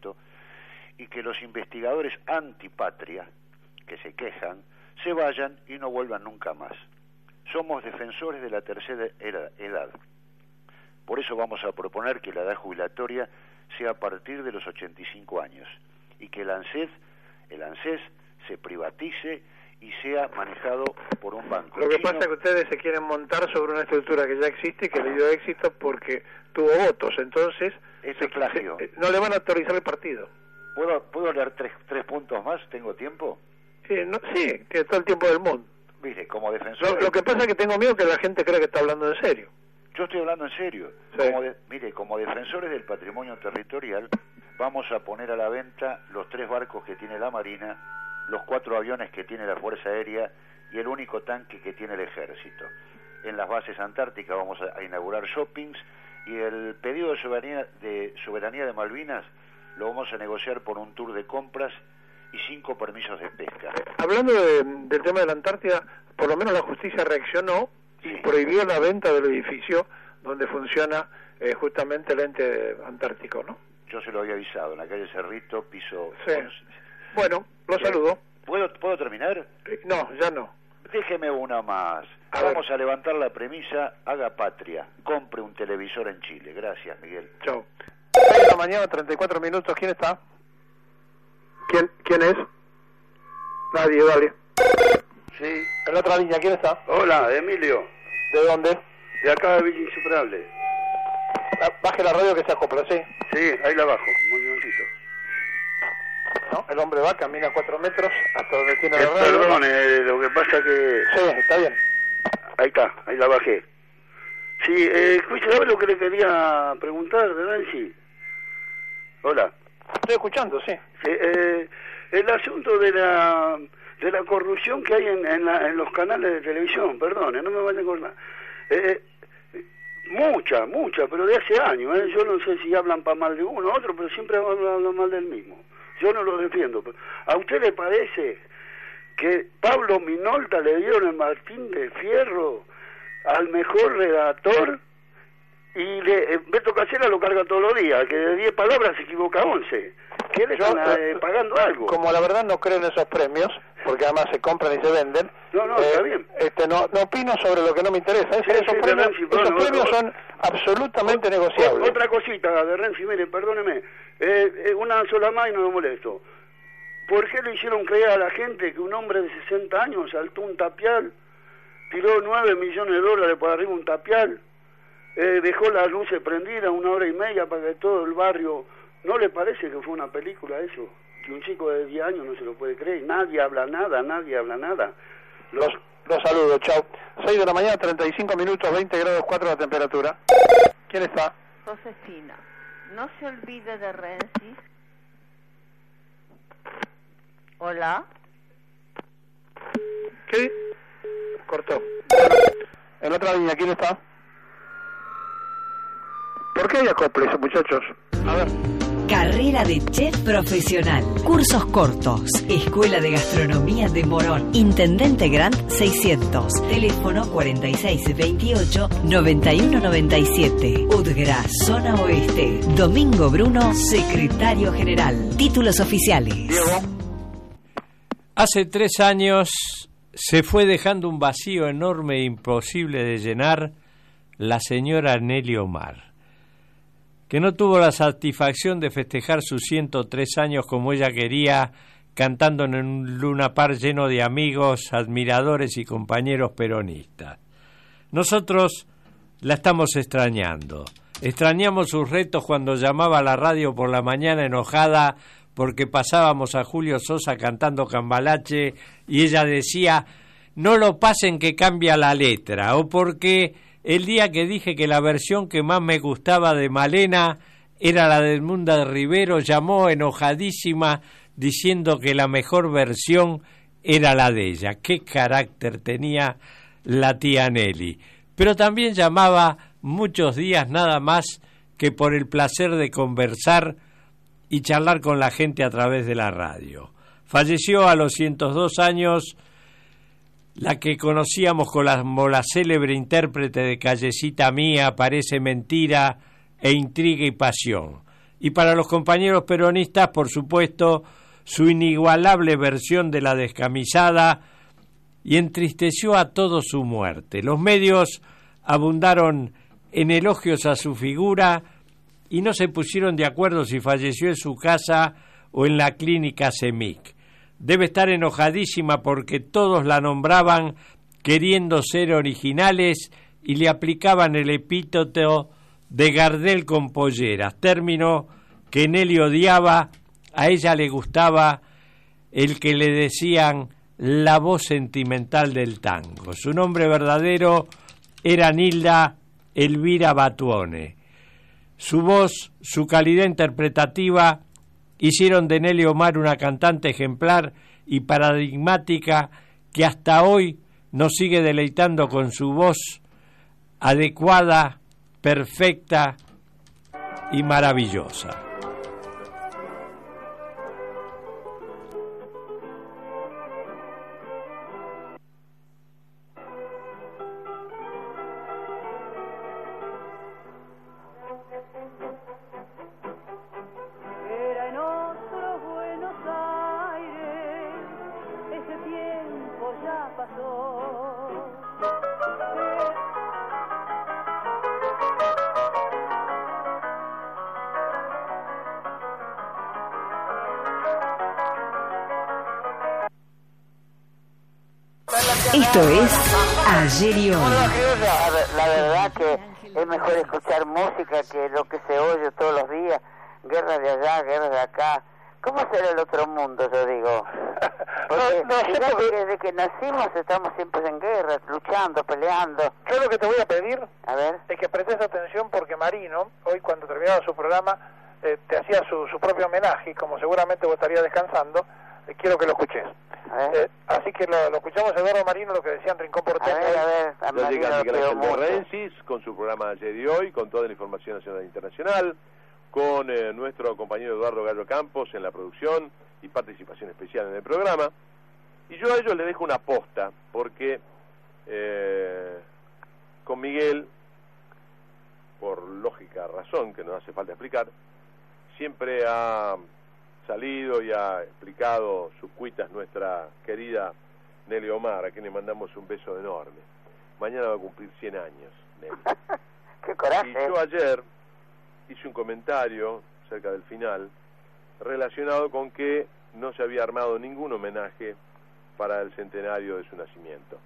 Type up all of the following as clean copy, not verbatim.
esto, y que los investigadores antipatria, que se quejan, se vayan y no vuelvan nunca más. Somos defensores de la tercera edad. Por eso vamos a proponer que la edad jubilatoria sea a partir de los 85 años y que el ANSES se privatice y sea manejado por un banco. Lo que pasa es que ustedes se quieren montar sobre una estructura que ya existe y que le dio éxito porque tuvo votos, entonces Eso es plagio. No le van a autorizar el partido. ¿Puedo leer tres puntos más? ¿Tengo tiempo? Sí, que todo el tiempo del mundo. Mire, como defensor... Lo que pasa es que tengo miedo que la gente cree que está hablando en serio. Yo estoy hablando en serio. Sí. Como defensores del patrimonio territorial, vamos a poner a la venta los 3 barcos que tiene la Marina, los 4 aviones que tiene la Fuerza Aérea y el único tanque que tiene el Ejército. En las bases antárticas vamos a inaugurar shoppings y el pedido de soberanía de Malvinas lo vamos a negociar por un tour de compras y 5 permisos de pesca. Hablando del tema de la Antártida, por lo menos la justicia reaccionó y prohibió la venta del edificio donde funciona justamente el ente antártico, ¿no? Yo se lo había avisado, en la calle Cerrito, piso... Sí. Bueno, lo saludo. ¿Puedo terminar? No, ya no. Déjeme una más. Vamos a levantar la premisa, haga patria, compre un televisor en Chile. Gracias, Miguel. Chao. 6 de la mañana, 34 minutos, ¿quién está? ¿Quién es? Nadie, dale. Sí. En la otra línea, ¿quién está? Hola, Emilio. ¿De dónde? De acá de Villa Insuperable. Baje la radio que se acopla, ¿sí? Sí, ahí la bajo, un momentito. ¿No? El hombre va, camina 4 metros hasta donde tiene la radio. Perdón, lo que pasa que... Sí, está bien. Ahí está, ahí la bajé. Sí, escucha, ¿sabes lo que le quería preguntar, Nancy? Hola. Estoy escuchando, sí. Sí, el asunto de la corrupción que hay en los canales de televisión, perdón, no me van a acordar. Mucha, pero de hace años, yo no sé si hablan para mal de uno o otro, pero siempre hablan mal del mismo. Yo no lo defiendo. ¿A usted le parece que Pablo Minolta le dieron el Martín de Fierro al mejor redactor y Beto Casella lo carga todos los días, que de 10 palabras se equivoca 11? ¿Qué le están pagando algo? Como la verdad no creo en esos premios, porque además se compran y se venden. No, está bien. No opino sobre lo que no me interesa. Esos premios son absolutamente negociables. Otra cosita de Renzi, mire, perdóneme, una sola más y no me molesto. ¿Por qué le hicieron creer a la gente que un hombre de 60 años saltó un tapial, tiró $9 millones por arriba un tapial, dejó las luces prendidas 1 hora y media para que todo el barrio... ¿No le parece que fue una película eso? Que un chico de 10 años no se lo puede creer. Nadie habla nada. Los saludo, chao. 6 de la mañana, 35 minutos, 20 grados 4 la temperatura. ¿Quién está? Josefina, no se olvide de Renzi. Hola. ¿Qué? Cortó. En otra línea, ¿quién está? ¿Por qué hay acoples, muchachos? A ver. Carrera de chef profesional. Cursos cortos. Escuela de Gastronomía de Morón. Intendente Grant 600. Teléfono 4628-9197. UDGRA, Zona Oeste. Domingo Bruno, Secretario General. Títulos oficiales. Diego. Hace 3 años se fue dejando un vacío enorme e imposible de llenar la señora Nelly Omar, que no tuvo la satisfacción de festejar sus 103 años como ella quería, cantando en un Luna Park lleno de amigos, admiradores y compañeros peronistas. Nosotros la estamos extrañando. Extrañamos sus retos cuando llamaba a la radio por la mañana enojada porque pasábamos a Julio Sosa cantando Cambalache y ella decía, no lo pasen que cambia la letra, o porque... el día que dije que la versión que más me gustaba de Malena era la de Edmunda de Rivero, llamó enojadísima diciendo que la mejor versión era la de ella. Qué carácter tenía la tía Nelly. Pero también llamaba muchos días nada más que por el placer de conversar y charlar con la gente a través de la radio. Falleció a los 102 años la que conocíamos como la célebre intérprete de Callecita Mía, Parece Mentira e Intriga y Pasión. Y para los compañeros peronistas, por supuesto, su inigualable versión de la descamisada, y entristeció a todos su muerte. Los medios abundaron en elogios a su figura y no se pusieron de acuerdo si falleció en su casa o en la clínica CEMIC. Debe estar enojadísima porque todos la nombraban queriendo ser originales y le aplicaban el epíteto de Gardel con polleras, término que Nelly odiaba. A ella le gustaba el que le decían la voz sentimental del tango. Su nombre verdadero era Nilda Elvira Batuone. Su voz, su calidad interpretativa hicieron de Nelly Omar una cantante ejemplar y paradigmática que hasta hoy nos sigue deleitando con su voz adecuada, perfecta y maravillosa. Esto es Ayer y Hoy. La verdad que es mejor escuchar música que lo que se oye todos los días. Guerra de allá, guerra de acá. ¿Cómo será el otro mundo, yo digo? Porque desde que nacimos estamos siempre en guerra, luchando, peleando. Yo lo que te voy a pedir es que prestes atención porque Marino, hoy cuando terminaba su programa, te hacía su propio homenaje y como seguramente vos estarías descansando, quiero que lo escuches. Así que lo escuchamos a Eduardo Marino, lo que decía en Rincón Porteño. A Marino de Rensis, con su programa Ayer y Hoy, con toda la información nacional e internacional, con nuestro compañero Eduardo Gallo Campos en la producción y participación especial en el programa. Y yo a ellos les dejo una posta, porque con Miguel, por lógica razón que no hace falta explicar, siempre ha salido y ha explicado sus cuitas nuestra querida Nelly Omar, a quien le mandamos un beso enorme. Mañana va a cumplir 100 años, Nelly. ¡Qué coraje! Y yo ayer hice un comentario cerca del final relacionado con que no se había armado ningún homenaje para el centenario de su nacimiento.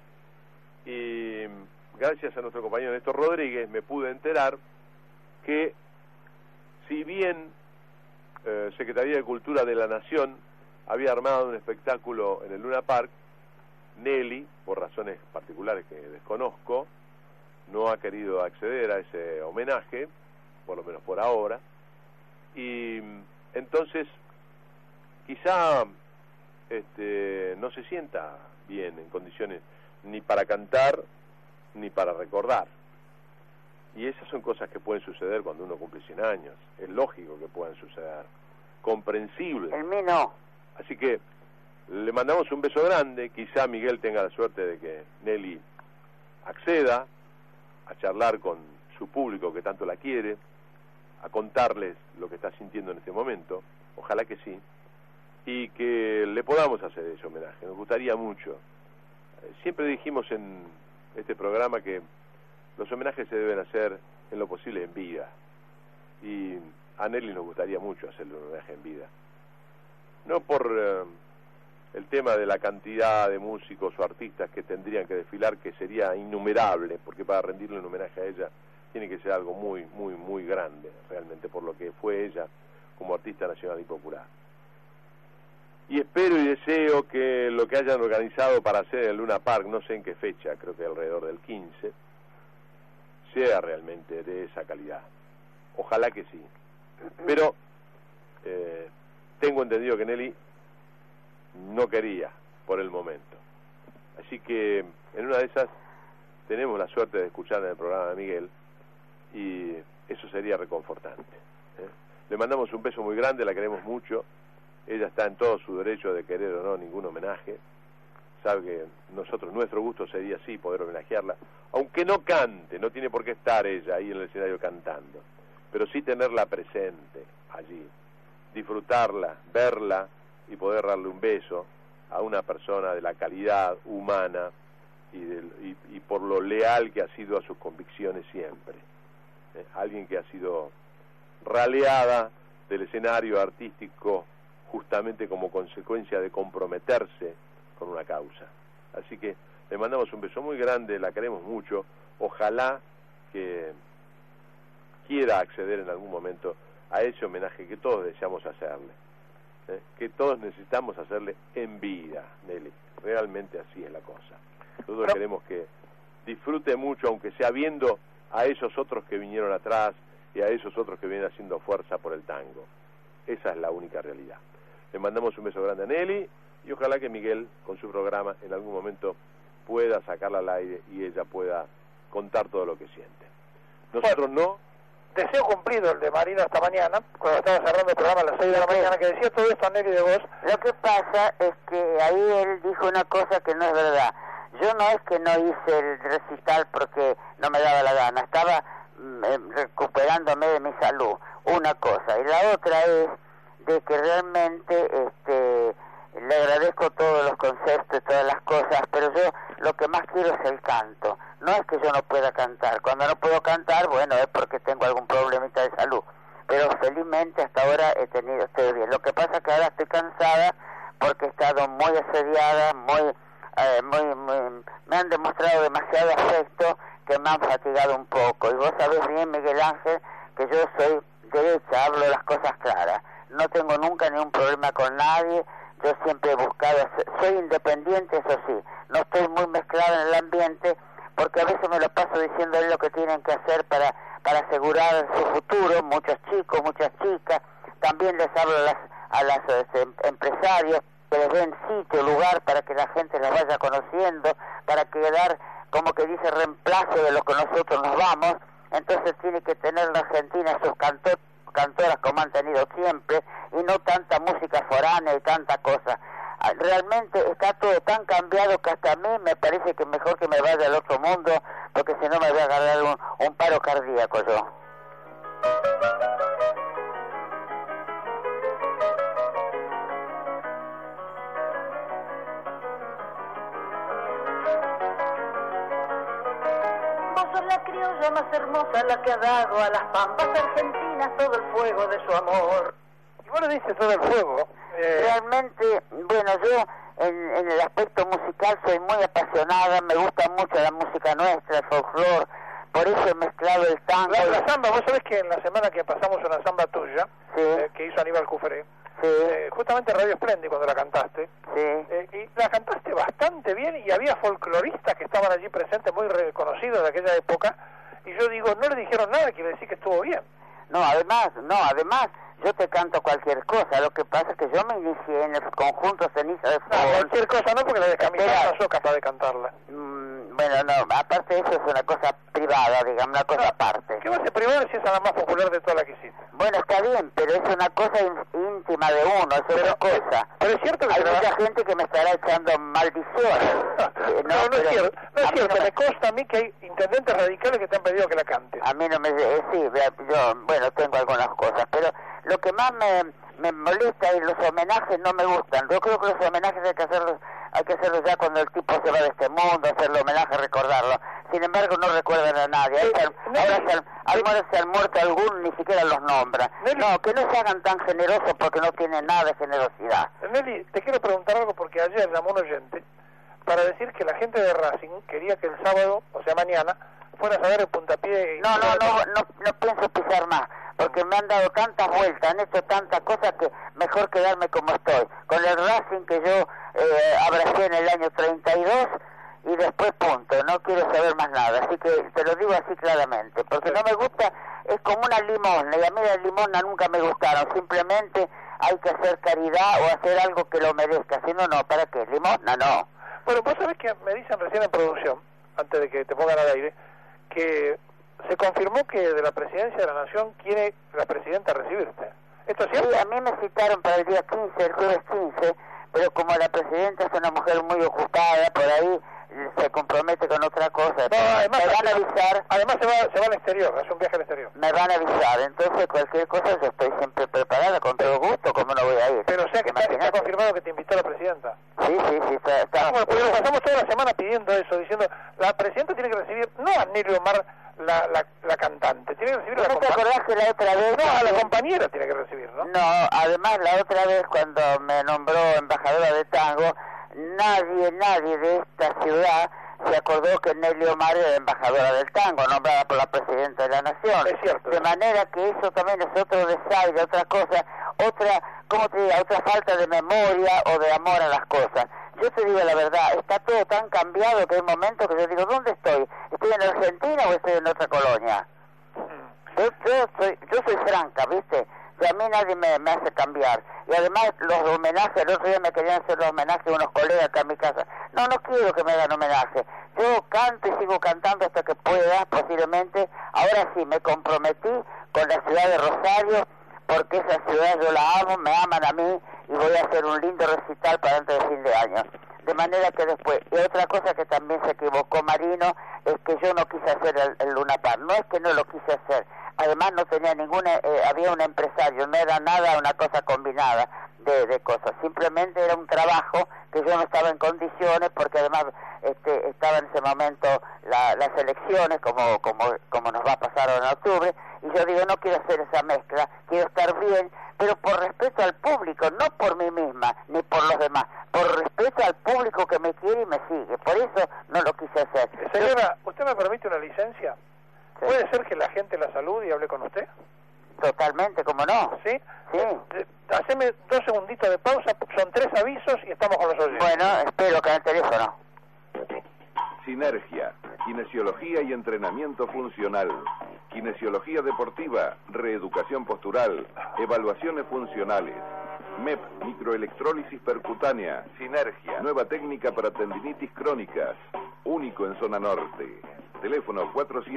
Y gracias a nuestro compañero Néstor Rodríguez me pude enterar que si bien Secretaría de Cultura de la Nación había armado un espectáculo en el Luna Park, Nelly, por razones particulares que desconozco, no ha querido acceder a ese homenaje, por lo menos por ahora, y entonces quizá no se sienta bien en condiciones ni para cantar ni para recordar. Y esas son cosas que pueden suceder cuando uno cumple 100 años. Es lógico que puedan suceder. Comprensible. El mío no. Así que le mandamos un beso grande. Quizá Miguel tenga la suerte de que Nelly acceda a charlar con su público que tanto la quiere, a contarles lo que está sintiendo en este momento. Ojalá que sí. Y que le podamos hacer ese homenaje. Nos gustaría mucho. Siempre dijimos en este programa que los homenajes se deben hacer en lo posible en vida. Y a Nelly nos gustaría mucho hacerle un homenaje en vida. No por el tema de la cantidad de músicos o artistas que tendrían que desfilar, que sería innumerable, porque para rendirle un homenaje a ella tiene que ser algo muy, muy, muy grande, realmente, por lo que fue ella como artista nacional y popular. Y espero y deseo que lo que hayan organizado para hacer en el Luna Park, no sé en qué fecha, creo que alrededor del 15, sea realmente de esa calidad. Ojalá que sí. Pero tengo entendido que Nelly no quería por el momento. Así que en una de esas tenemos la suerte de escuchar en el programa de Miguel y eso sería reconfortante. Le mandamos un beso muy grande, la queremos mucho. Ella está en todo su derecho de querer o no ningún homenaje. Sabe que nuestro gusto sería así poder homenajearla, aunque no cante, no tiene por qué estar ella ahí en el escenario cantando. pero sí tenerla presente allí, disfrutarla, verla y poder darle un beso a una persona de la calidad humana y por lo leal que ha sido a sus convicciones siempre. Alguien que ha sido raleada del escenario artístico justamente como consecuencia de comprometerse con una causa. Así que le mandamos un beso muy grande, la queremos mucho, ojalá que quiera acceder en algún momento a ese homenaje que todos deseamos hacerle, que todos necesitamos hacerle en vida, Nelly, realmente así es la cosa. Nosotros queremos que disfrute mucho, aunque sea viendo a esos otros que vinieron atrás y a esos otros que vienen haciendo fuerza por el tango. Esa es la única realidad. Le mandamos un beso grande a Nelly y ojalá que Miguel, con su programa, en algún momento pueda sacarla al aire y ella pueda contar todo lo que siente. Nosotros no. Deseo cumplido el de Marina esta mañana, cuando estaba cerrando el programa a las 6 de la mañana, que decía todo esto a Nelly de vos. Lo que pasa es que ahí él dijo una cosa que no es verdad. Yo no es que no hice el recital porque no me daba la gana, estaba recuperándome de mi salud, una cosa. Y la otra es de que realmente le agradezco todos los conceptos y todas las cosas, pero yo lo que más quiero es el canto. No es que yo no pueda cantar. Cuando no puedo cantar, bueno, es porque tengo algún problemita de salud. Pero felizmente hasta ahora estoy bien. Lo que pasa es que ahora estoy cansada porque he estado muy asediada, me han demostrado demasiado afecto que me han fatigado un poco. Y vos sabés bien, Miguel Ángel, que yo soy derecha, hablo las cosas claras. No tengo nunca ningún problema con nadie. Yo siempre he buscado, soy independiente, eso sí. No estoy muy mezclada en el ambiente, porque a veces me lo paso diciéndole lo que tienen que hacer para asegurar su futuro, muchos chicos, muchas chicas. También les hablo a los empresarios, que les den sitio, lugar para que la gente las vaya conociendo, para quedar, como que dice, reemplazo de lo que nosotros nos vamos. Entonces tiene que tener la Argentina sus cantoras como han tenido siempre, y no tanta música foránea y tanta cosa. Realmente está todo tan cambiado que hasta a mí me parece que mejor que me vaya al otro mundo, porque si no me voy a agarrar un paro cardíaco yo. Vos sos la criolla más hermosa, la que ha dado a las pampas argentinas todo el fuego de su amor. Y vos le dices todo el fuego. Realmente, bueno, yo en el aspecto musical soy muy apasionada, me gusta mucho la música nuestra, el folclore, por eso he mezclado el tango. La samba, vos sabés que en la semana que pasamos una samba tuya, sí, que hizo Aníbal Cufré, sí, justamente Radio Splendid cuando la cantaste, sí, y la cantaste bastante bien, y había folcloristas que estaban allí presentes, muy reconocidos de aquella época, y yo digo, no le dijeron nada, quiere decir que estuvo bien. No, además, yo te canto cualquier cosa, lo que pasa es que yo me inicié en el conjunto Ceniza de Fuego. No, cualquier cosa no, porque la descamisada no soy capaz de cantarla. Bueno, no, aparte de eso es una cosa privada, digamos, una cosa aparte. ¿Qué va a ser privada si es la más popular de todas las que hiciste? Bueno, está bien, pero es una cosa íntima de uno, es otra cosa. Pero es cierto que hay mucha gente que me estará echando maldiciones. No es cierto, me consta a mí que hay intendentes radicales que te han pedido que la cantes. A mí no me... sí, yo, bueno, tengo algunas cosas, pero lo que más me molesta y los homenajes no me gustan. Yo creo que los homenajes hay que hacerlos ya cuando el tipo se va de este mundo, hacerle homenaje, recordarlo. Sin embargo, no recuerdan a nadie. Ahora se han muerto algunos, ni siquiera los nombran. Nelly, no, que no se hagan tan generosos porque no tienen nada de generosidad. Nelly, te quiero preguntar algo porque ayer llamó un oyente para decir que la gente de Racing quería que el sábado, o sea mañana, fueras a ver el puntapié. No pienso pisar más, porque me han dado tantas vueltas, han hecho tantas cosas que mejor quedarme como estoy. Con el Racing que yo abracé en el año 32 y después punto, no quiero saber más nada. Así que te lo digo así claramente, porque no me gusta, es como una limosna, y a mí las limosnas nunca me gustaron. Simplemente hay que hacer caridad o hacer algo que lo merezca, si no, ¿para qué? Limosna no. Bueno, vos sabés que me dicen recién en producción, antes de que te pongan al aire, que se confirmó que de la presidencia de la Nación quiere la presidenta recibirte. ¿Esto es cierto? Sí, a mí me citaron para el día 15, el jueves 15, pero como la presidenta es una mujer muy ocupada, por ahí se compromete con otra cosa. No, además, me van a avisar. Además se va al exterior, hace un viaje al exterior. Me van a avisar, entonces cualquier cosa yo estoy siempre preparada, con todo gusto, como no voy a ir. Pero o sea que está confirmado que te invitó la presidenta. Sí, está. Bueno, pues pasamos toda la semana pidiendo eso, diciendo, la presidenta tiene que recibir, no a Nelly Omar, la cantante, tiene que recibir a la compañera. ¿No te acordás que la otra vez? No, a la compañera tiene que recibir, ¿no? No, además la otra vez cuando me nombró embajadora de tango, nadie de esta ciudad se acordó que Nelly Omar era embajadora del tango, nombrada por la presidenta de la nación. Es cierto. De manera que eso también es otro desaire, otra cosa, ¿cómo te digo? Otra falta de memoria o de amor a las cosas. Yo te digo la verdad, está todo tan cambiado que hay momentos que yo digo, ¿dónde estoy? ¿Estoy en Argentina o estoy en otra colonia? Yo soy franca, ¿viste? Y a mí nadie me hace cambiar. Y además los homenajes, el otro día me querían hacer los homenajes a unos colegas acá en mi casa. No quiero que me hagan homenaje. Yo canto y sigo cantando hasta que pueda, posiblemente. Ahora sí, me comprometí con la ciudad de Rosario, porque esa ciudad yo la amo, me aman a mí, y voy a hacer un lindo recital para antes de fin de año. De manera que después, y otra cosa que también se equivocó Marino, es que yo no quise hacer el Luna Park. No es que no lo quise hacer, además no tenía había un empresario, no era nada una cosa combinada de cosas, simplemente era un trabajo que yo no estaba en condiciones, porque además estaba en ese momento las elecciones, como nos va a pasar ahora en octubre, y yo digo, no quiero hacer esa mezcla, quiero estar bien, pero por respeto al público, no por mí misma, ni por los demás, por respeto al público que me quiere y me sigue, por eso no lo quise hacer. Señora, ¿usted me permite una licencia? Sí. ¿Puede ser que la gente la salude y hable con usted? Totalmente, ¿cómo no? ¿Sí? Sí. Haceme 2 segunditos de pausa, son 3 avisos y estamos con los oyentes. Bueno, espero que en el teléfono. Sinergia, kinesiología y entrenamiento funcional, kinesiología deportiva, reeducación postural, evaluaciones funcionales, MEP, microelectrólisis percutánea, Sinergia, nueva técnica para tendinitis crónicas, único en zona norte. Teléfono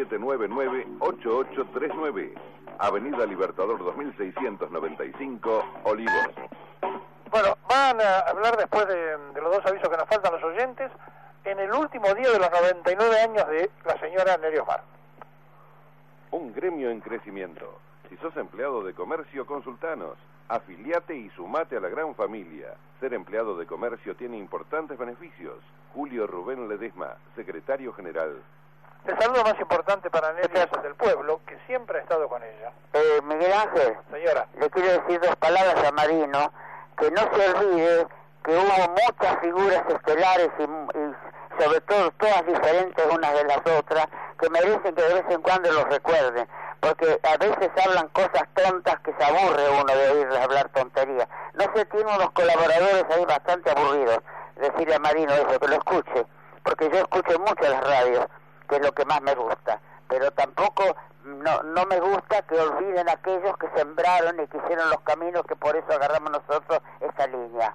4799-8839, Avenida Libertador 2695, Olivos. Bueno, van a hablar después de los 2 avisos que nos faltan los oyentes, en el último día de los 99 años de la señora Nelly Omar. Un gremio en crecimiento. Si sos empleado de comercio, consultanos. Afiliate y sumate a la gran familia. Ser empleado de comercio tiene importantes beneficios. Julio Rubén Ledesma, secretario general. El saludo más importante para Nelly es el del pueblo, que siempre ha estado con ella. Miguel Ángel. Señora. Le quiero decir 2 palabras a Marino, que no se olvide que hubo muchas figuras estelares y sobre todo todas diferentes unas de las otras, que merecen que de vez en cuando los recuerden, porque a veces hablan cosas tontas que se aburre uno de oírles hablar tonterías. No sé, tiene unos colaboradores ahí bastante aburridos. Decirle a Marino eso, que lo escuche, porque yo escucho mucho las radios, que es lo que más me gusta, pero tampoco no me gusta que olviden a aquellos que sembraron y que hicieron los caminos, que por eso agarramos nosotros esta línea.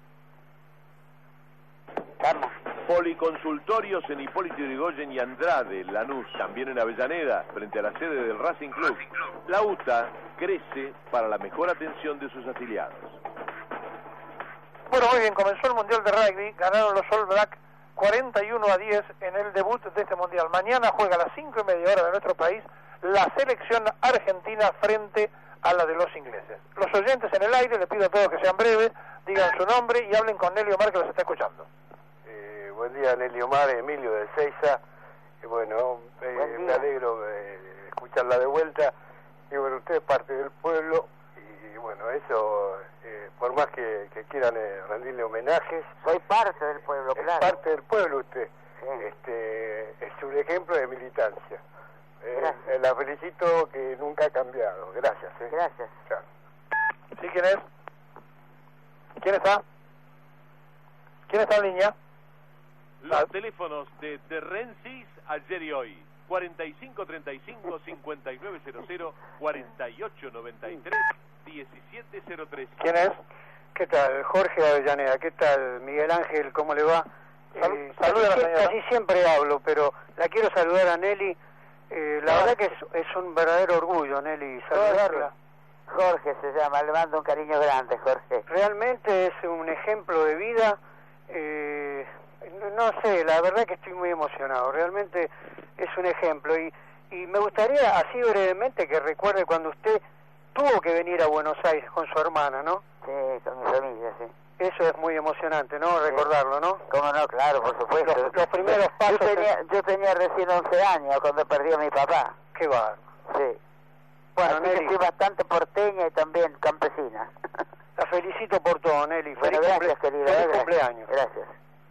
Vamos. Policonsultorios en Hipólito Yrigoyen y Andrade, Lanús, también en Avellaneda, frente a la sede del Racing Club. La UTA crece para la mejor atención de sus afiliados. Bueno, muy bien, comenzó el Mundial de Rugby, ganaron los All Black 41-10 en el debut de este Mundial. Mañana juega a las 5:30 de nuestro país la selección argentina frente a la de los ingleses. Los oyentes en el aire, les pido a todos que sean breves, digan su nombre y hablen con Nelly Omar, que los está escuchando. Buen día, Nelly Omar, Emilio de Ezeiza. Bueno, me alegro de escucharla de vuelta. Y bueno, usted es parte del pueblo y bueno, eso, por más que quieran rendirle homenajes. Soy parte del pueblo, claro. Es parte del pueblo usted. Sí. Es un ejemplo de militancia. La felicito, que nunca ha cambiado. Gracias. Gracias. Chao. ¿Sí, quién es? ¿Quién está? ¿Quién está en línea? Los teléfonos de Rensis ayer y hoy: 4535-5900, 4893-1703. ¿Quién es? ¿Qué tal? Jorge de Avellaneda. ¿Qué tal, Miguel Ángel? ¿Cómo le va? Saluda a la señora. Casi siempre hablo, pero la quiero saludar a Nelly. La verdad que es un verdadero orgullo, Nelly, saludarla. Jorge se llama, le mando un cariño grande, Jorge. Realmente es un ejemplo de vida. No sé, la verdad que estoy muy emocionado. Realmente es un ejemplo. Y me gustaría, así brevemente, que recuerde cuando usted tuvo que venir a Buenos Aires con su hermana, ¿no? Sí, con mi familia, sí. Eso es muy emocionante, ¿no? Recordarlo, ¿no? ¿Cómo no? Claro, por supuesto. Los primeros pasos... Yo tenía recién 11 años cuando perdí a mi papá. Qué bárbaro. Sí. Bueno, Así que soy bastante porteña y también campesina. La felicito por todo, Nelly. Bueno, gracias, querida. Feliz cumpleaños. Gracias.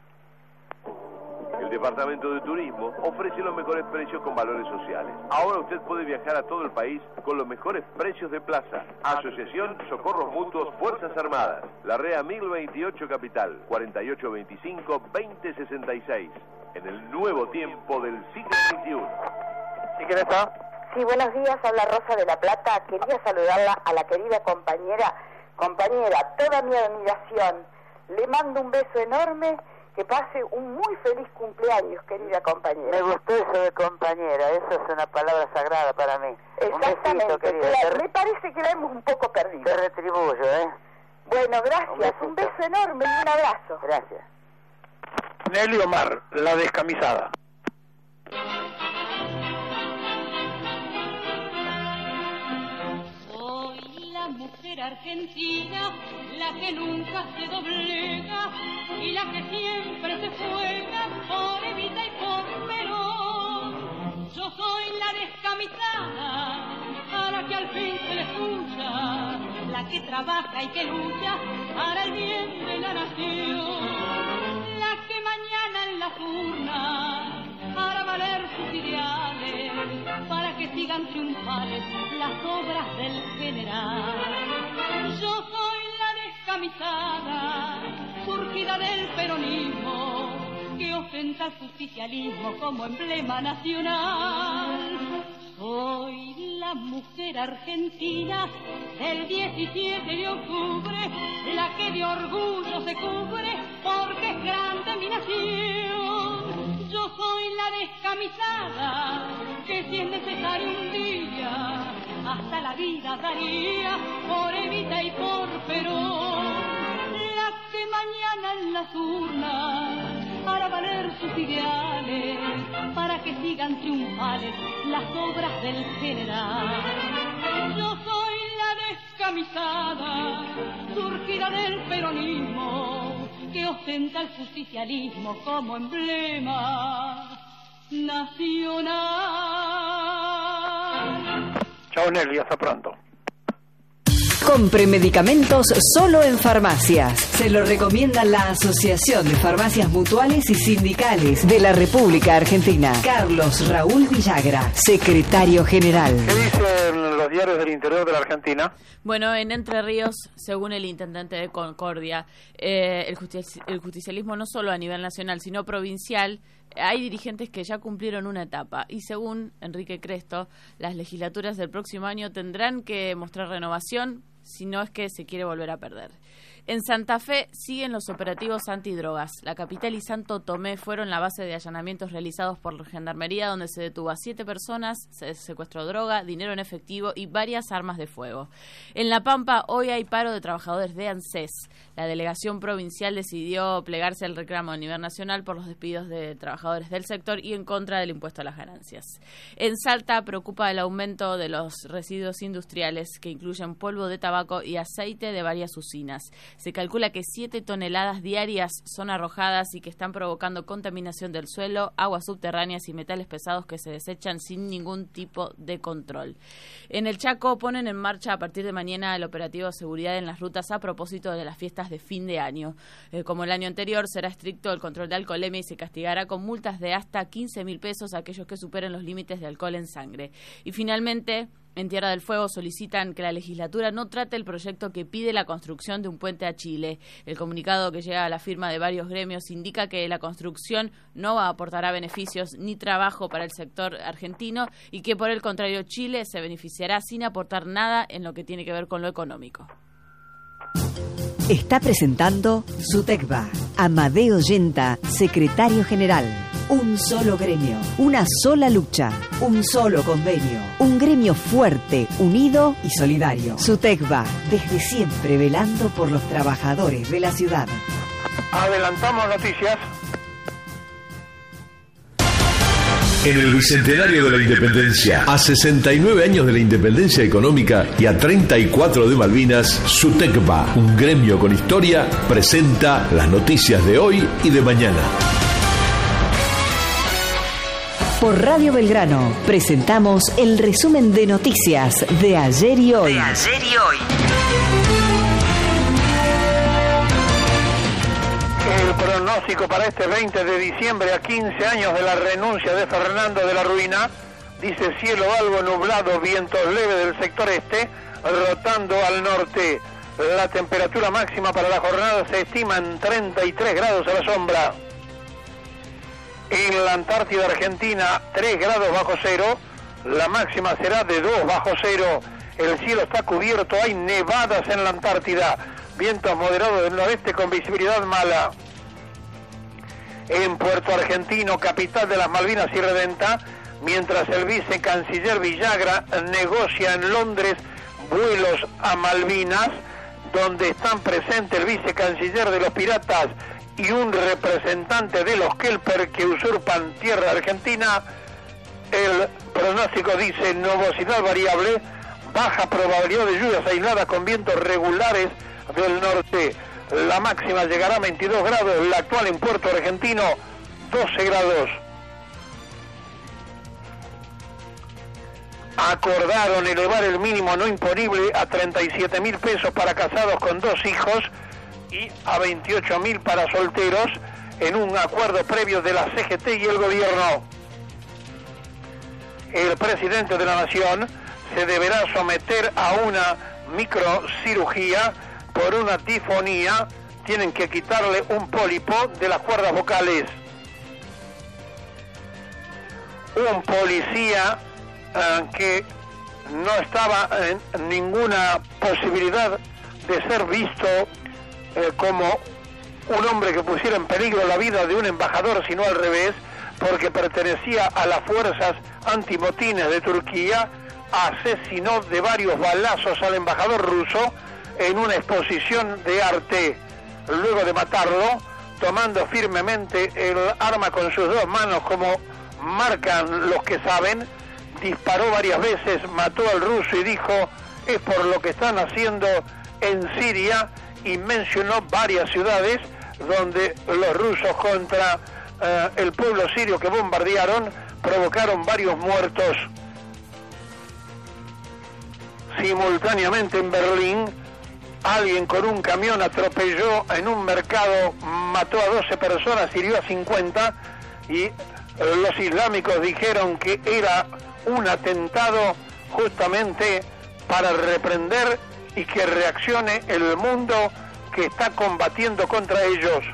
El Departamento de Turismo ofrece los mejores precios con valores sociales. Ahora usted puede viajar a todo el país con los mejores precios de plaza. Asociación Socorros Mutuos Fuerzas Armadas. La REA 1028 Capital, 4825-2066. En el nuevo tiempo del siglo XXI. ¿Sí quién está? Sí, buenos días, habla Rosa de la Plata. Quería saludarla a la querida compañera, toda mi admiración. Le mando un beso enorme. Que pase un muy feliz cumpleaños, querida compañera. Me gustó eso de compañera, eso es una palabra sagrada para mí. Exactamente, un besito, querida. Me parece que la hemos un poco perdido. Te retribuyo, Bueno, gracias, un beso enorme y un abrazo. Gracias. Nelly Omar, la descamisada. Mujer argentina, la que nunca se doblega y la que siempre se juega por Evita y por Perón. Yo soy la descamisada, a la que al fin se le escucha, la que trabaja y que lucha para el bien de la nación, la que mañana en las urnas hará valer sus ideales, para que sigan triunfales las obras del general. Yo soy la descamisada, surgida del peronismo, que ostenta el justicialismo como emblema nacional. Soy la mujer argentina del 17 de octubre, la que de orgullo se cubre porque es grande mi nación. Yo soy la descamisada que si es necesario un día hasta la vida daría por Evita y por Perón, la que mañana en las urnas hará valer sus ideales para que sigan triunfales las obras del general. Yo soy la descamisada, surgida del peronismo, que ostenta el justicialismo como emblema nacional. Chao Nelly, hasta pronto. Compre medicamentos solo en farmacias. Se lo recomienda la Asociación de Farmacias Mutuales y Sindicales de la República Argentina. Carlos Raúl Villagra, secretario general. ¿Qué dicen los diarios del interior de la Argentina? Bueno, en Entre Ríos, según el intendente de Concordia, el justicialismo no solo a nivel nacional, sino provincial, hay dirigentes que ya cumplieron una etapa y según Enrique Cresto, las legislaturas del próximo año tendrán que mostrar renovación si no es que se quiere volver a perder. En Santa Fe siguen los operativos antidrogas. La capital y Santo Tomé fueron la base de allanamientos realizados por la Gendarmería, donde se detuvo a 7 personas, se secuestró droga, dinero en efectivo y varias armas de fuego. En La Pampa hoy hay paro de trabajadores de ANSES. La delegación provincial decidió plegarse al reclamo a nivel nacional por los despidos de trabajadores del sector y en contra del impuesto a las ganancias. En Salta preocupa el aumento de los residuos industriales que incluyen polvo de tabaco y aceite de varias usinas. Se calcula que 7 toneladas diarias son arrojadas y que están provocando contaminación del suelo, aguas subterráneas y metales pesados que se desechan sin ningún tipo de control. En el Chaco ponen en marcha a partir de mañana el operativo de seguridad en las rutas a propósito de las fiestas de fin de año. Como el año anterior, será estricto el control de alcoholemia y se castigará con multas de hasta 15.000 pesos a aquellos que superen los límites de alcohol en sangre. Y finalmente, en Tierra del Fuego solicitan que la legislatura no trate el proyecto que pide la construcción de un puente a Chile. El comunicado que llega a la firma de varios gremios indica que la construcción no aportará beneficios ni trabajo para el sector argentino y que por el contrario Chile se beneficiará sin aportar nada en lo que tiene que ver con lo económico. Está presentando Sutecba. Amadeo Yenta, secretario general. Un solo gremio, una sola lucha, un solo convenio. Un gremio fuerte, unido y solidario. Sutecba, desde siempre velando por los trabajadores de la ciudad. Adelantamos noticias. en el Bicentenario de la Independencia. A 69 años de la independencia económica y a 34 de Malvinas, SUTECBA, un gremio con historia, presenta las noticias de hoy y de mañana. Por Radio Belgrano presentamos el resumen de noticias de ayer y hoy. El pronóstico para este 20 de diciembre, a 15 años de la renuncia de Fernando de la Ruina, dice cielo algo nublado, vientos leves del sector este, rotando al norte. La temperatura máxima para la jornada se estima en 33 grados a la sombra. En la Antártida Argentina, 3 grados bajo cero, la máxima será de 2 bajo cero. El cielo está cubierto, hay nevadas en la Antártida, vientos moderados del noreste con visibilidad mala. En Puerto Argentino, capital de las Malvinas y Redenta, mientras el vicecanciller Villagra negocia en Londres vuelos a Malvinas, donde están presentes el vicecanciller de los piratas y un representante de los Kelper que usurpan tierra argentina, el pronóstico dice nubosidad variable, baja probabilidad de lluvias aisladas con vientos regulares del norte. La máxima llegará a 22 grados, la actual en Puerto Argentino 12 grados. Acordaron elevar el mínimo no imponible a 37.000 pesos para casados con 2 hijos y a 28.000 para solteros en un acuerdo previo de la CGT y el gobierno. El presidente de la Nación se deberá someter a una microcirugía por una disfonía. Tienen que quitarle un pólipo de las cuerdas vocales. Un policía que no estaba en ninguna posibilidad de ser visto como un hombre que pusiera en peligro la vida de un embajador, sino al revés, porque pertenecía a las fuerzas antimotines de Turquía, asesinó de varios balazos al embajador ruso en una exposición de arte. Luego de matarlo, tomando firmemente el arma con sus 2 manos, como marcan los que saben, disparó varias veces, mató al ruso y dijo: es por lo que están haciendo en Siria, y mencionó varias ciudades donde los rusos contra el pueblo sirio que bombardearon provocaron varios muertos. Simultáneamente en Berlín, alguien con un camión atropelló en un mercado, mató a 12 personas, hirió a 50, y los islámicos dijeron que era un atentado justamente para reprender y que reaccione el mundo que está combatiendo contra ellos.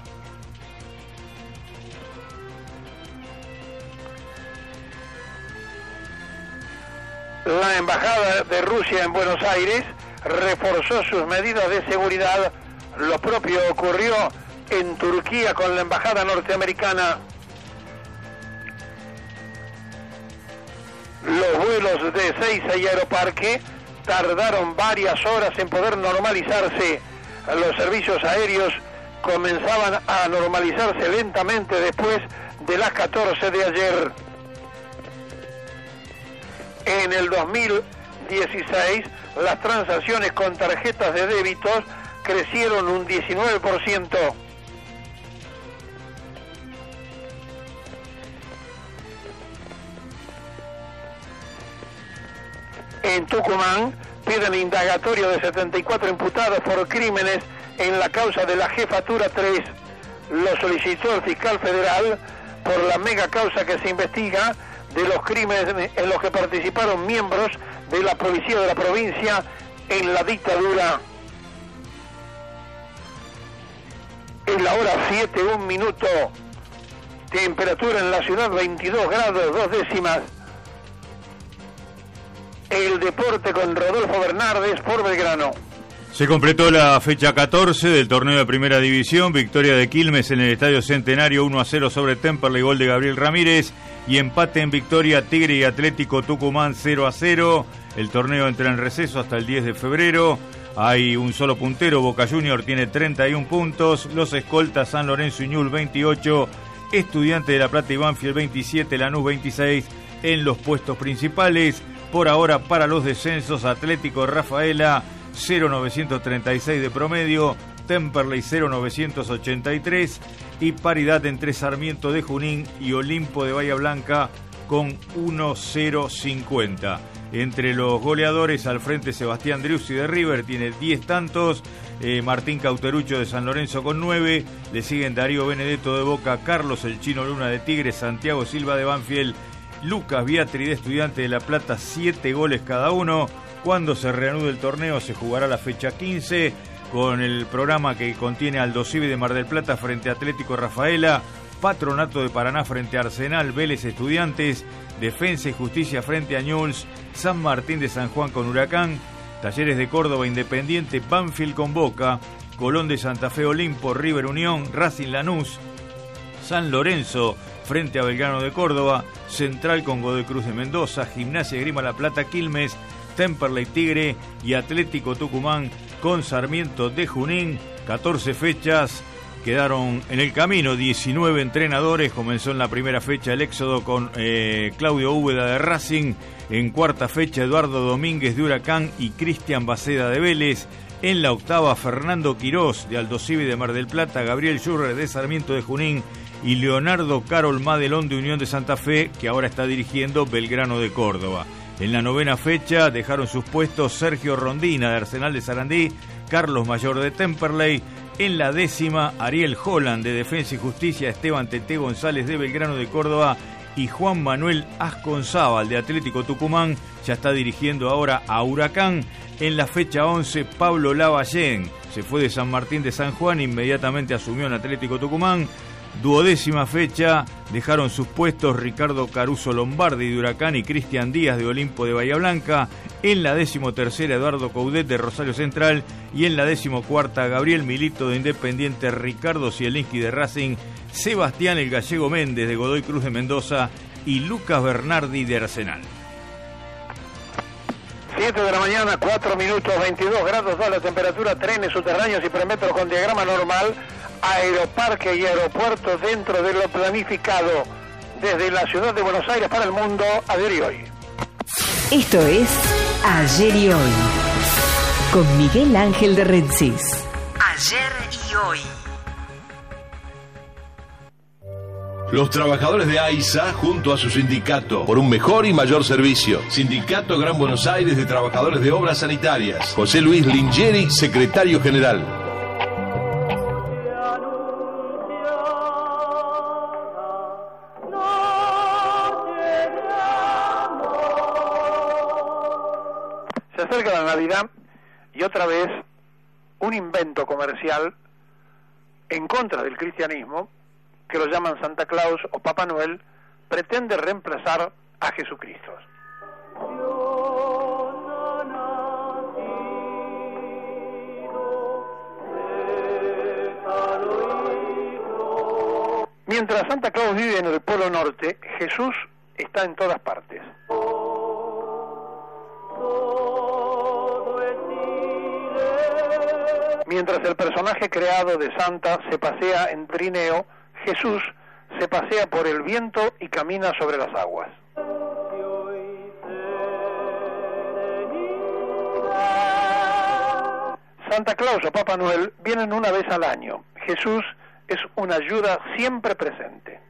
La embajada de Rusia en Buenos Aires reforzó sus medidas de seguridad. Lo propio ocurrió en Turquía con la embajada norteamericana. Los vuelos de Ezeiza y Aeroparque tardaron varias horas en poder normalizarse. Los servicios aéreos comenzaban a normalizarse lentamente después de las 14 de ayer. En el 2016, las transacciones con tarjetas de débitos crecieron un 19%. En Tucumán piden indagatorio de 74 imputados por crímenes en la causa de la Jefatura 3. Lo solicitó el fiscal federal por la mega causa que se investiga de los crímenes en los que participaron miembros de la policía de la provincia en la dictadura. Es la hora 7, 1 minuto. Temperatura en la ciudad 22 grados, 2 décimas. El deporte con Rodolfo Bernardes por Belgrano. Se completó la fecha 14 del torneo de Primera División, victoria de Quilmes en el Estadio Centenario 1-0 sobre Temperley, gol de Gabriel Ramírez, y empate en victoria Tigre y Atlético Tucumán 0-0. El torneo entra en receso hasta el 10 de febrero. Hay un solo puntero, Boca Junior tiene 31 puntos, los escoltas San Lorenzo y Ñul 28 Estudiantes de La Plata y Banfield 27, Lanús 26 en los puestos principales. Por ahora, para los descensos, Atlético Rafaela 0,936 de promedio, Temperley 0,983 y paridad entre Sarmiento de Junín y Olimpo de Bahía Blanca con 1,050. Entre los goleadores, al frente Sebastián Driussi de River, tiene 10 tantos, Martín Cauterucho de San Lorenzo con 9, le siguen Darío Benedetto de Boca, Carlos el Chino Luna de Tigre, Santiago Silva de Banfield, Lucas Biatri de Estudiantes de La Plata, 7 goles cada uno. Cuando se reanude el torneo se jugará la fecha 15 con el programa que contiene Aldo Civi de Mar del Plata frente a Atlético Rafaela, Patronato de Paraná frente a Arsenal, Vélez Estudiantes, Defensa y Justicia frente a Newell's, San Martín de San Juan con Huracán, Talleres de Córdoba Independiente, Banfield con Boca, Colón de Santa Fe Olimpo, River Unión, Racing Lanús, San Lorenzo frente a Belgrano de Córdoba, Central con Godoy Cruz de Mendoza, Gimnasia y Esgrima La Plata Quilmes, Temperley Tigre y Atlético Tucumán con Sarmiento de Junín. 14 fechas quedaron en el camino, 19 entrenadores. Comenzó en la primera fecha el éxodo con Claudio Úbeda de Racing, en cuarta fecha Eduardo Domínguez de Huracán y Cristian Baceda de Vélez. En la octava, Fernando Quirós de Aldo Civi de Mar del Plata, Gabriel Schurrer de Sarmiento de Junín y Leonardo Carol Madelón de Unión de Santa Fe, que ahora está dirigiendo Belgrano de Córdoba. En la novena fecha dejaron sus puestos Sergio Rondina de Arsenal de Sarandí, Carlos Mayor de Temperley. En la décima, Ariel Holland de Defensa y Justicia, Esteban Tete González de Belgrano de Córdoba y Juan Manuel Asconzábal de Atlético Tucumán, ya está dirigiendo ahora a Huracán. En la fecha 11, Pablo Lavallén se fue de San Martín de San Juan, inmediatamente asumió en Atlético Tucumán. Duodécima fecha, dejaron sus puestos Ricardo Caruso Lombardi de Huracán y Cristian Díaz de Olimpo de Bahía Blanca. En la 13ª, Eduardo Coudet de Rosario Central. Y en la 14ª, Gabriel Milito de Independiente, Ricardo Zielinski de Racing, Sebastián el Gallego Méndez de Godoy Cruz de Mendoza y Lucas Bernardi de Arsenal. 7 de la mañana, 4 minutos, 22 grados da la temperatura, trenes subterráneos y premetros con diagrama normal, aeroparque y aeropuerto dentro de lo planificado desde la ciudad de Buenos Aires para el mundo, ayer y hoy. Esto es Ayer y Hoy, con Miguel Ángel de Rensis. Ayer y Hoy. Los trabajadores de AISA junto a su sindicato por un mejor y mayor servicio. Sindicato Gran Buenos Aires de Trabajadores de Obras Sanitarias. José Luis Lingeri, secretario general. Se acerca la Navidad y otra vez un invento comercial en contra del cristianismo, que lo llaman Santa Claus o Papá Noel, pretende reemplazar a Jesucristo. Mientras Santa Claus vive en el Polo Norte, Jesús está en todas partes. Mientras el personaje creado de Santa se pasea en trineo, Jesús se pasea por el viento y camina sobre las aguas. Santa Claus o Papá Noel vienen una vez al año. Jesús es una ayuda siempre presente.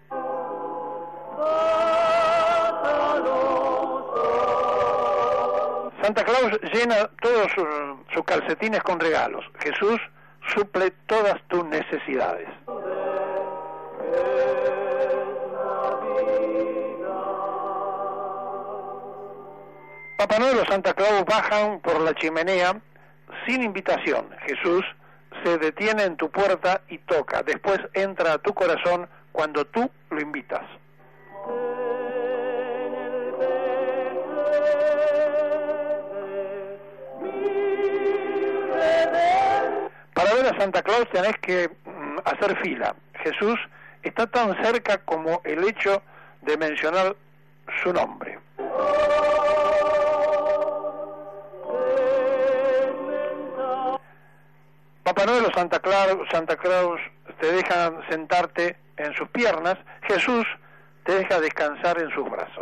Santa Claus llena todos sus calcetines con regalos. Jesús suple todas tus necesidades. Papá Noel o Santa Claus bajan por la chimenea sin invitación. Jesús se detiene en tu puerta y toca. Después entra a tu corazón cuando tú lo invitas. Para ver a Santa Claus tenés que hacer fila. Jesús está tan cerca como el hecho de mencionar su nombre. Papá Noel o Santa Claus te dejan sentarte en sus piernas, Jesús te deja descansar en sus brazos.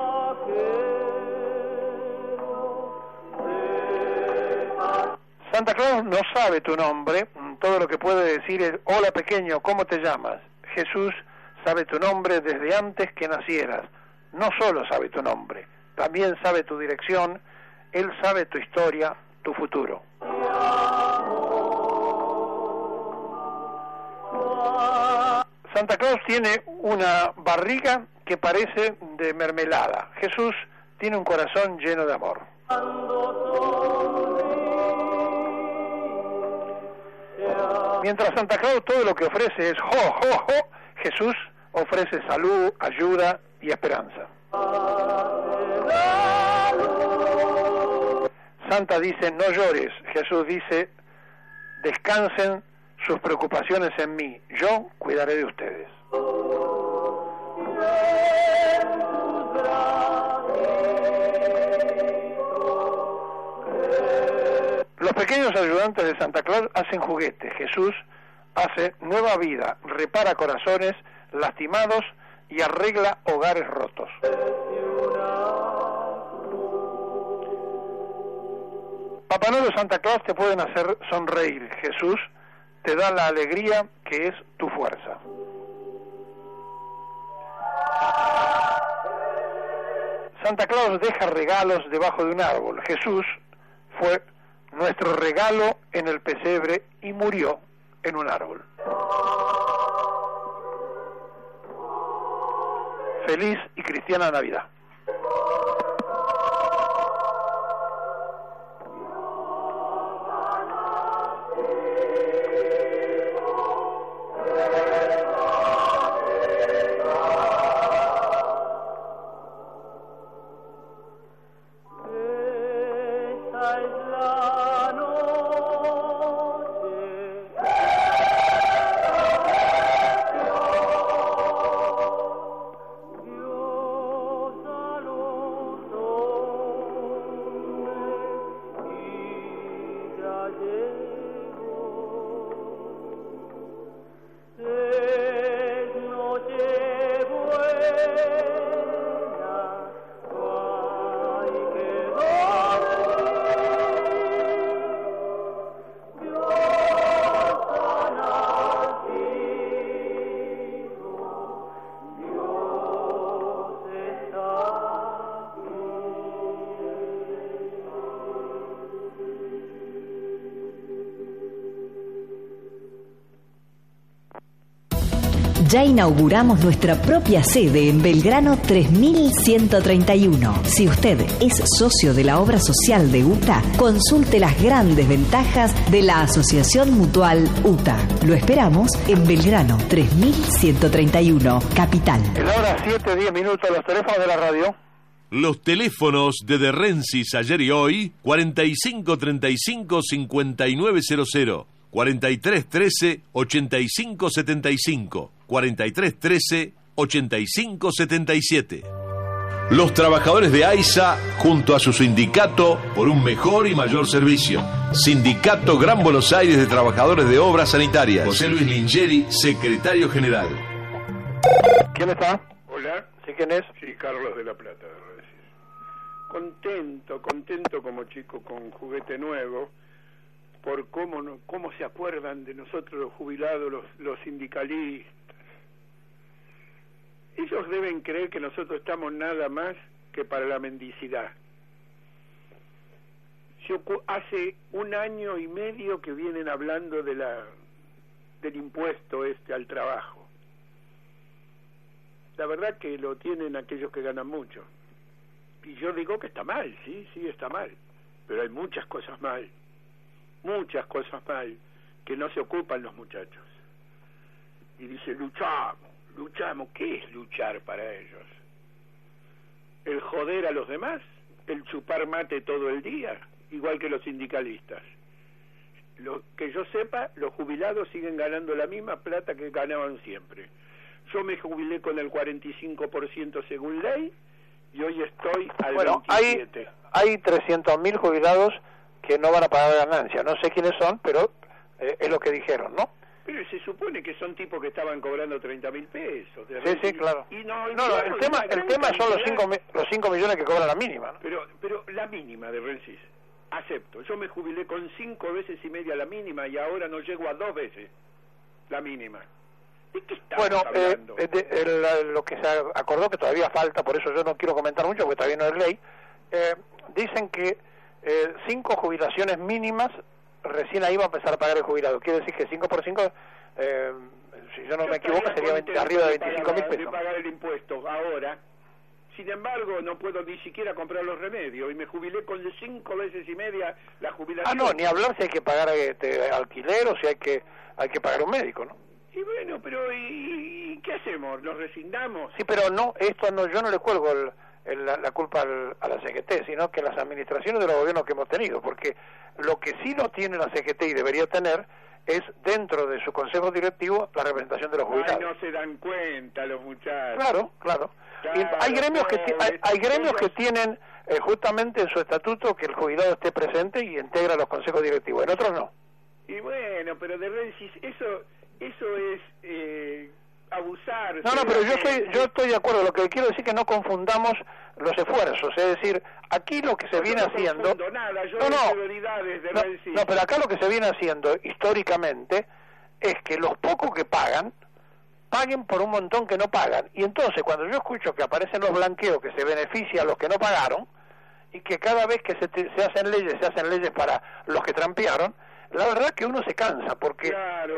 Santa Claus no sabe tu nombre, todo lo que puede decir es: hola pequeño, ¿cómo te llamas? Jesús sabe tu nombre desde antes que nacieras. No solo sabe tu nombre, también sabe tu dirección. Él sabe tu historia, tu futuro. Santa Claus tiene una barriga que parece de mermelada. Jesús tiene un corazón lleno de amor. Mientras Santa Claus todo lo que ofrece es jo, jo, jo, Jesús ofrece salud, ayuda y esperanza. Santa dice: no llores. Jesús dice: descansen sus preocupaciones en mí, yo cuidaré de ustedes. Los pequeños ayudantes de Santa Claus hacen juguetes. Jesús hace nueva vida, repara corazones lastimados y arregla hogares rotos. Papá Noel o Santa Claus te pueden hacer sonreír. Jesús te da la alegría que es tu fuerza. Santa Claus deja regalos debajo de un árbol. Jesús fue nuestro regalo en el pesebre y murió en un árbol. Feliz y cristiana Navidad. Ya inauguramos nuestra propia sede en Belgrano 3131. Si usted es socio de la obra social de UTA, consulte las grandes ventajas de la Asociación Mutual UTA. Lo esperamos en Belgrano 3131, Capital. Es la hora 7:10, los teléfonos de la radio. Los teléfonos de De Rensis ayer y hoy: 4535-5900, 4313-8575, 4313-8577. Los trabajadores de AISA, junto a su sindicato, por un mejor y mayor servicio. Sindicato Gran Buenos Aires de Trabajadores de Obras Sanitarias. José Luis Lingeri, secretario general. ¿Quién está? Hola. ¿Sí, quién es? Sí, Carlos de la Plata, debo decir. Contento como chico con juguete nuevo, por cómo se acuerdan de nosotros los jubilados, los sindicalistas. Ellos deben creer que nosotros estamos nada más que para la mendicidad. Hace 1 año y medio que vienen hablando del impuesto al trabajo. La verdad que lo tienen aquellos que ganan mucho. Y yo digo que está mal, sí, está mal. Pero hay muchas cosas mal, que no se ocupan los muchachos. Y dice, luchamos. ¿Qué es luchar para ellos? ¿El joder a los demás? ¿El chupar mate todo el día? Igual que los sindicalistas. Lo que yo sepa, los jubilados siguen ganando la misma plata que ganaban siempre. Yo me jubilé con el 45% según ley y hoy estoy al 27%. Hay 300.000 jubilados que no van a pagar ganancia. No sé quiénes son, pero es lo que dijeron, ¿no? Pero se supone que son tipos que estaban cobrando 30.000 pesos. Sí, claro. Y no, el tema son los 5 millones que cobra la mínima, ¿no? Pero la mínima de Rensis, acepto. Yo me jubilé con 5 veces y media la mínima y ahora no llego a 2 veces la mínima. ¿De qué estamos hablando? Lo que se acordó, que todavía falta, por eso yo no quiero comentar mucho, porque todavía no es ley, dicen que 5 jubilaciones mínimas recién ahí va a empezar a pagar el jubilado. Quiere decir que 5 por 5, si yo no me equivoco, sería arriba de 25.000 pesos. De pagar el impuesto ahora. Sin embargo, no puedo ni siquiera comprar los remedios y me jubilé con 5 veces y media la jubilación. No, ni hablar si hay que pagar alquiler o si hay que pagar un médico, ¿no? Y bueno, pero ¿y qué hacemos? ¿Nos resignamos? Sí, pero no, yo no le cuelgo la culpa a la CGT, sino que las administraciones de los gobiernos que hemos tenido, porque lo que sí no tiene la CGT y debería tener es dentro de su consejo directivo la representación de los jubilados. Ay, no se dan cuenta los muchachos. Claro. Hay gremios que tienen justamente en su estatuto que el jubilado esté presente y integra los consejos directivos, en otros no. Y bueno, pero de Rensis, eso es abusar. No, pero yo estoy de acuerdo. Lo que quiero decir es que no confundamos los esfuerzos. Es decir, aquí lo que se viene haciendo... No, pero acá lo que se viene haciendo históricamente es que los pocos que paguen por un montón que no pagan. Y entonces, cuando yo escucho que aparecen los blanqueos que se benefician a los que no pagaron, y que cada vez que se hacen leyes para los que trampearon, la verdad que uno se cansa, porque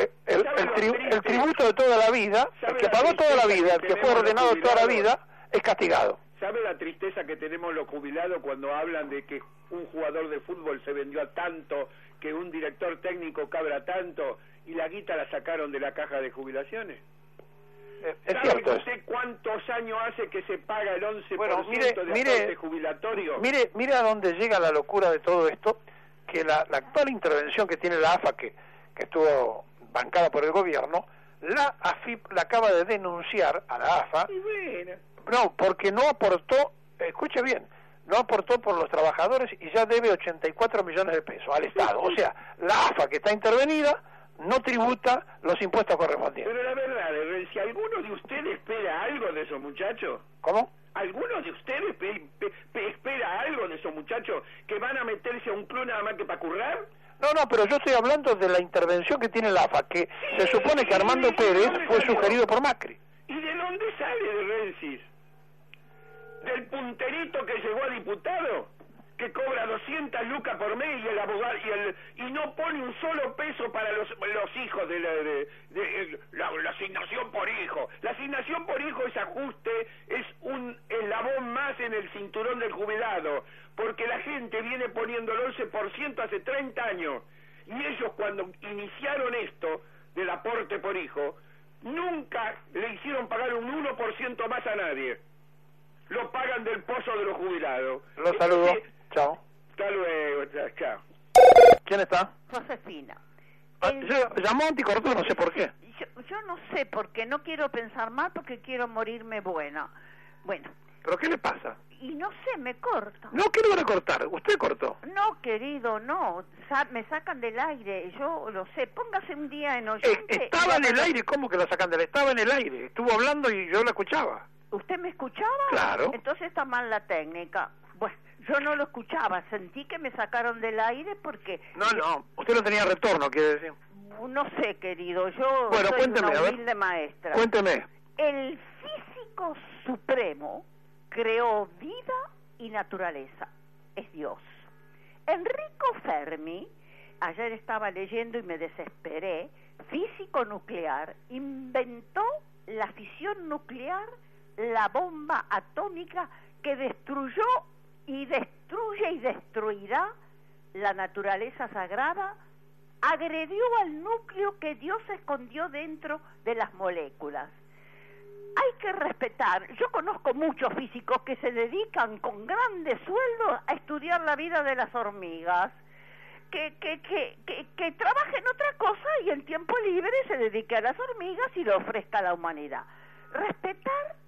el tributo de toda la vida, el que pagó toda la vida, el que fue ordenado toda la vida, es castigado. ¿Sabe la tristeza que tenemos los jubilados cuando hablan de que un jugador de fútbol se vendió a tanto, que un director técnico cabra tanto, y la guita la sacaron de la caja de jubilaciones? ¿Sabe usted cuántos años hace que se paga el 11% de aporte jubilatorio? Mire a dónde llega la locura de todo esto, que la actual intervención que tiene la AFA, que estuvo bancada por el gobierno, la AFIP la acaba de denunciar a la AFA. No, porque no aportó, escuche bien, no aportó por los trabajadores y ya debe 84 millones de pesos al Estado. O sea, la AFA, que está intervenida, no tributa los impuestos correspondientes. Pero la verdad, si alguno de ustedes espera algo de esos muchachos... ¿Cómo? ¿Alguno de ustedes espera algo de esos muchachos que van a meterse a un club nada más que para currar? No, pero yo estoy hablando de la intervención que tiene la AFA, que se supone que Armando Pérez fue sugerido por Macri. ¿Y de dónde sale de Rensis? ¿Del punterito que llegó a diputado? Que cobra 200 lucas por mes y el abogado y no pone un solo peso para los hijos de la asignación por hijo. La asignación por hijo es ajuste, es un eslabón más en el cinturón del jubilado, porque la gente viene poniendo el 11% hace 30 años y ellos cuando iniciaron esto del aporte por hijo nunca le hicieron pagar un 1% más a nadie. Lo pagan del pozo de los jubilados. Los saludo. Chao. Hasta luego, chao. ¿Quién está? Josefina. Llamó anticorto, no sé por qué. Yo no sé, porque no quiero pensar mal, porque quiero morirme buena. Bueno. ¿Pero qué le pasa? Y no sé, me corto. No, ¿qué le van a cortar? ¿Usted cortó? No, querido, no. Me sacan del aire, yo lo sé. Póngase un día en oyente. Estaba en el aire, ¿cómo que lo sacan del aire? Estaba en el aire, estuvo hablando y yo lo escuchaba. ¿Usted me escuchaba? Claro. Entonces está mal la técnica. Bueno, yo no lo escuchaba, sentí que me sacaron del aire porque... No, usted no tenía retorno, quiere decir. No sé, querido, yo soy cuénteme, una humilde maestra. Cuénteme. El físico supremo creó vida y naturaleza, es Dios. Enrico Fermi, ayer estaba leyendo y me desesperé, físico nuclear, inventó la fisión nuclear, la bomba atómica que destruyó y destruye y destruirá la naturaleza sagrada, agredió al núcleo que Dios escondió dentro de las moléculas. Hay que respetar, yo conozco muchos físicos que se dedican con grandes sueldos a estudiar la vida de las hormigas, que trabajen otra cosa y en tiempo libre se dedique a las hormigas y lo ofrezca a la humanidad. Respetar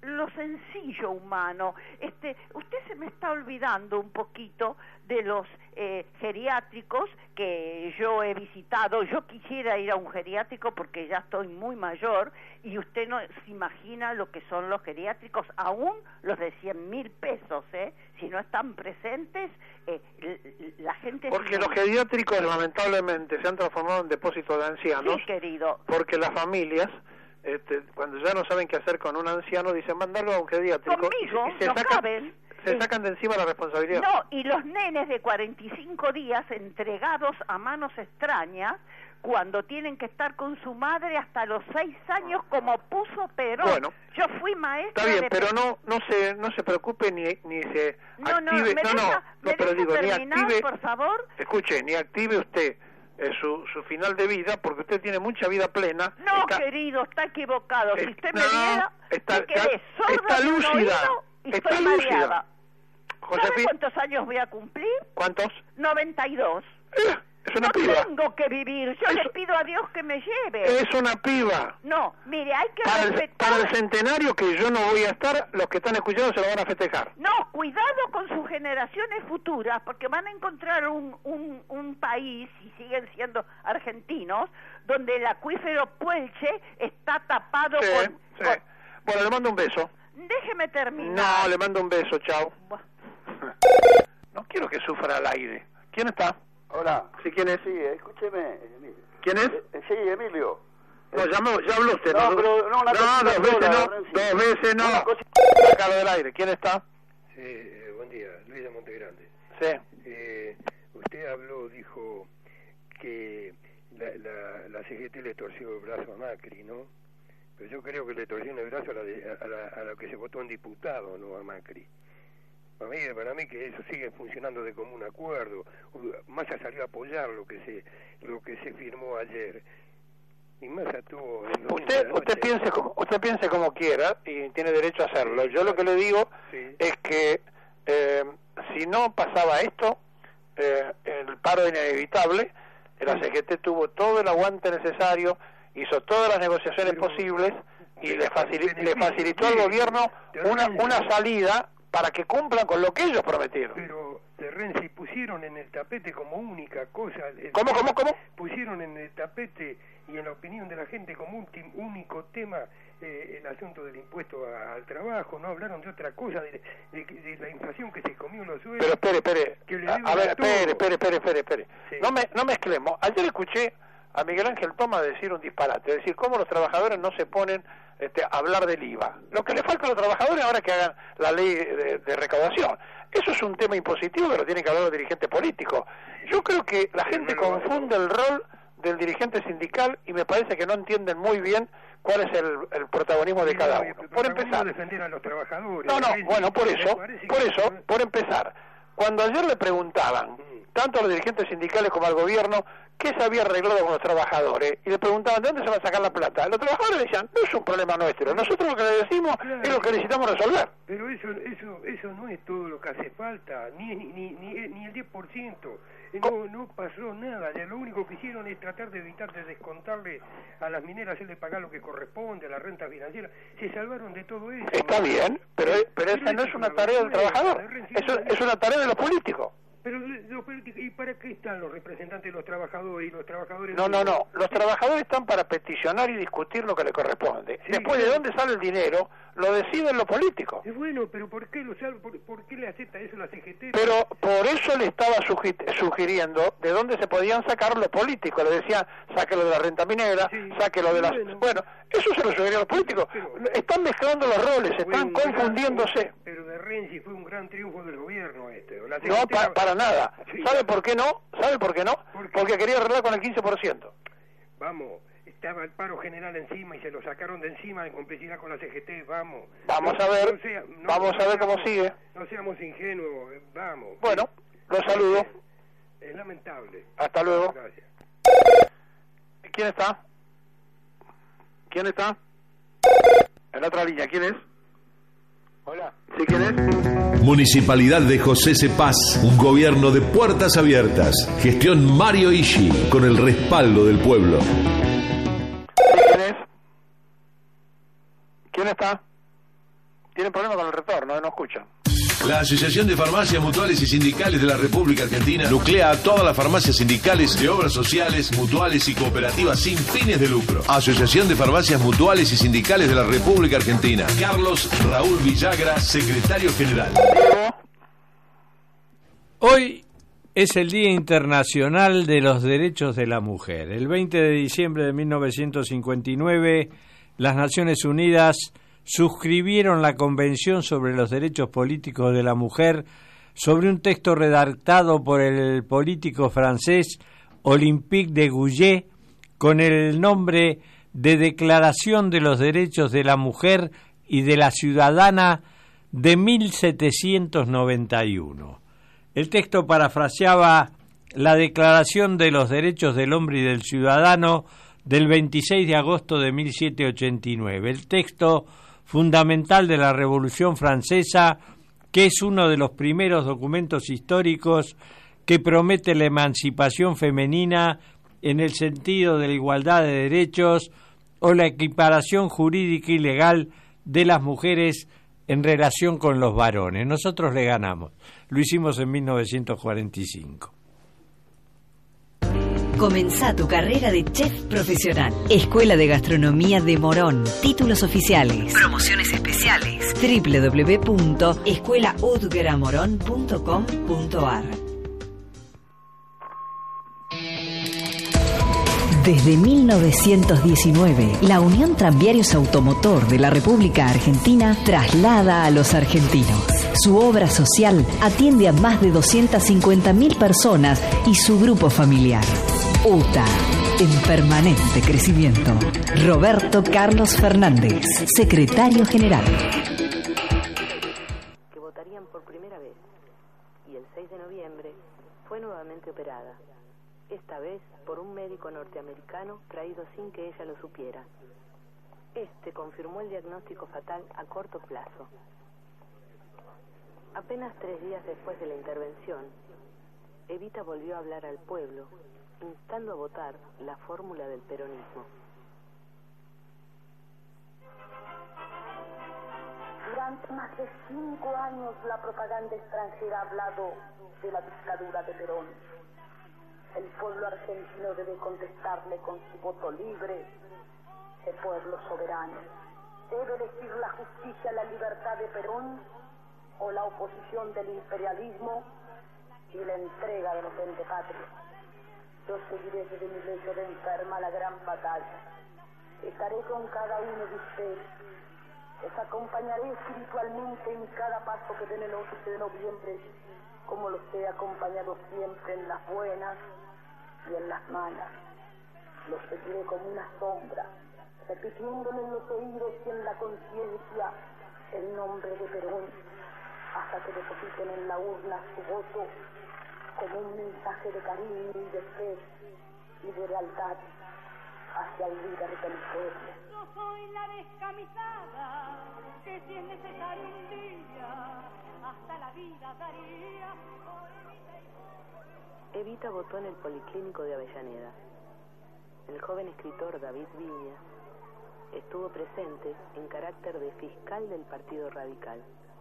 lo sencillo humano. Usted se me está olvidando un poquito de los geriátricos que yo he visitado. Yo quisiera ir a un geriátrico porque ya estoy muy mayor y usted no se imagina lo que son los geriátricos, aún los de 100.000 pesos, si no están presentes, la gente... Porque los geriátricos lamentablemente se han transformado en depósitos de ancianos. Sí, querido. Porque las familias, cuando ya no saben qué hacer con un anciano, dicen, mándalo a un geriátrico. Conmigo, y se no sacan, caben. Se sacan de encima la responsabilidad. No, y los nenes de 45 días entregados a manos extrañas, cuando tienen que estar con su madre hasta los 6 años, como puso Perón. Bueno, yo fui maestra. Está bien, de... pero no se preocupe ni se active. Ni active, por favor. Escuche, ni active usted su final de vida, porque usted tiene mucha vida plena. No, querido, está equivocado. Si usted me viera, me quedé sorda está de un lúcida. oído y Está estoy lúcida. mareada. Josefina, ¿Sabe cuántos años voy a cumplir? ¿Cuántos? 92. Es una no piba. Tengo que vivir. Yo le pido a Dios que me lleve. Es una piba. No, mire, hay que respetar. Para el centenario que yo no voy a estar, los que están escuchando se lo van a festejar. No, cuidado con sus generaciones futuras, porque van a encontrar un país, y siguen siendo argentinos, donde el acuífero Puelche está tapado con... Bueno, le mando un beso. Déjeme terminar. No, le mando un beso, chao. No quiero que sufra al aire. ¿Quién está? Hola. ¿Sí, quién es? Sí, escúcheme. ¿Quién es? Sí, Emilio. No, ya habló usted. No, pero no, dos veces no. Sácalo del aire. ¿Quién está? Sí, buen día, Luis de Montegrande. Sí. Usted dijo que la CGT le torció el brazo a Macri, ¿no? Pero yo creo que le torció el brazo a la que se votó en diputado, no a Macri. Para mí que eso sigue funcionando de común acuerdo. Massa salió a apoyar lo que se firmó ayer. Y Massa tuvo... Usted piense como quiera y tiene derecho a hacerlo. Yo lo que le digo es que si no pasaba esto, el paro era inevitable. La CGT tuvo todo el aguante necesario, hizo todas las negociaciones posibles y le facilitó al gobierno una salida para que cumplan con lo que ellos prometieron. Pero Renzi pusieron en el tapete como única cosa... ¿Cómo? Pusieron en el tapete y en la opinión de la gente como único tema el asunto del impuesto al trabajo, no hablaron de otra cosa, de la inflación que se comió los sueldos... Pero espere. A ver, espere. Sí. No mezclemos. Ayer escuché a Miguel Ángel Toma decir un disparate, es decir, cómo los trabajadores no se ponen a hablar del IVA. Lo que le falta a los trabajadores ahora es que hagan la ley de recaudación. Eso es un tema impositivo que lo tienen que hablar los dirigentes políticos. Yo creo que la gente confunde el rol del dirigente sindical y me parece que no entienden muy bien cuál es el protagonismo de cada uno. Por empezar, defender a los trabajadores. Bueno, por empezar, cuando ayer le preguntaban tanto a los dirigentes sindicales como al gobierno qué se había arreglado con los trabajadores y le preguntaban de dónde se va a sacar la plata, los trabajadores le decían, no es un problema nuestro, nosotros lo que le decimos es lo que necesitamos resolver. Pero eso no es todo lo que hace falta, ni el 10%. No pasó nada, lo único que hicieron es tratar de evitar de descontarle a las mineras, hacerle pagar lo que corresponde a la renta financiera. Se salvaron de todo eso. Está bien, pero esa no es una tarea del trabajador, es una tarea de los políticos. Pero ¿y para qué están los representantes de los trabajadores y los trabajadores? No, los trabajadores están para peticionar y discutir lo que le corresponde. Sí, después de dónde sale el dinero, lo deciden los políticos. Es bueno, pero ¿por qué le acepta eso la CGT? Pero por eso le estaba sugiriendo de dónde se podían sacar los políticos. Le decían, sáquelo de la renta minera, sáquelo de las... Bueno, eso se lo sugerían los políticos. Están mezclando los roles, están confundiéndose. Pero de Renzi fue un gran triunfo del gobierno No, para nada. ¿Sabe por qué no? Porque quería arreglar con el 15%. Vamos, estaba el paro general encima y se lo sacaron de encima en complicidad con la CGT, vamos. Vamos a ver cómo sigue. No seamos ingenuos, vamos. Bueno, lo saludo. Es lamentable. Hasta luego. Gracias. ¿Quién está? En la otra línea, ¿quién es? Hola. ¿Sí, quién es? Municipalidad de José Cepaz, un gobierno de puertas abiertas. Gestión Mario Ishi, con el respaldo del pueblo. ¿Sí, quién es? ¿Quién está? Tienen problemas con el retorno, no escuchan. La Asociación de Farmacias Mutuales y Sindicales de la República Argentina nuclea a todas las farmacias sindicales de obras sociales, mutuales y cooperativas sin fines de lucro. Asociación de Farmacias Mutuales y Sindicales de la República Argentina. Carlos Raúl Villagra, secretario general. Hoy es el Día Internacional de los Derechos de la Mujer. El 20 de diciembre de 1959, las Naciones Unidas suscribieron la Convención sobre los Derechos Políticos de la Mujer sobre un texto redactado por el político francés Olympe de Gouges con el nombre de Declaración de los Derechos de la Mujer y de la Ciudadana de 1791. El texto parafraseaba la Declaración de los Derechos del Hombre y del Ciudadano del 26 de agosto de 1789. El texto fundamental de la Revolución Francesa, que es uno de los primeros documentos históricos que promete la emancipación femenina en el sentido de la igualdad de derechos o la equiparación jurídica y legal de las mujeres en relación con los varones. Nosotros le ganamos. Lo hicimos en 1945. Comenzá tu carrera de chef profesional. Escuela de Gastronomía de Morón. Títulos oficiales. Promociones especiales. www.escuelaudgramoron.com.ar. Desde 1919, la Unión Tranviarios Automotor de la República Argentina traslada a los argentinos. Su obra social atiende a más de 250.000 personas y su grupo familiar. UTA, en permanente crecimiento. Roberto Carlos Fernández, secretario general. Que votarían por primera vez, y el 6 de noviembre fue nuevamente operada, esta vez por un médico norteamericano traído sin que ella lo supiera. Este confirmó el diagnóstico fatal a corto plazo. Apenas 3 días después de la intervención, Evita volvió a hablar al pueblo, instando a votar la fórmula del peronismo. Durante más de 5 años la propaganda extranjera ha hablado de la dictadura de Perón. El pueblo argentino debe contestarle con su voto libre de pueblo soberano. Debe elegir la justicia y la libertad de Perón o la oposición del imperialismo y la entrega de los entes patrios. Yo seguiré desde mi lecho de enferma la gran batalla. Estaré con cada uno de ustedes. Les acompañaré espiritualmente en cada paso que den el 11 de noviembre, como los he acompañado siempre en las buenas y en las malas. Los seguiré como una sombra, repitiéndole en los oídos y en la conciencia el nombre de Perón, hasta que depositen en la urna su voto como un mensaje de cariño y de fe y de lealtad hacia el líder del pueblo. Yo soy la descamisada que si es necesario un día hasta la vida daría por Evita votó en el Policlínico de Avellaneda. El joven escritor David Viñas estuvo presente en carácter de fiscal del Partido Radical.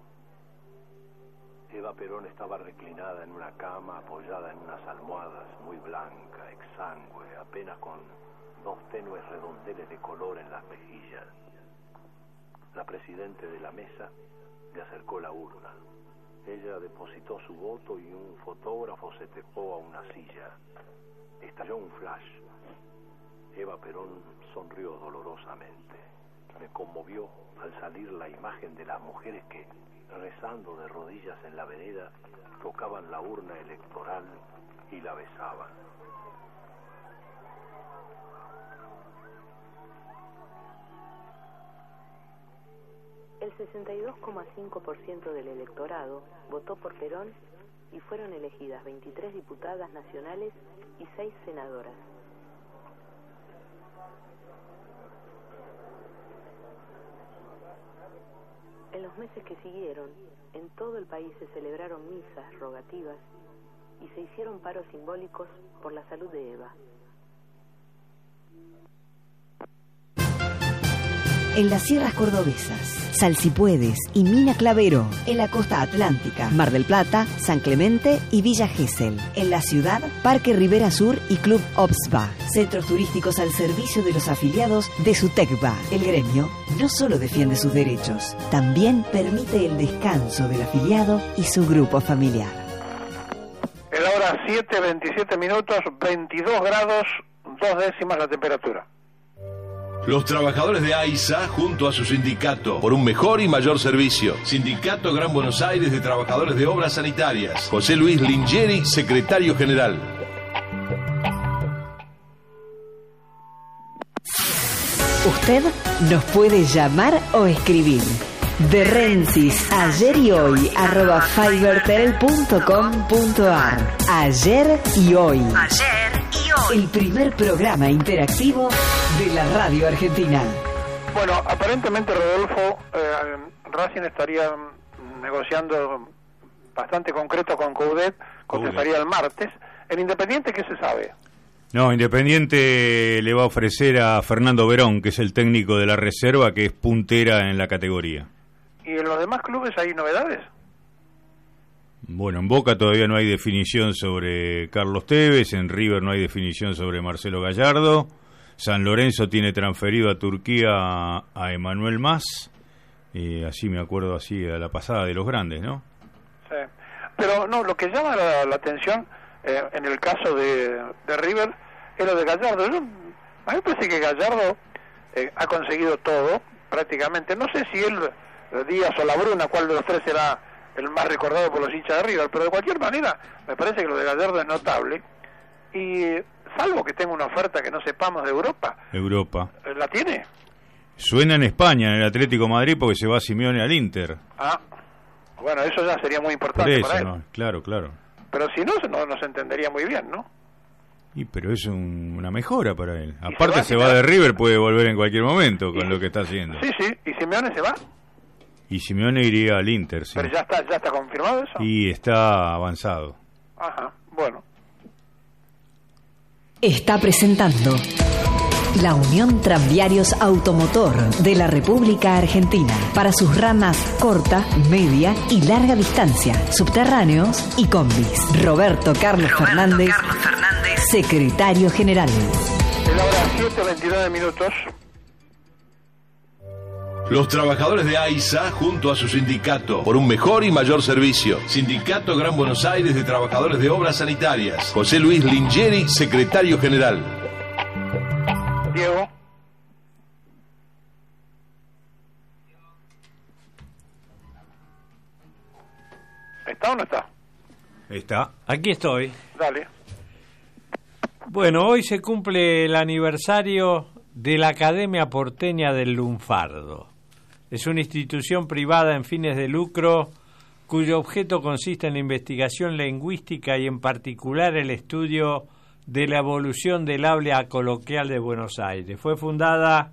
Eva Perón estaba reclinada en una cama, apoyada en unas almohadas, muy blanca, exangüe, apenas con 2 tenues redondeles de color en las mejillas. La presidente de la mesa le acercó la urna. Ella depositó su voto y un fotógrafo se trepó a una silla. Estalló un flash. Eva Perón sonrió dolorosamente. Me conmovió al salir la imagen de las mujeres que, rezando de rodillas en la vereda, tocaban la urna electoral y la besaban. El 62,5% del electorado votó por Perón y fueron elegidas 23 diputadas nacionales y 6 senadoras. En los meses que siguieron, en todo el país se celebraron misas rogativas y se hicieron paros simbólicos por la salud de Eva. en las sierras cordobesas, Salsipuedes y Mina Clavero, en la costa atlántica, Mar del Plata, San Clemente y Villa Gesell. En la ciudad, Parque Rivera Sur y Club Obsba, centros turísticos al servicio de los afiliados de SUTECBA. El gremio no solo defiende sus derechos, también permite el descanso del afiliado y su grupo familiar. En la hora 7:27 minutos, 22 grados, 2 décimas la temperatura. Los trabajadores de AISA, junto a su sindicato, por un mejor y mayor servicio. Sindicato Gran Buenos Aires de Trabajadores de Obras Sanitarias. José Luis Lingieri, secretario general. Usted nos puede llamar o escribir. De Rensis, ayer y hoy, @fibertel.com.ar. Ayer y hoy. El primer programa interactivo de la radio argentina. Bueno, aparentemente, Rodolfo, Racing estaría negociando bastante concreto con Coudet, contestaría el martes. ¿En Independiente qué se sabe? No, Independiente le va a ofrecer a Fernando Verón, que es el técnico de la reserva, que es puntera en la categoría. ¿Y en los demás clubes hay novedades? Bueno, en Boca todavía no hay definición sobre Carlos Tevez, en River no hay definición sobre Marcelo Gallardo, San Lorenzo tiene transferido a Turquía a Emanuel Mas, así me acuerdo así a la pasada de los grandes, ¿no? Sí, pero no, lo que llama la atención en el caso de River es lo de Gallardo. A mí me parece que Gallardo ha conseguido todo, prácticamente, no sé si él, Díaz o Labruna, cuál de los tres será el más recordado por los hinchas de River, pero de cualquier manera me parece que lo de Gallardo es notable, y salvo que tenga una oferta que no sepamos de Europa. ¿La tiene? Suena en España, en el Atlético de Madrid, porque se va Simeone al Inter. Ah, bueno, eso ya sería muy importante por eso, para él. ¿no? Claro. Pero si no se entendería muy bien, ¿no? Pero es una mejora para él. Aparte se va de River, puede volver en cualquier momento con lo que está haciendo. Sí, ¿y Simeone se va? Y Simeone iría al Inter, sí. ¿Pero ya está confirmado eso? Y está avanzado. Ajá, bueno. Está presentando la Unión Tranviarios Automotor de la República Argentina para sus ramas corta, media y larga distancia, subterráneos y combis. Roberto Carlos Fernández, secretario general. Es la hora 7:29 minutos. Los trabajadores de AISA, junto a su sindicato, por un mejor y mayor servicio. Sindicato Gran Buenos Aires de Trabajadores de Obras Sanitarias. José Luis Lingieri, secretario general. Diego. ¿Está o no está? Está. Aquí estoy. Dale. Bueno, hoy se cumple el aniversario de la Academia Porteña del Lunfardo. Es una institución privada en fines de lucro cuyo objeto consiste en la investigación lingüística y en particular el estudio de la evolución del habla coloquial de Buenos Aires. Fue fundada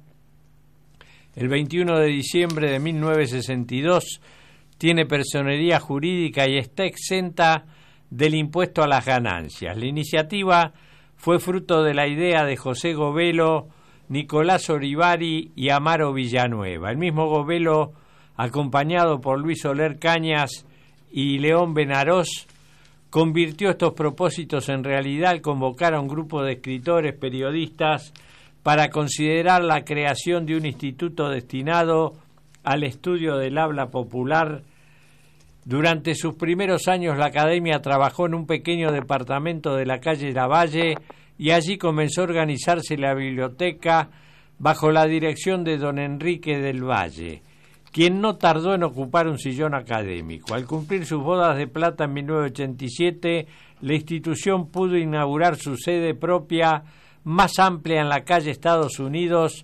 el 21 de diciembre de 1962, tiene personería jurídica y está exenta del impuesto a las ganancias. La iniciativa fue fruto de la idea de José Govelo, Nicolás Orivari y Amaro Villanueva. El mismo Govelo, acompañado por Luis Soler Cañas y León Benarós, convirtió estos propósitos en realidad al convocar a un grupo de escritores, periodistas, para considerar la creación de un instituto destinado al estudio del habla popular. Durante sus primeros años la Academia trabajó en un pequeño departamento de la calle Lavalle y allí comenzó a organizarse la biblioteca bajo la dirección de don Enrique del Valle, quien no tardó en ocupar un sillón académico. Al cumplir sus bodas de plata en 1987, la institución pudo inaugurar su sede propia más amplia en la calle Estados Unidos,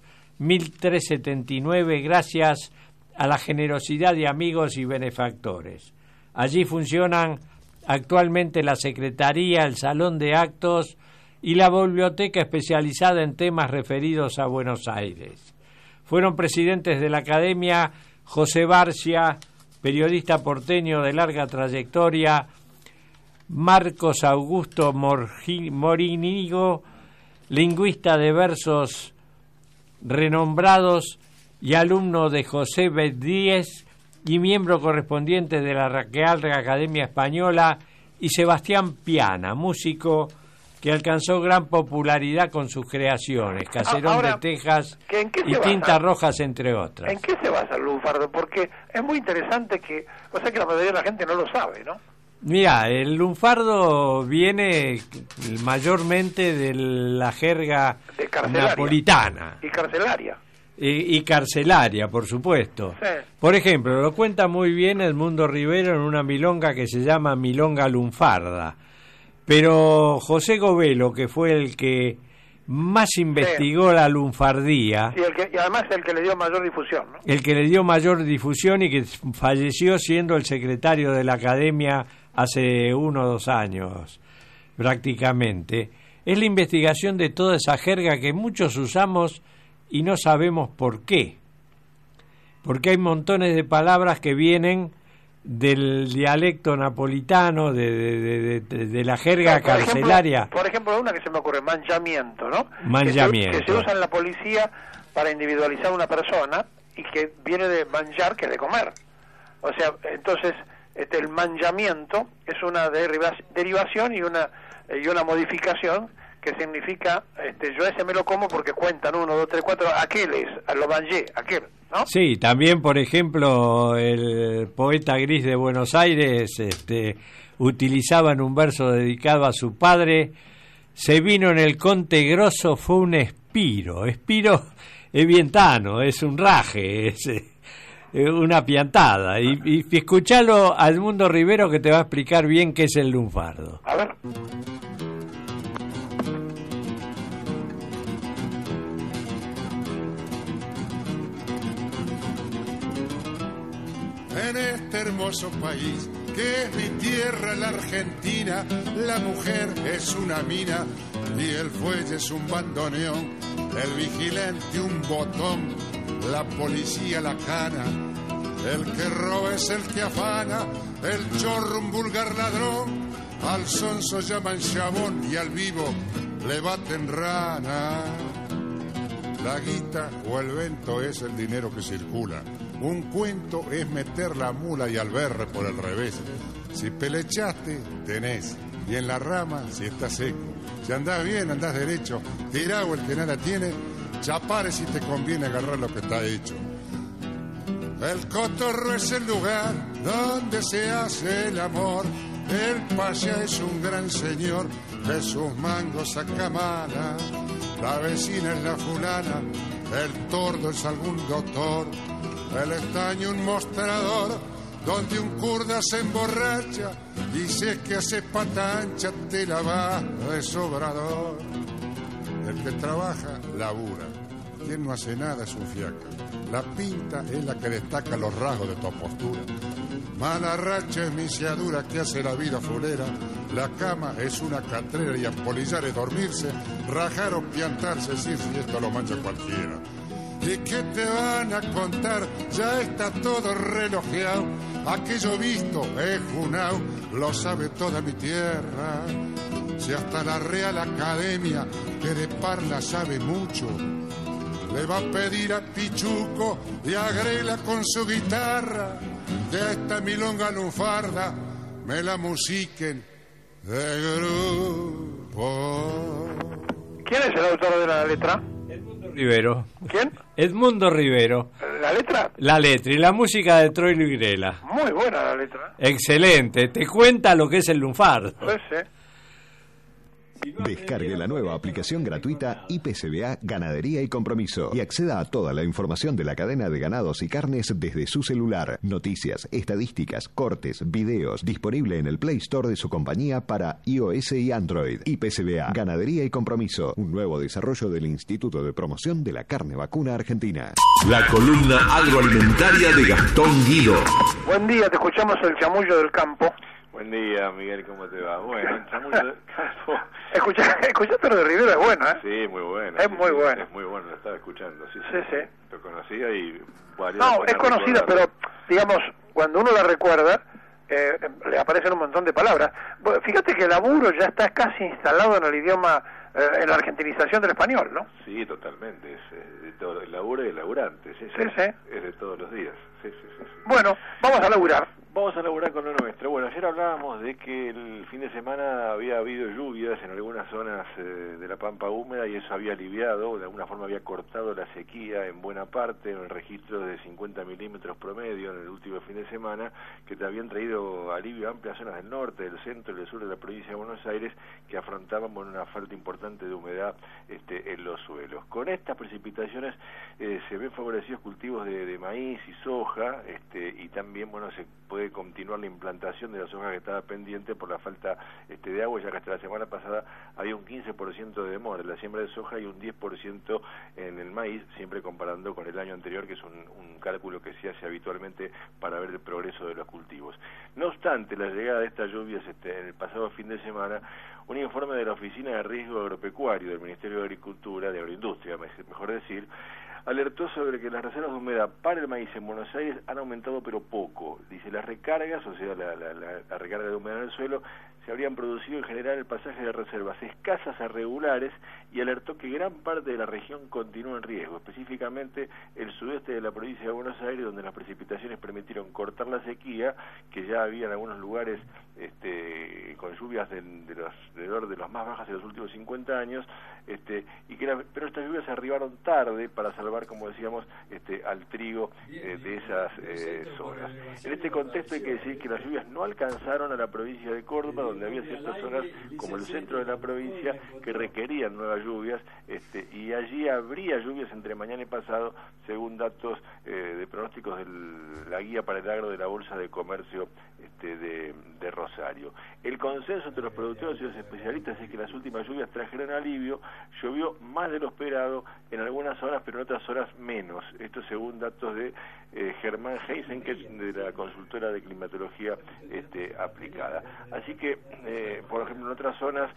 1379, gracias a la generosidad de amigos y benefactores. Allí funcionan actualmente la secretaría, el salón de actos y la biblioteca especializada en temas referidos a Buenos Aires. Fueron presidentes de la Academia José Barcia, periodista porteño de larga trayectoria, Marcos Augusto Morinigo, lingüista de versos renombrados, y alumno de José Bedíez y miembro correspondiente de la Real Academia Española, y Sebastián Piana, músico que alcanzó gran popularidad con sus creaciones, Caserón Ahora, de Texas ¿en qué y se Tintas basa? Rojas, entre otras. ¿En qué se basa el lunfardo? Porque es muy interesante que, o sea que la mayoría de la gente no lo sabe, ¿no? Mira, el lunfardo viene mayormente de la jerga carcelaria. napolitana. Y carcelaria. Y carcelaria, por supuesto. Sí. Por ejemplo, lo cuenta muy bien Edmundo Rivero en una milonga que se llama Milonga Lunfarda. Pero José Govelo, que fue el que más investigó la lunfardía, Sí, y además el que le dio mayor difusión, ¿no? el que le dio mayor difusión y que falleció siendo el secretario de la Academia hace 1 o 2 años, prácticamente, es la investigación de toda esa jerga que muchos usamos y no sabemos por qué. Porque hay montones de palabras que vienen del dialecto napolitano, de la jerga carcelaria. Por ejemplo, una que se me ocurre, manchamiento, ¿no? Manchamiento. Que se usa en la policía para individualizar a una persona y que viene de manjar, que es de comer. O sea, entonces, el manchamiento es una derivación y una modificación que significa, yo ese me lo como porque cuentan 1, 2, 3, 4, aquel es, lo manché, aquel, ¿no? Sí, también, por ejemplo, el poeta Gris de Buenos Aires utilizaba en un verso dedicado a su padre: se vino en el Conte Grosso, fue un espiro. Espiro es vientano, es un raje, es una piantada. Y escuchalo a Edmundo Rivero, que te va a explicar bien qué es el lunfardo. A ver. En este hermoso país que es mi tierra, la Argentina, la mujer es una mina y el fuelle es un bandoneón, el vigilante un botón, la policía la cana, el que roba es el que afana, el chorro un vulgar ladrón, al sonso llaman chabón y al vivo le baten rana. La guita o el vento es el dinero que circula. Un cuento es meter la mula y al berre por el revés. Si pelechaste, tenés. Y en la rama, si está seco. Si andás bien, andás derecho. Tirado el que nada tiene. Chapare si te conviene agarrar lo que está hecho. El cotorro es el lugar donde se hace el amor. El paya es un gran señor de sus mangos saca mala. La vecina es la fulana, el tordo es algún doctor, el estaño un mostrador donde un kurda se emborracha y si es que hace pata ancha te la va de sobrador. El que trabaja, labura. Quien no hace nada es un fiaca. La pinta es la que destaca los rasgos de tu postura. Mala racha es misiadura que hace la vida fulera. La cama es una catrera y ampolillar es dormirse, rajar o piantarse, si esto lo mancha cualquiera. ¿Y qué te van a contar? Ya está todo relojeado. Aquello visto es junao, lo sabe toda mi tierra. Si hasta la Real Academia, que de parla sabe mucho, le va a pedir a Pichuco y a Grela con su guitarra de esta milonga lunfarda me la musiquen de grupo. ¿Quién es el autor de la letra? Rivero. ¿Quién? Edmundo Rivero. ¿La letra? La letra y la música de Troilo y Grela. Muy buena la letra. Excelente, te cuenta lo que es el lunfardo. Pues sí. Descargue la nueva aplicación gratuita IPCBA Ganadería y Compromiso y acceda a toda la información de la cadena de ganados y carnes desde su celular. Noticias, estadísticas, cortes, videos, disponible en el Play Store de su compañía para iOS y Android. IPCBA Ganadería y Compromiso, un nuevo desarrollo del Instituto de Promoción de la Carne Vacuna Argentina. La columna agroalimentaria de Gastón Guido. Buen día, te escuchamos el chamullo del campo. Buen día, Miguel, ¿cómo te va? Bueno, el chamullo del campo. Escuchaste lo de Rivero, es bueno, ¿eh? Sí, muy bueno. Es muy bueno. Es muy bueno, lo estaba escuchando, sí. Sí. Lo conocía y... No, es conocida, pero, digamos, cuando uno la recuerda, le aparecen un montón de palabras. Fíjate que el laburo ya está casi instalado en el idioma en la argentinización del español, ¿no? Sí, totalmente, es de todo el laburo y el laburante, sí. Es de todos los días, sí. Bueno, vamos a laburar. Vamos a laburar con lo nuestro. Bueno, ayer hablábamos de que el fin de semana había habido lluvias en algunas zonas de la Pampa húmeda y eso había aliviado, de alguna forma había cortado la sequía en buena parte, en el registro de 50 milímetros promedio en el último fin de semana, que te habían traído alivio a amplias zonas del norte, del centro y del sur de la provincia de Buenos Aires, que afrontaban una falta importante de humedad en los suelos. Con estas precipitaciones se ven favorecidos cultivos de maíz y soja, y también, se puede continuar la implantación de la soja que estaba pendiente por la falta de agua, ya que hasta la semana pasada había un 15% de demora en la siembra de soja y un 10% en el maíz, siempre comparando con el año anterior, que es un cálculo que se hace habitualmente para ver el progreso de los cultivos. No obstante, la llegada de estas lluvias en el pasado fin de semana, un informe de la Oficina de Riesgo Agropecuario del Ministerio de Agricultura, de Agroindustria, mejor decir, alertó sobre que las reservas de humedad para el maíz en Buenos Aires han aumentado pero poco. Dice, las recargas, o sea, la recarga de humedad en el suelo, se habrían producido en general el pasaje de reservas escasas a regulares y alertó que gran parte de la región continúa en riesgo, específicamente el sudeste de la provincia de Buenos Aires, donde las precipitaciones permitieron cortar la sequía, que ya había en algunos lugares con lluvias alrededor de las más bajas de los últimos 50 años, pero estas lluvias arribaron tarde para salvar, como decíamos, al trigo de esas zonas. En este contexto hay que decir que las lluvias no alcanzaron a la provincia de Córdoba, donde había ciertas zonas como el centro de la provincia que requerían nuevas lluvias, y allí habría lluvias entre mañana y pasado, según datos de pronósticos de la guía para el agro de la Bolsa de Comercio de Rosario. El consenso entre los productores y los especialistas es que las últimas lluvias trajeron alivio, llovió más de lo esperado en algunas zonas, pero en otras zonas menos. Esto según datos de Germán Heisen, que es de la consultora de climatología aplicada. Así que, por ejemplo, en otras zonas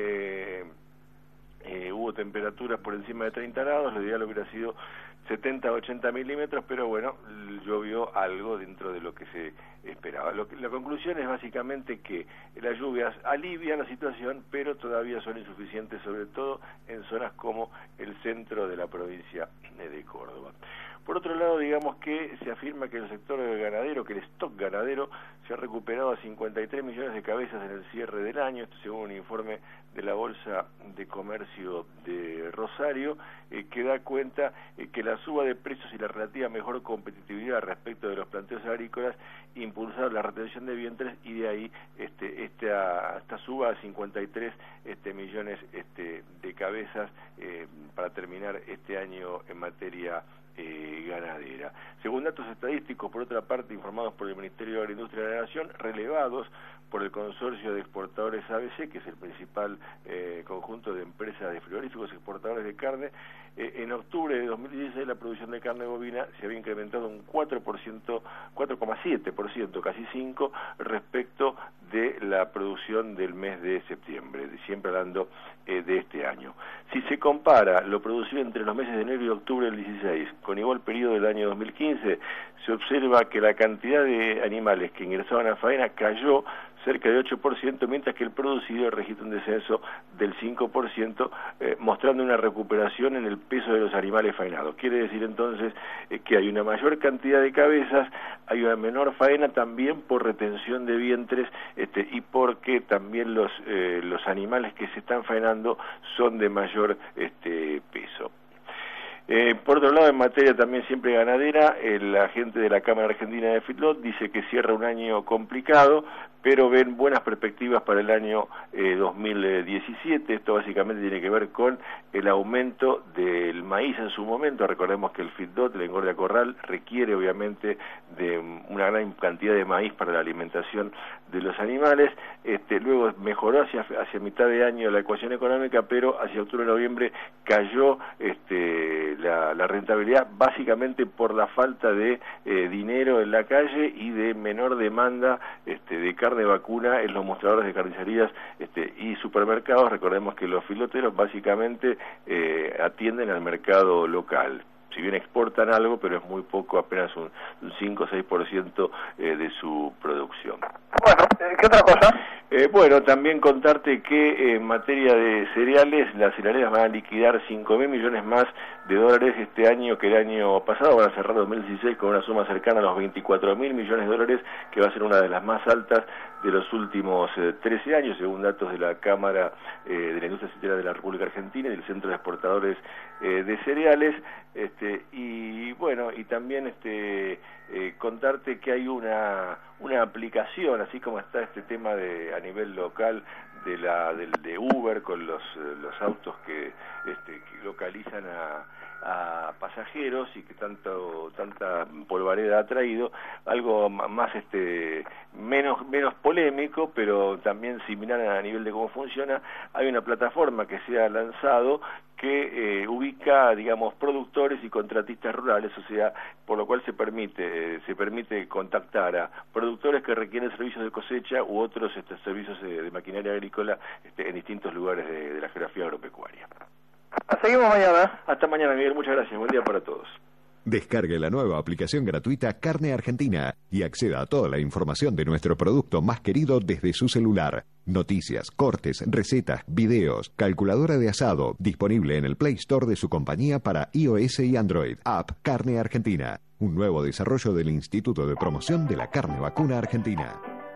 hubo temperaturas por encima de 30 grados, lo ideal hubiera sido 70 a 80 milímetros, pero bueno, llovió algo dentro de lo que se esperaba. La conclusión es básicamente que las lluvias alivian la situación, pero todavía son insuficientes, sobre todo en zonas como el centro de la provincia de Córdoba. Por otro lado, digamos que se afirma que el sector ganadero, que el stock ganadero, se ha recuperado a 53 millones de cabezas en el cierre del año, esto según un informe de la Bolsa de Comercio de Rosario, que da cuenta que la suba de precios y la relativa mejor competitividad respecto de los planteos agrícolas impulsaron la retención de vientres, y de ahí esta suba a 53 millones de cabezas para terminar este año en materia ganadera. Según datos estadísticos, por otra parte, informados por el Ministerio de Agroindustria de la Nación, relevados por el consorcio de exportadores ABC, que es el principal conjunto de empresas de frigoríficos exportadores de carne, en octubre de 2016 la producción de carne bovina se había incrementado un 4,7%, casi 5%, respecto de la producción del mes de septiembre, siempre hablando de este año. Si se compara lo producido entre los meses de enero y octubre del 16 con igual periodo del año 2015, se observa que la cantidad de animales que ingresaban a faena cayó cerca de 8%, mientras que el producido registra un descenso del 5%, mostrando una recuperación en el peso de los animales faenados. Quiere decir entonces que hay una mayor cantidad de cabezas, hay una menor faena también por retención de vientres, y porque también los animales que se están faenando son de mayor peso. Por otro lado, en materia también siempre ganadera, la gente de la Cámara Argentina de Feedlot dice que cierra un año complicado, pero ven buenas perspectivas para el año 2017. Esto básicamente tiene que ver con el aumento del maíz en su momento. Recordemos que el feedlot, la engorda corral, requiere obviamente de una gran cantidad de maíz para la alimentación de los animales. Luego mejoró hacia mitad de año la ecuación económica, pero hacia octubre-noviembre cayó la rentabilidad, básicamente por la falta de dinero en la calle y de menor demanda de carne vacuna en los mostradores de carnicerías y supermercados. Recordemos que los filoteros básicamente atienden al mercado local. si bien exportan algo, pero es muy poco, apenas un 5 o 6% de su producción. Bueno, ¿qué otra cosa? Bueno, también contarte que en materia de cereales, las cerealeras van a liquidar 5.000 millones más de dólares este año que el año pasado. Van a cerrar 2016 con una suma cercana a los 24.000 millones de dólares, que va a ser una de las más altas de los últimos 13 años, según datos de la Cámara de la Industria Cerealera de la República Argentina y del Centro de Exportadores de Cereales. Y bueno, y también contarte que hay una aplicación, así como está este tema a nivel local de Uber con los autos que localizan a pasajeros y que tanta polvareda ha traído, algo más menos polémico, pero también similar a nivel de cómo funciona. Hay una plataforma que se ha lanzado que ubica, digamos, productores y contratistas rurales, o sea, por lo cual se permite contactar a productores que requieren servicios de cosecha u otros servicios de maquinaria agrícola en distintos lugares de la geografía agropecuaria. Seguimos mañana. Hasta mañana, Miguel. Muchas gracias. Buen día para todos. Descargue la nueva aplicación gratuita Carne Argentina y acceda a toda la información de nuestro producto más querido desde su celular. Noticias, cortes, recetas, videos, calculadora de asado, disponible en el Play Store de su compañía para iOS y Android. App Carne Argentina, un nuevo desarrollo del Instituto de Promoción de la Carne Vacuna Argentina.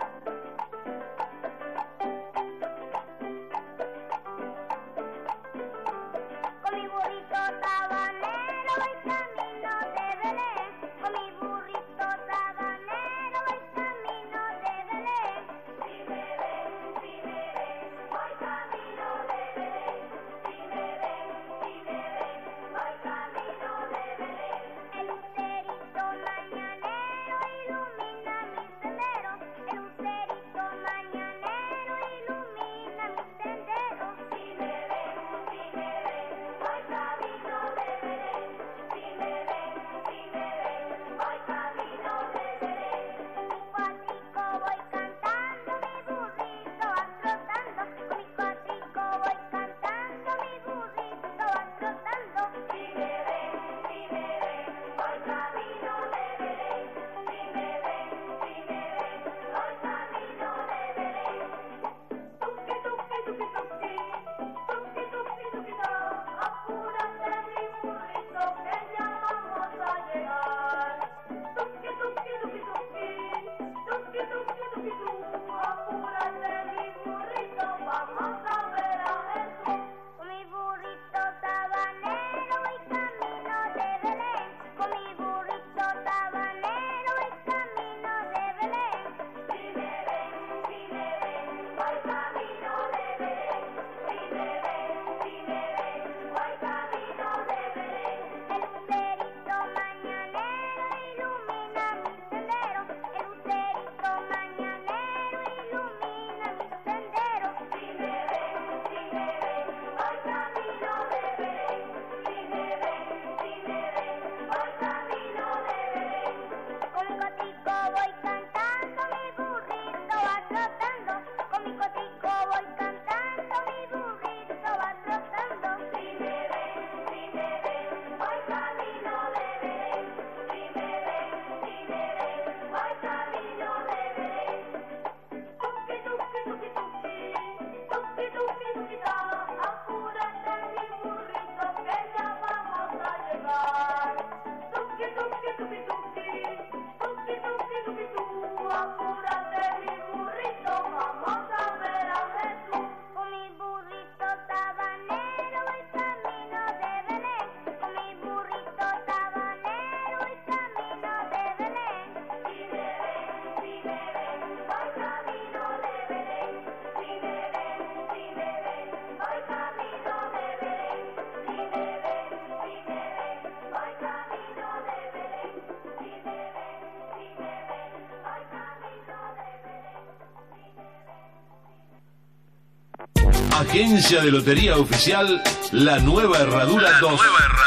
Agencia de Lotería Oficial La Nueva Herradura 2.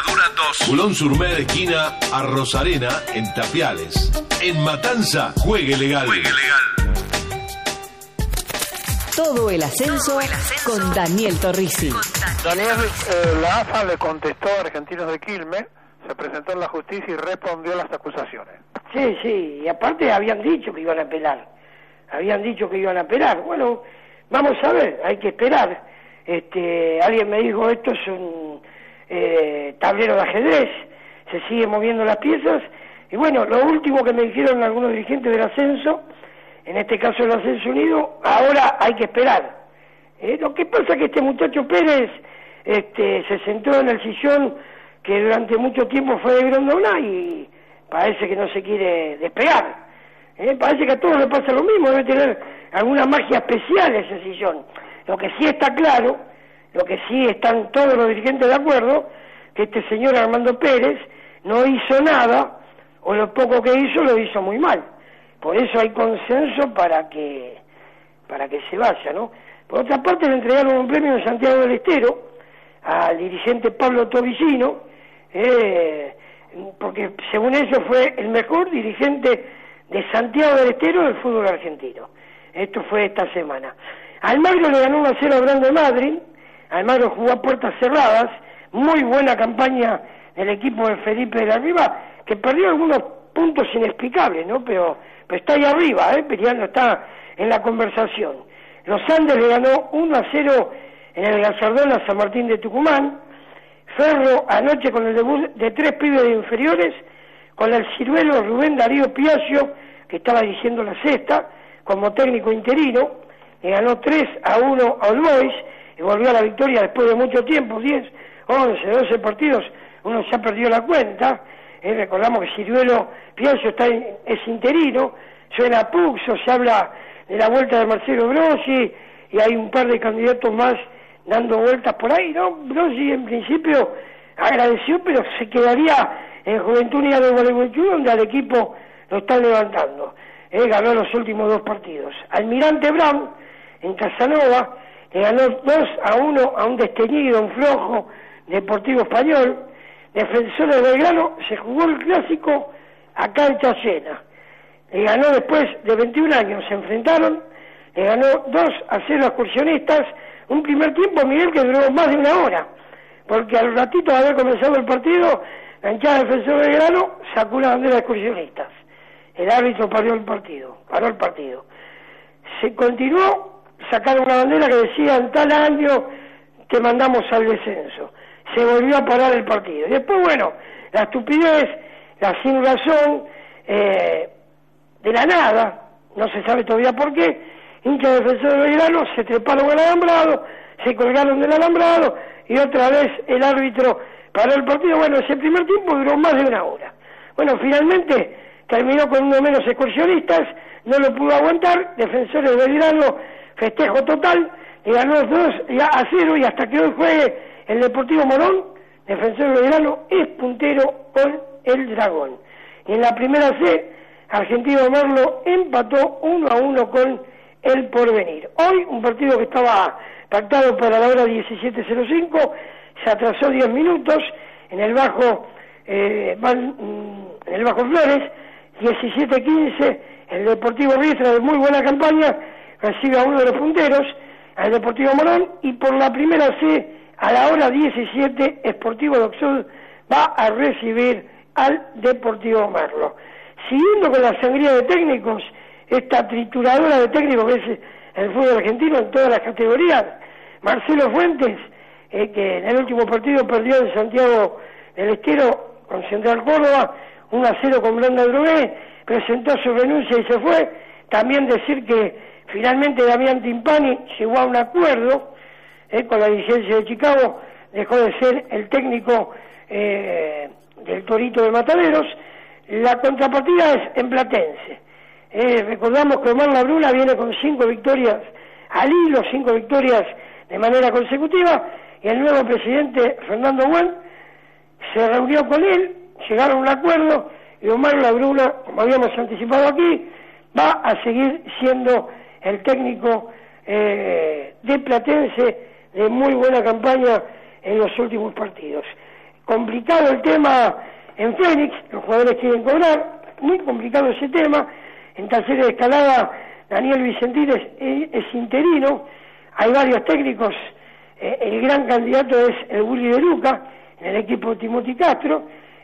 Culón Surmer, esquina a Rosarena, en Tapiales. En Matanza, juegue legal. Todo el ascenso con Daniel Torrisi. Daniel, la AFA le contestó a Argentinos de Quilmes, se presentó en la justicia y respondió a las acusaciones. Sí, y aparte habían dicho que iban a apelar. Bueno, vamos a ver, hay que esperar. Alguien me dijo, esto es un tablero de ajedrez, se siguen moviendo las piezas, y bueno, lo último que me dijeron algunos dirigentes del ascenso, en este caso el Ascenso Unido, ahora hay que esperar. Lo que pasa es que este muchacho Pérez se sentó en el sillón que durante mucho tiempo fue de Grondona y parece que no se quiere despegar. Parece que a todos les pasa lo mismo, debe tener alguna magia especial ese sillón. Lo que sí está claro, lo que sí están todos los dirigentes de acuerdo, que este señor Armando Pérez no hizo nada, o lo poco que hizo lo hizo muy mal. Por eso hay consenso para que se vaya, ¿no? Por otra parte, le entregaron un premio en Santiago del Estero al dirigente Pablo Tobillino, porque según ellos fue el mejor dirigente de Santiago del Estero del fútbol argentino. Esto fue esta semana. Almagro le ganó 1-0 a Grande Madrid. Almagro jugó a puertas cerradas, muy buena campaña del equipo de Felipe de la Riva, que perdió algunos puntos inexplicables, ¿no? Pero está ahí arriba, peleando, está en la conversación. Los Andes le ganó 1-0 en el Gazardón a San Martín de Tucumán. Ferro anoche con el debut de 3 pibes de inferiores, con el ciruelo Rubén Darío Piaggio, que estaba dirigiendo la sexta, como técnico interino, le ganó 3-1 a All Boys, y volvió a la victoria después de mucho tiempo, 10, 11, 12 partidos, uno ya perdió la cuenta. Recordamos que Ciruelo Piaggio es interino, suena Puxo, se habla de la vuelta de Marcelo Brosi, y hay un par de candidatos más dando vueltas por ahí, ¿no? Brosi en principio agradeció, pero se quedaría en Juventud Unida de Gualeguaychú, donde al equipo lo están levantando. Ganó los últimos 2 partidos. Almirante Brown, en Casanova, le ganó 2-1 a un desteñido, un flojo Deportivo Español. Defensor de Belgrano se jugó el clásico a cancha llena. Le ganó después de 21 años, se enfrentaron, le ganó 2-0 a Excursionistas, un primer tiempo, Miguel, que duró más de 1 hora, porque al ratito de haber comenzado el partido, la hinchada del Defensor de Belgrano sacó una bandera de Excursionistas. El árbitro paró el partido. Se continuó, sacaron una bandera que decía, en tal año te mandamos al descenso. Se volvió a parar el partido. Y después, bueno, la estupidez, la sin razón, de la nada, no se sabe todavía por qué, hinchas Defensor de Belgrano se treparon al alambrado, se colgaron del alambrado, y otra vez el árbitro paró el partido. Bueno, ese primer tiempo duró más de 1 hora. Bueno, finalmente terminó con 1 menos Excursionistas, no lo pudo aguantar, Defensores de Belgrano, festejo total, y ganó 2-0, y hasta que hoy juegue el Deportivo Morón, Defensor de Belgrano es puntero con el Dragón. Y en la primera C, Argentino Merlo empató 1-1 con el Porvenir. Hoy, un partido que estaba pactado para la hora 17:05, se atrasó 10 minutos en el Bajo Flores, 17:15, el Deportivo Riestra, de muy buena campaña, recibe a uno de los punteros, al Deportivo Morón, y por la primera C, a la hora 17, Sportivo Docksud va a recibir al Deportivo Merlo. Siguiendo con la sangría de técnicos, esta trituradora de técnicos que es el fútbol argentino en todas las categorías, Marcelo Fuentes, que en el último partido perdió en Santiago del Estero con Central Córdoba, 1-0 con Blanda Drogué, presentó su renuncia y se fue. También decir que finalmente Damián Timpani llegó a un acuerdo con la dirigencia de Chicago, dejó de ser el técnico del Torito de Mataderos. La contrapartida es en Platense. Recordamos que Omar Labruna viene con 5 victorias al hilo, 5 victorias de manera consecutiva, y el nuevo presidente Fernando Buen se reunió con él, llegaron a un acuerdo, y Omar Labruna, como habíamos anticipado aquí, va a seguir siendo el técnico de Platense, de muy buena campaña en los últimos partidos. Complicado el tema en Fénix, los jugadores quieren cobrar, muy complicado ese tema. En Talleres de Escalada, Daniel Vicentines es interino, hay varios técnicos, el gran candidato es el Willy de Luca, en el equipo de Timothy Castro,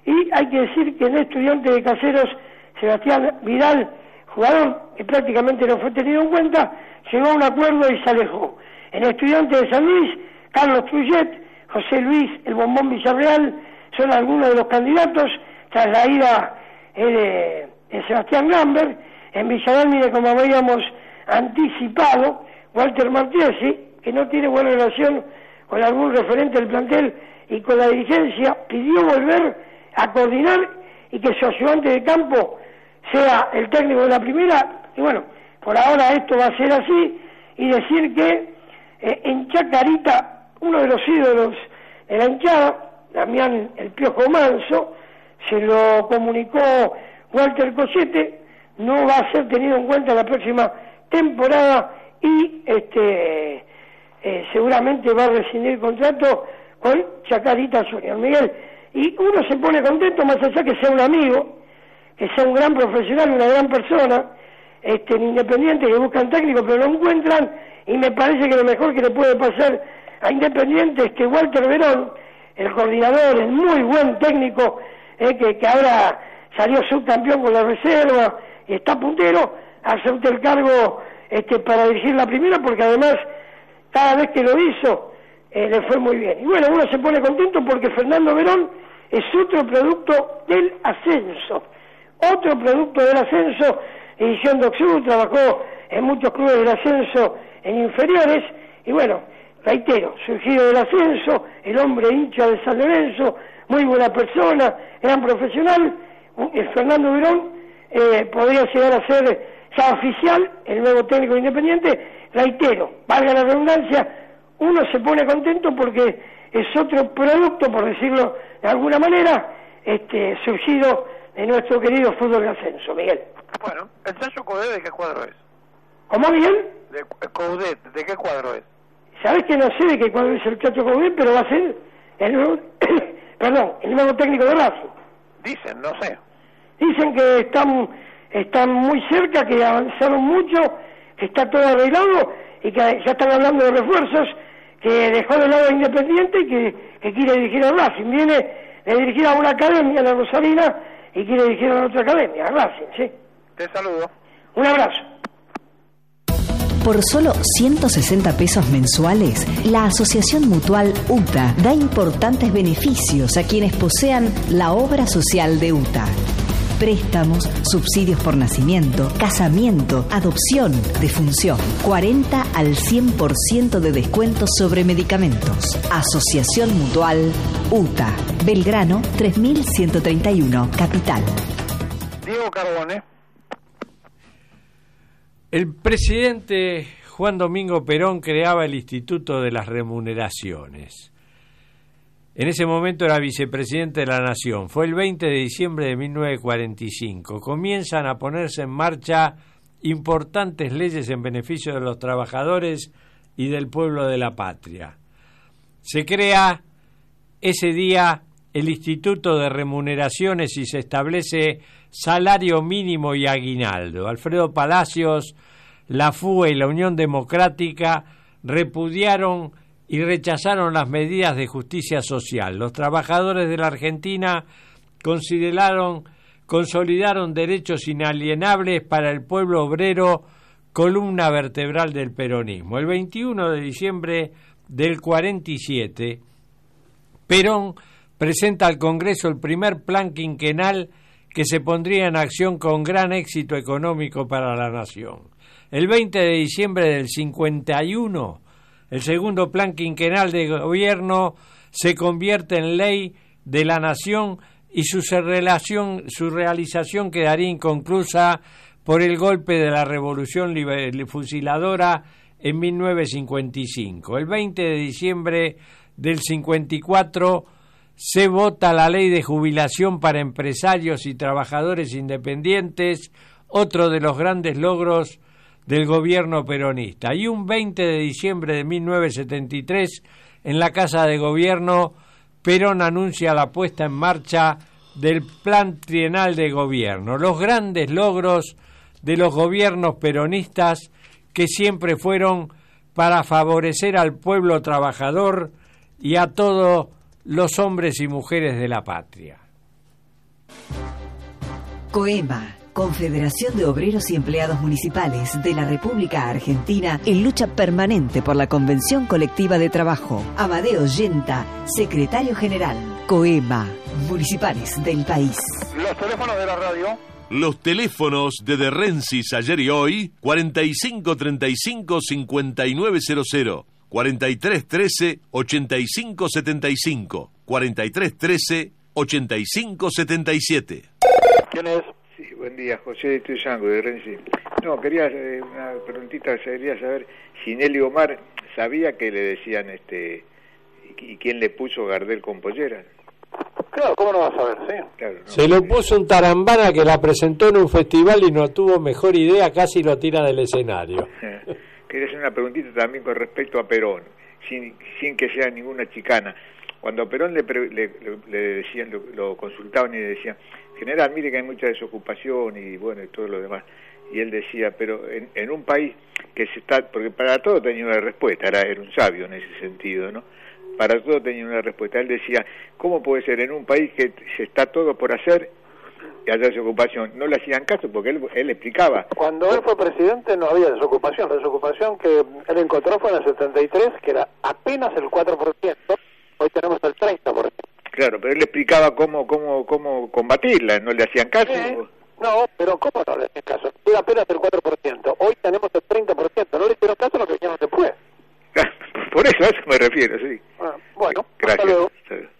Y hay que decir que en Estudiantes de Caseros, Sebastián Vidal, jugador que prácticamente no fue tenido en cuenta, llegó a un acuerdo y se alejó. En Estudiantes de San Luis, Carlos Trujillet, José Luis El Bombón Villarreal son algunos de los candidatos tras la ida de Sebastián Gamber. En Villarreal, como habíamos anticipado, Walter Martiesi, que no tiene buena relación con algún referente del plantel y con la dirigencia, pidió volver a coordinar y que su ayudante de campo sea el técnico de la primera. Y bueno, por ahora esto va a ser así, y decir que en Chacarita, uno de los ídolos de la hinchada, Damián El Piojo Manso, se lo comunicó Walter Cochete, no va a ser tenido en cuenta la próxima temporada y seguramente va a rescindir contrato con Chacarita Junior. Miguel, y uno se pone contento más allá que sea un amigo, que sea un gran profesional, una gran persona, en Independiente, que buscan técnico pero no encuentran, y me parece que lo mejor que le puede pasar a Independiente es que Walter Verón, el coordinador, el muy buen técnico, que ahora salió subcampeón con la reserva y está puntero, acepte el cargo para dirigir la primera, porque además cada vez que lo hizo le fue muy bien. Y bueno, uno se pone contento porque Fernando Verón es otro producto del ascenso, Edición Doxú, trabajó en muchos clubes del ascenso en inferiores, y bueno, reitero, surgido del ascenso, el hombre hincha de San Lorenzo, muy buena persona, gran profesional. Fernando Verón podría llegar a ser ya oficial el nuevo técnico Independiente. Reitero, valga la redundancia, uno se pone contento porque es otro producto, por decirlo de alguna manera, surgido de nuestro querido fútbol de ascenso. Miguel. Bueno, ¿el Chacho Coudet de qué cuadro es? ¿Cómo, Miguel? Coudet, ¿de qué cuadro es? Sabes que no sé de qué cuadro es el Chacho Coudet, pero va a ser el nuevo, el nuevo técnico de Racing. Dicen, no sé. Dicen que están muy cerca, que avanzaron mucho, que está todo arreglado y que ya están hablando de refuerzos, que dejó de lado a Independiente y que quiere dirigir a Racing. Viene de dirigir a una academia, la Rosalina, y quiere dirigir a otra academia, a Racing, ¿sí? Te saludo. Un abrazo. Por solo 160 pesos mensuales, la Asociación Mutual UTA da importantes beneficios a quienes posean la obra social de UTA. Préstamos, subsidios por nacimiento, casamiento, adopción, defunción. 40 al 100% de descuentos sobre medicamentos. Asociación Mutual UTA. Belgrano 3131, Capital. Diego Carbone. El presidente Juan Domingo Perón creaba el Instituto de las Remuneraciones. En ese momento era vicepresidente de la Nación. Fue el 20 de diciembre de 1945. Comienzan a ponerse en marcha importantes leyes en beneficio de los trabajadores y del pueblo de la patria. Se crea ese día el Instituto de Remuneraciones y se establece salario mínimo y aguinaldo. Alfredo Palacios, la FUE y la Unión Democrática repudiaron y rechazaron las medidas de justicia social. Los trabajadores de la Argentina consolidaron derechos inalienables para el pueblo obrero, columna vertebral del peronismo. El 21 de diciembre del 47, Perón presenta al Congreso el primer plan quinquenal que se pondría en acción con gran éxito económico para la nación. El 20 de diciembre del 51, el segundo plan quinquenal de gobierno se convierte en ley de la nación y su realización quedaría inconclusa por el golpe de la Revolución Fusiladora en 1955. El 20 de diciembre del 54 se vota la ley de jubilación para empresarios y trabajadores independientes, otro de los grandes logros del gobierno peronista. Y un 20 de diciembre de 1973, en la Casa de Gobierno, Perón anuncia la puesta en marcha del Plan Trienal de Gobierno, los grandes logros de los gobiernos peronistas que siempre fueron para favorecer al pueblo trabajador y a todos los hombres y mujeres de la patria. COEMA, Confederación de Obreros y Empleados Municipales de la República Argentina, en lucha permanente por la Convención Colectiva de Trabajo. Amadeo Yenta, secretario general. COEMA, municipales del país. Los teléfonos de la radio. Los teléfonos de Rensis ayer y hoy, 4535-5900, 4313-8575, 4313-8577. ¿Quién es? Sí, buen día, José Tuyango de Renzi. No, quería una preguntita, quería saber si Nelly Omar sabía que le decían y quién le puso Gardel con pollera. Claro, ¿cómo no vas a saber? Sí. Claro, no. Se lo puso un tarambana que la presentó en un festival y no tuvo mejor idea, casi lo tira del escenario. Quería hacer una preguntita también con respecto a Perón, sin que sea ninguna chicana. Cuando a Perón le decían, lo consultaban y le decían, general, mire que hay mucha desocupación y bueno, y todo lo demás. Y él decía, pero en un país que se está, porque para todo tenía una respuesta, era un sabio en ese sentido, ¿no? Para todo tenía una respuesta. Él decía, ¿cómo puede ser en un país que se está todo por hacer y haya desocupación? No le hacían caso porque él explicaba. Cuando él fue presidente no había desocupación. La desocupación que él encontró fue en el 73, que era apenas el 4%. Hoy tenemos el 30%. Claro, pero él explicaba cómo combatirla. ¿No le hacían caso? No, pero ¿cómo no le hacían caso? Era apenas el 4%. Hoy tenemos el 30%. No le hicieron caso a lo que vinieron después. Por eso, a eso me refiero, sí. Bueno, gracias. Hasta luego.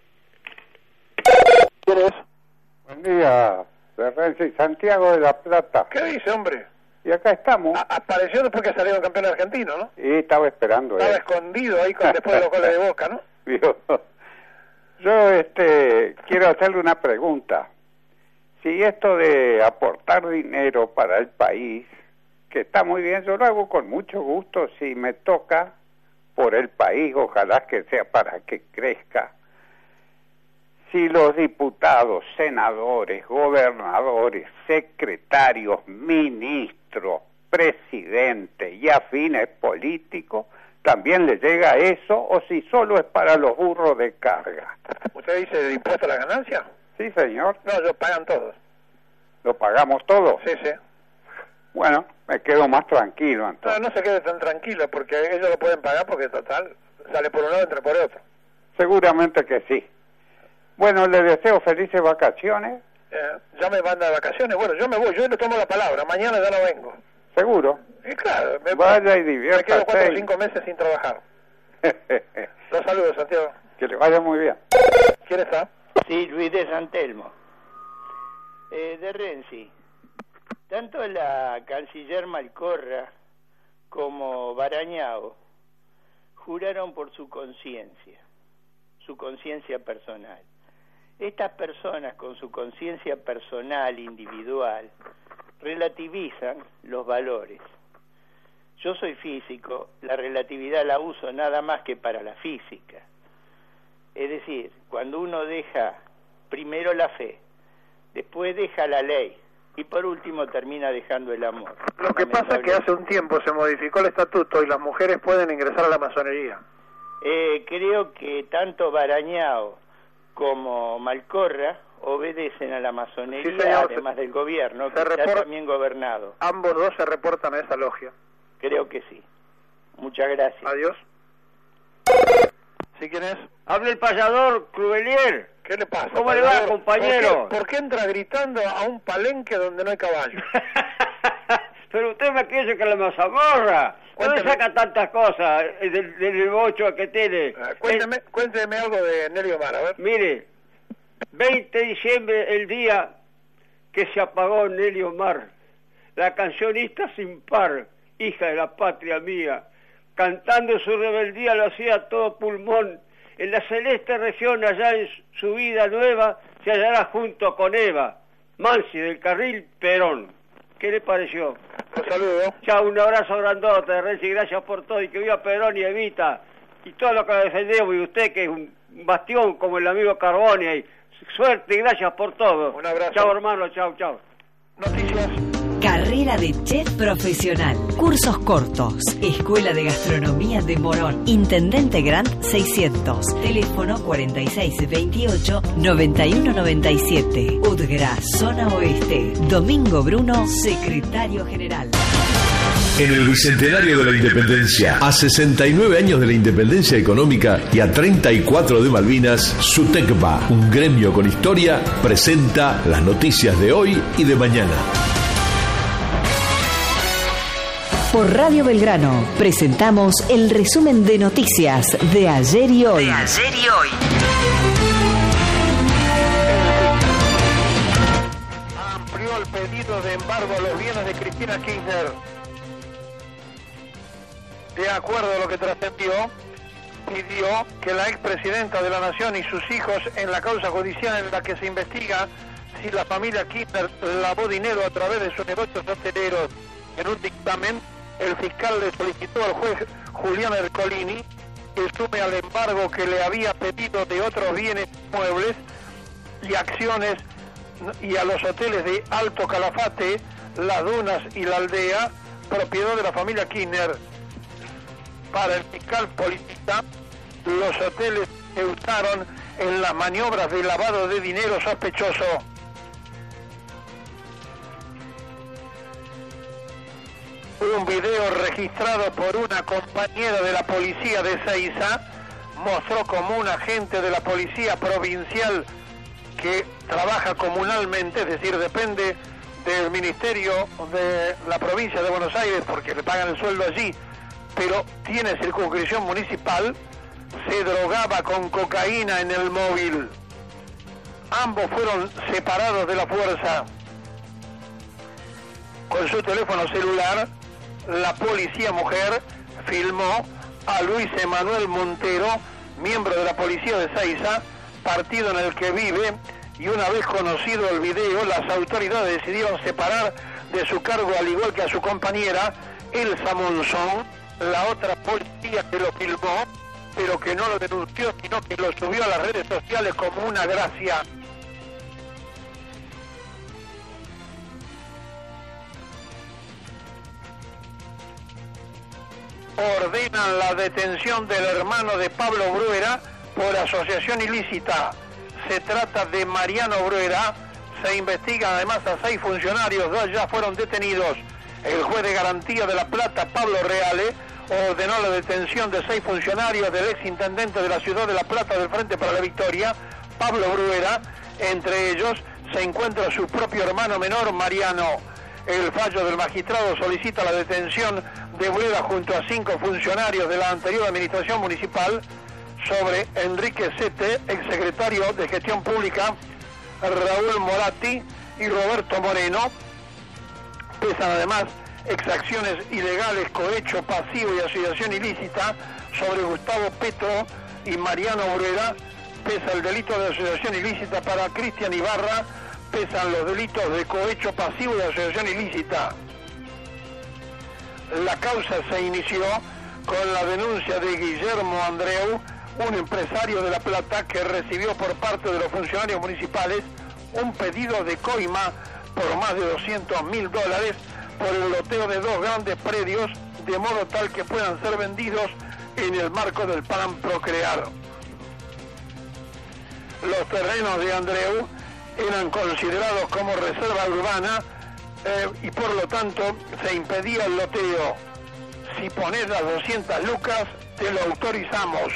¿Quién es? Buen día, de Renzi, Santiago de la Plata. ¿Qué dice, hombre? Y acá estamos. Apareció después que salieron campeones argentinos, ¿no? Y estaba esperando. Estaba escondido ahí después de los goles de Boca, ¿no? Yo quiero hacerle una pregunta. Si esto de aportar dinero para el país, que está muy bien, yo lo hago con mucho gusto si me toca por el país, ojalá que sea para que crezca. Si los diputados, senadores, gobernadores, secretarios, ministros, presidentes y afines políticos, ¿también les llega eso o si solo es para los burros de carga? ¿Usted dice de impuesto a la ganancia? Sí, señor. No, ellos pagan todos. ¿Lo pagamos todos? Sí, sí. Bueno, me quedo más tranquilo entonces. No se quede tan tranquilo porque ellos lo pueden pagar porque total sale por un lado y entra por otro. Seguramente que sí. Bueno, le deseo felices vacaciones. Ya me van de vacaciones. Bueno, yo me voy, yo le tomo la palabra. Mañana ya no vengo. ¿Seguro? Claro. Vaya y diviértase. Me quedo 4 o 5 meses sin trabajar. Los saludos, Santiago. Que le vaya muy bien. ¿Quién está? Sí, Luis de San Telmo. De Renzi. Tanto la canciller Malcorra como Barañao juraron por su conciencia personal. Estas personas con su conciencia personal, individual, relativizan los valores. Yo soy físico, la relatividad la uso nada más que para la física. Es decir, cuando uno deja primero la fe, después deja la ley y por último termina dejando el amor. Lo que pasa es que hace un tiempo se modificó el estatuto y las mujeres pueden ingresar a la masonería. Creo que tanto Barañao como Malcorra obedecen a la masonería, sí, señor, además del gobierno, que está también gobernado. Ambos dos se reportan a esa logia. Creo que sí. Muchas gracias. Adiós. ¿Sí, quién es? Habla el payador Cruvelier. ¿Qué le pasa? ¿Cómo le va, compañero? ¿Por qué entra gritando a un palenque donde no hay caballos? Pero usted me piensa que la mazamorra. ¿Dónde saca tantas cosas del bocho que tiene? Cuénteme algo de Nelly Omar, a ver. Mire, 20 de diciembre, el día que se apagó Nelly Omar, la cancionista sin par, hija de la patria mía, cantando su rebeldía lo hacía a todo pulmón. En la celeste región, allá en su vida nueva, se hallará junto con Eva, Mansi del carril Perón. ¿Qué le pareció? Un saludo. Chao, un abrazo grandote, Renzi, gracias por todo, y que viva Perón y Evita, y todo lo que defendemos, y usted que es un bastión como el amigo Carbone, y suerte y gracias por todo. Un abrazo. Chao, hermano, chao, chao. Noticias. Carrera de chef profesional. Cursos cortos. Escuela de Gastronomía de Morón. Intendente Grant 600. Teléfono 4628-9197. Udgra, Zona Oeste. Domingo Bruno, secretario general. En el Bicentenario de la Independencia, a 69 años de la independencia económica y a 34 de Malvinas, SUTECBA, un gremio con historia, presenta las noticias de hoy y de mañana. Por Radio Belgrano presentamos el resumen de noticias de ayer y hoy. Amplió el pedido de embargo a los bienes de Cristina Kirchner. De acuerdo a lo que trascendió, pidió que la expresidenta de la Nación y sus hijos en la causa judicial en la que se investiga si la familia Kirchner lavó dinero a través de sus negocios hoteleros. En un dictamen, el fiscal le solicitó al juez Julián Ercolini que sume al embargo que le había pedido de otros bienes muebles y acciones y a los hoteles de Alto Calafate, Las Dunas y La Aldea, propiedad de la familia Kirchner. Para el fiscal política, los hoteles se usaron en las maniobras de lavado de dinero sospechoso. Un video registrado por una compañera de la policía de Seiza mostró cómo un agente de la policía provincial que trabaja comunalmente, es decir, depende del ministerio de la provincia de Buenos Aires porque le pagan el sueldo allí, pero tiene circunscripción municipal, se drogaba con cocaína en el móvil. Ambos fueron separados de la fuerza. Con su teléfono celular, la policía mujer filmó a Luis Emanuel Montero, miembro de la policía de Seiza, partido en el que vive, y una vez conocido el video, las autoridades decidieron separar de su cargo, al igual que a su compañera, Elsa Monzón, la otra policía que lo filmó, pero que no lo denunció, sino que lo subió a las redes sociales como una gracia. Ordenan la detención del hermano de Pablo Bruera por asociación ilícita. Se trata de Mariano Bruera. Se investigan además a 6 funcionarios, 2 ya fueron detenidos. El juez de garantía de La Plata, Pablo Reale, ordenó la detención de 6 funcionarios del exintendente de la ciudad de La Plata del Frente para la Victoria, Pablo Bruera. Entre ellos se encuentra su propio hermano menor, Mariano. El fallo del magistrado solicita la detención de Bruera junto a 5 funcionarios de la anterior administración municipal sobre Enrique Sete, exsecretario de Gestión Pública, Raúl Moratti y Roberto Moreno. Pesan además exacciones ilegales, cohecho pasivo y asociación ilícita sobre Gustavo Petro y Mariano Bruera. Pesa el delito de asociación ilícita para Cristian Ibarra. Pesan los delitos de cohecho pasivo y asociación ilícita. La causa se inició con la denuncia de Guillermo Andreu, un empresario de La Plata que recibió por parte de los funcionarios municipales un pedido de coima por más de $200.000 por el loteo de 2 grandes predios, de modo tal que puedan ser vendidos en el marco del plan Procrear. Los terrenos de Andreu eran considerados como reserva urbana y por lo tanto se impedía el loteo. Si pones las 200 lucas, te lo autorizamos.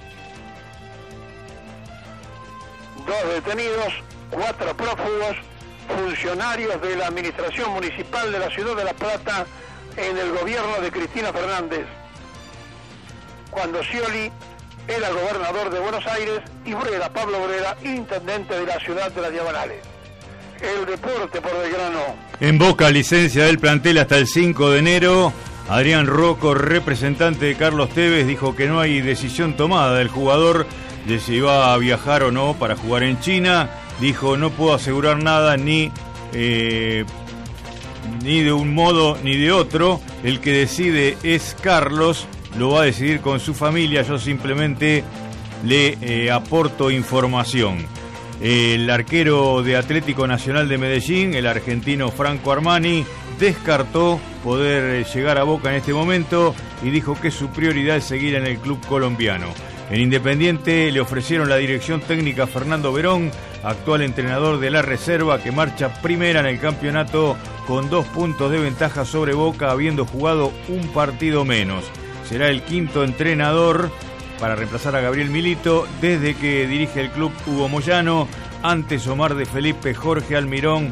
2 detenidos, 4 prófugos, funcionarios de la administración municipal de la ciudad de La Plata en el gobierno de Cristina Fernández, cuando Scioli era gobernador de Buenos Aires y Bruera, Pablo Bruera, intendente de la ciudad de Las Diagonales. El deporte por Belgrano. En Boca, licencia del plantel hasta el 5 de enero. Adrián Rocco, representante de Carlos Tevez, dijo que no hay decisión tomada del jugador de si va a viajar o no para jugar en China. Dijo: no puedo asegurar nada ni de un modo ni de otro. El que decide es Carlos, lo va a decidir con su familia. Yo simplemente le aporto información. El arquero de Atlético Nacional de Medellín, el argentino Franco Armani, descartó poder llegar a Boca en este momento y dijo que su prioridad es seguir en el club colombiano. En Independiente le ofrecieron la dirección técnica a Fernando Verón, actual entrenador de la reserva, que marcha primera en el campeonato con 2 puntos de ventaja sobre Boca, habiendo jugado un partido menos. Será el quinto entrenador para reemplazar a Gabriel Milito desde que dirige el club Hugo Moyano, antes Omar de Felipe, Jorge Almirón,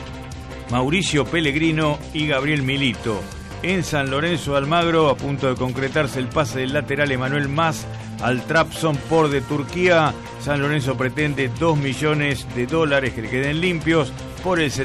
Mauricio Pellegrino y Gabriel Milito. En San Lorenzo de Almagro, a punto de concretarse el pase del lateral Emanuel Mas al Trabzonspor de Turquía. San Lorenzo pretende $2 millones que le queden limpios por el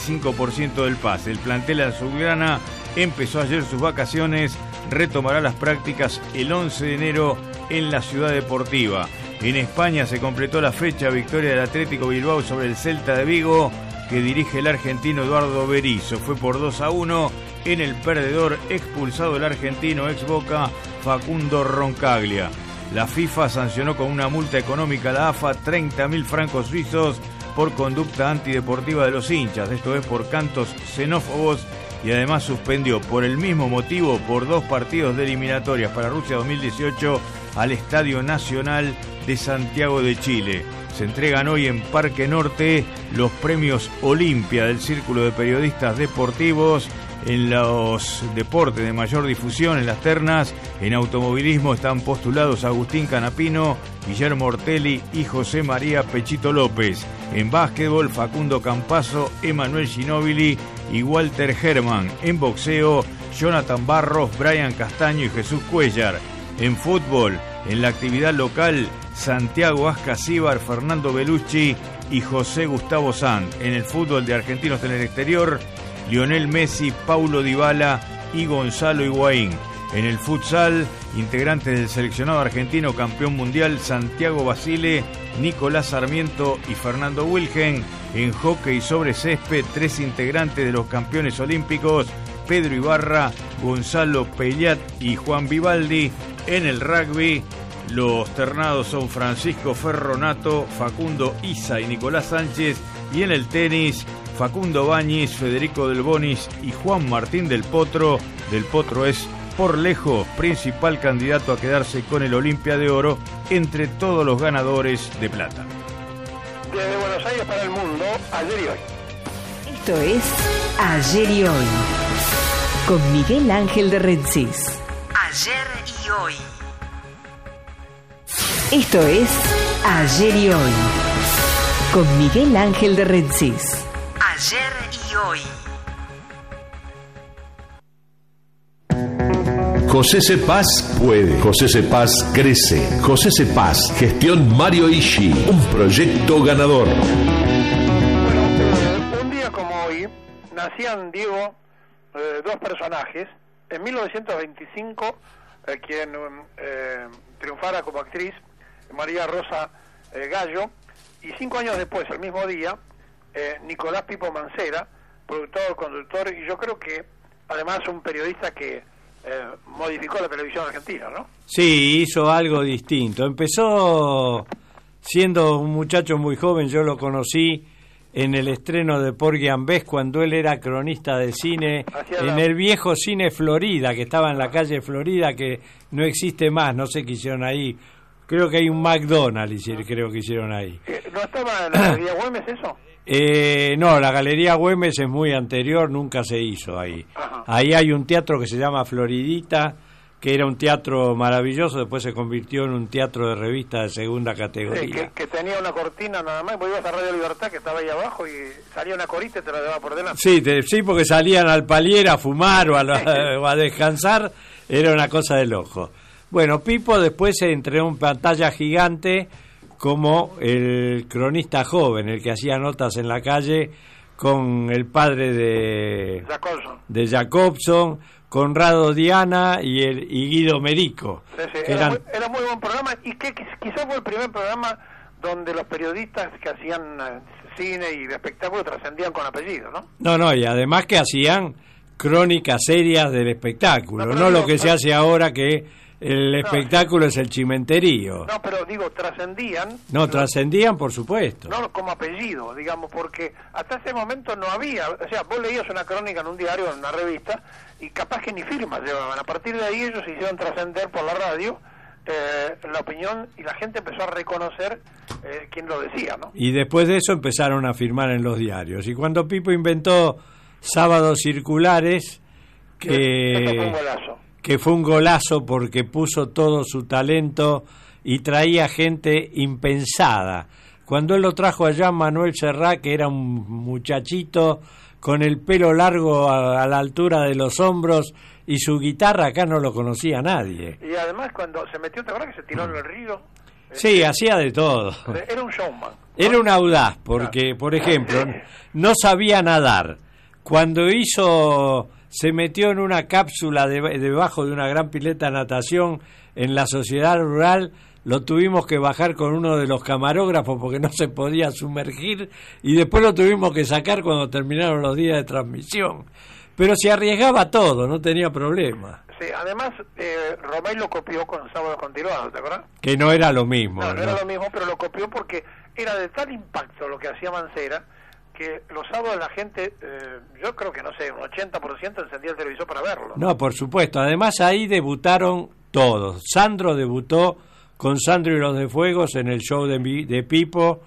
75% del pase. El plantel azulgrana empezó ayer sus vacaciones, retomará las prácticas el 11 de enero en la Ciudad Deportiva. En España se completó la fecha, victoria del Atlético Bilbao sobre el Celta de Vigo, que dirige el argentino Eduardo Berizzo. Fue por 2-1 en el perdedor, expulsado el argentino ex Boca Facundo Roncaglia. La FIFA sancionó con una multa económica a la AFA 30.000 francos suizos por conducta antideportiva de los hinchas, esto es por cantos xenófobos, y además suspendió por el mismo motivo por 2 partidos de eliminatorias para Rusia 2018 al Estadio Nacional de Santiago de Chile. Se entregan hoy en Parque Norte los premios Olimpia del Círculo de Periodistas Deportivos. En los deportes de mayor difusión, en las ternas, en automovilismo están postulados Agustín Canapino, Guillermo Ortelli y José María Pechito López. En básquetbol, Facundo Campazo, Emanuel Ginóbili y Walter Herman. En boxeo, Jonathan Barros, Brian Castaño y Jesús Cuellar. En fútbol, en la actividad local, Santiago Ascasíbar, Fernando Belucci y José Gustavo Sanz. En el fútbol de argentinos en el exterior, Lionel Messi, Paulo Dybala y Gonzalo Higuaín. En el futsal, integrantes del seleccionado argentino campeón mundial Santiago Basile, Nicolás Sarmiento y Fernando Wilgen. En hockey sobre césped, 3 integrantes de los campeones olímpicos, Pedro Ibarra, Gonzalo Pellat y Juan Vivaldi. En el rugby, los ternados son Francisco Ferronato, Facundo Isa y Nicolás Sánchez. Y en el tenis, Facundo Bañez, Federico Del Bonis y Juan Martín Del Potro. Del Potro es, por lejos, principal candidato a quedarse con el Olimpia de Oro entre todos los ganadores de plata. Desde Buenos Aires para el mundo, ayer y hoy. Esto es Ayer y Hoy, con Miguel Ángel de Rensis. Ayer y Hoy. Esto es Ayer y Hoy, con Miguel Ángel de Rensis. Ayer y Hoy. José Cepaz puede. José Cepaz crece. José Cepaz, gestión Mario Ishi, un proyecto ganador. Bueno, un día como hoy nacían, Diego, 2 personajes. En 1925, quien triunfara como actriz, María Rosa Gallo, y 5 años después, el mismo día, Nicolás Pipo Mancera, productor, conductor, y yo creo que además un periodista que modificó la televisión argentina, ¿no? Sí, hizo algo distinto. Empezó siendo un muchacho muy joven. Yo lo conocí en el estreno de Porgy and Bess, cuando él era cronista de cine en el viejo Cine Florida, que estaba en la calle Florida, que no existe más, no sé qué hicieron ahí. Creo que hay un McDonald's, creo que hicieron ahí. ¿No estaba en la Galería Güemes eso? No, la Galería Güemes es muy anterior, nunca se hizo ahí. Ajá. Ahí hay un teatro que se llama Floridita, que era un teatro maravilloso, después se convirtió en un teatro de revista de segunda categoría. Sí, que tenía una cortina nada más, vos ibas a Radio Libertad, que estaba ahí abajo, y salía una corita y te la llevaba por delante. Sí, porque salían al palier a fumar o a descansar, era una cosa de loco. Bueno, Pipo después se entrenó en pantalla gigante como el cronista joven, el que hacía notas en la calle con el padre de Jacobson, Conrado Diana y Guido Merico. Sí, era muy buen programa, y que quizás fue el primer programa donde los periodistas que hacían cine y de espectáculo trascendían con apellido, ¿no? No, y además que hacían crónicas serias del espectáculo, no lo que se hace ahora, que el espectáculo es el chimenterío. No, pero digo, trascendían. No, trascendían, por supuesto. No como apellido, digamos, porque hasta ese momento no había, o sea, vos leías una crónica en un diario, en una revista, y capaz que ni firmas llevaban. A partir de ahí ellos se hicieron trascender por la radio la opinión, y la gente empezó a reconocer quién lo decía, ¿no? Y después de eso empezaron a firmar en los diarios. Y cuando Pipo inventó Sábados Circulares, que fue un golazo porque puso todo su talento y traía gente impensada. Cuando él lo trajo allá, Manuel Serrá, que era un muchachito con el pelo largo a la altura de los hombros, y su guitarra acá no lo conocía nadie. Y además cuando se metió, ¿te acuerdas que se tiró en el río? Sí, hacía de todo. Era un showman, ¿no? Era un audaz, porque, por ejemplo, no sabía nadar. Cuando se metió en una cápsula debajo de una gran pileta de natación en la sociedad rural, lo tuvimos que bajar con uno de los camarógrafos porque no se podía sumergir, y después lo tuvimos que sacar cuando terminaron los días de transmisión. Pero se arriesgaba todo, no tenía problema. Sí, además Romay lo copió con Sábados Continuados, ¿te acuerdas? Que no era lo mismo. No era lo mismo, pero lo copió porque era de tal impacto lo que hacía Mancera, que los sábados la gente, yo creo que, no sé, un 80% encendía el televisor para verlo. No, por supuesto. Además ahí debutaron todos. Sandro debutó con Sandro y los de Fuegos en el show de Pipo,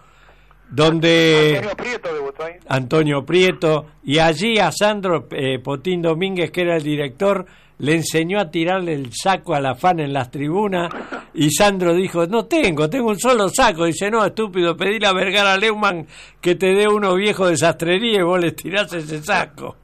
donde Antonio Prieto debutó ahí. Antonio Prieto, y allí a Sandro Potín Domínguez, que era el director, le enseñó a tirarle el saco a la fan en las tribunas, y Sandro dijo, no tengo un solo saco. Dice, no, estúpido, pedile a Vergara Leumann que te dé uno viejo de sastrería y vos le tirás ese saco.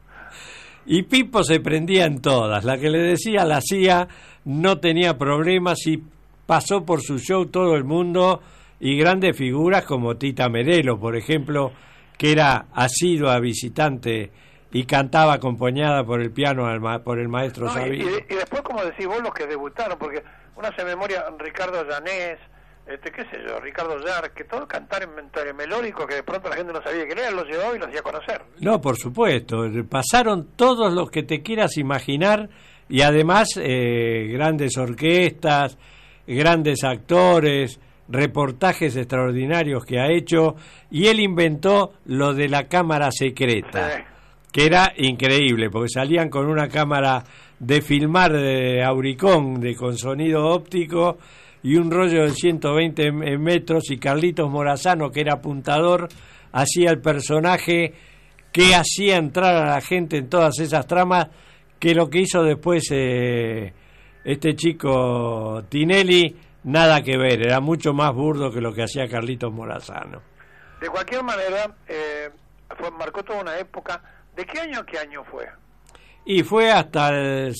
Y Pipo se prendía en todas, la que le decía la hacía, no tenía problemas, y pasó por su show todo el mundo, y grandes figuras como Tita Merelo, por ejemplo, que era asidua visitante y cantaba acompañada por el piano por el maestro Sabino. Y después, como decís vos, los que debutaron, porque uno hace memoria, Ricardo Llanés, qué sé yo, Ricardo Yar, que todo cantar en melódico, que de pronto la gente no sabía que era, los llevaba y los hacía conocer. No, por supuesto, pasaron todos los que te quieras imaginar, y además grandes orquestas, grandes actores, reportajes extraordinarios que ha hecho, y él inventó lo de la cámara secreta, que era increíble, porque salían con una cámara de filmar de Auricón, con sonido óptico, y un rollo de 120 metros, y Carlitos Morazano, que era apuntador, hacía el personaje que hacía entrar a la gente en todas esas tramas, que lo que hizo después este chico Tinelli, nada que ver, era mucho más burdo que lo que hacía Carlitos Morazano. De cualquier manera, marcó toda una época. ¿De qué año a qué año fue? Y fue hasta el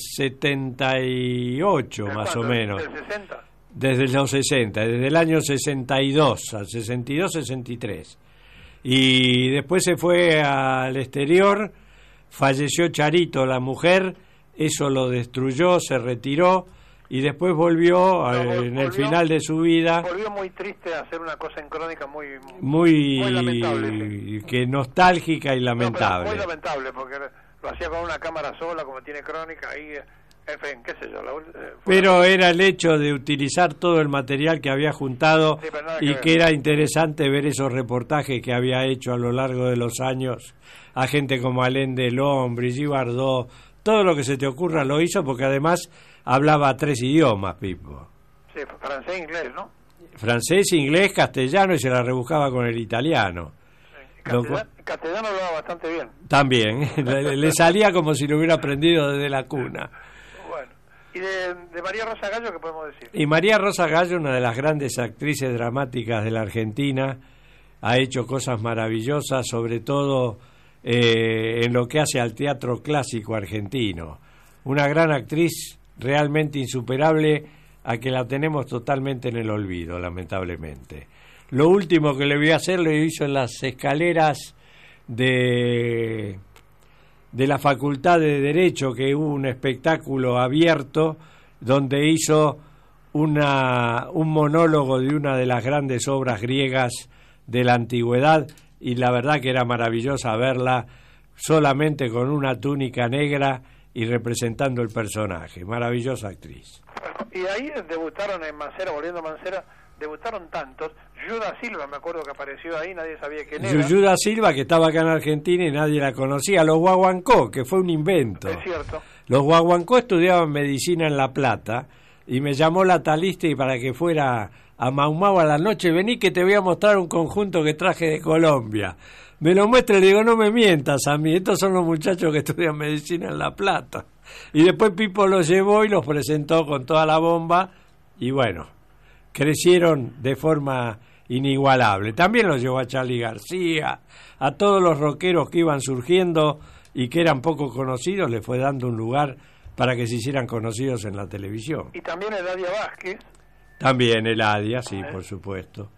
78, más o menos. ¿Desde el 60? Desde los 60, desde el año 62, al 62-63. Y después se fue al exterior, falleció Charito, la mujer, eso lo destruyó, se retiró, y después volvió en el final de su vida. Volvió muy triste a hacer una cosa en crónica muy lamentable, sí. Que nostálgica y lamentable. No, muy lamentable, porque lo hacía con una cámara sola, como tiene crónica, ahí, en fin, qué sé yo. Pero era el hecho de utilizar todo el material que había juntado, sí, y que era interesante ver esos reportajes que había hecho a lo largo de los años a gente como Alain Delon, Brigitte Bardot, todo lo que se te ocurra lo hizo, porque además hablaba 3 idiomas, Pipo. Sí, francés e inglés, ¿no? Francés, inglés, castellano, y se la rebuscaba con el italiano. Castellano hablaba bastante bien. También, le salía como si lo hubiera aprendido desde la cuna. Bueno, ¿y de María Rosa Gallo qué podemos decir? Y María Rosa Gallo, una de las grandes actrices dramáticas de la Argentina, ha hecho cosas maravillosas, sobre todo en lo que hace al teatro clásico argentino. Una gran actriz, realmente insuperable, a que la tenemos totalmente en el olvido, lamentablemente. Lo último que le voy a hacer lo hizo en las escaleras de la Facultad de Derecho, que hubo un espectáculo abierto donde hizo un monólogo de una de las grandes obras griegas de la antigüedad, y la verdad que era maravillosa verla solamente con una túnica negra y representando el personaje. Maravillosa actriz. Y ahí debutaron en Mancera, volviendo a Mancera, debutaron tantos. Yuda Silva, me acuerdo que apareció ahí, nadie sabía quién era. Yuda Silva, que estaba acá en Argentina y nadie la conocía. Los Guaguancó, que fue un invento. Es cierto. Los Guaguancó estudiaban medicina en La Plata y me llamó la Taliste para que fuera a Mau Mau a la noche. Vení que te voy a mostrar un conjunto que traje de Colombia. Me lo muestra y le digo, no me mientas a mí, estos son los muchachos que estudian medicina en La Plata. Y después Pipo los llevó y los presentó con toda la bomba y bueno, crecieron de forma inigualable. También los llevó a Charly García, a todos los rockeros que iban surgiendo y que eran poco conocidos, les fue dando un lugar para que se hicieran conocidos en la televisión. Y también Eladia Vázquez. También Eladia, sí, por supuesto.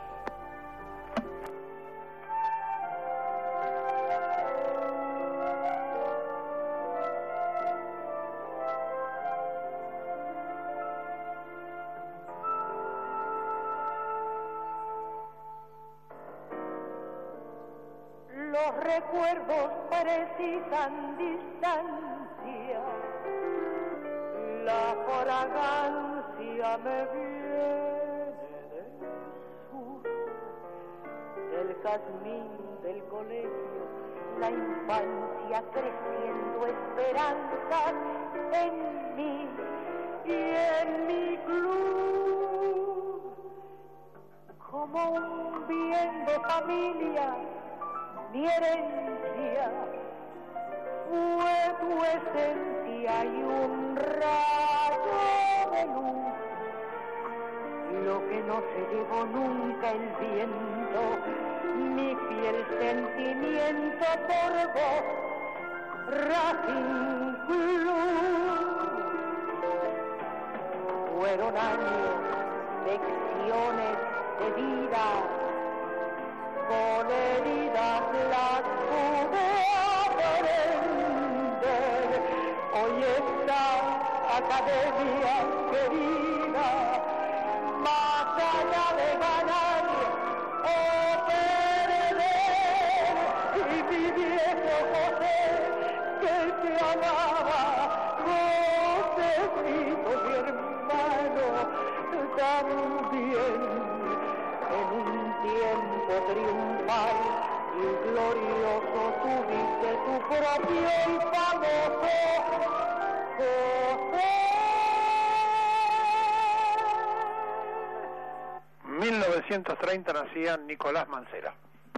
Los recuerdos precisan distancia, la fragancia me viene del sur, del jazmín del colegio, la infancia creciendo esperanzas en mí y en mi club, como un bien de familia. Mi herencia fue tu esencia y un rayo de luz, lo que no se llevó nunca el viento, mi fiel sentimiento por vos, Racing Club. Fueron años, lecciones de vida, con heridas las pude aprender. Hoy esta academia querida, más allá de ganar o perder, y mi viejo José, que te amaba, Josecito mi hermano, también. En un tiempo triunfal y glorioso tuviste tu propio y famoso José. 1930 nacía Nicolás Mancera.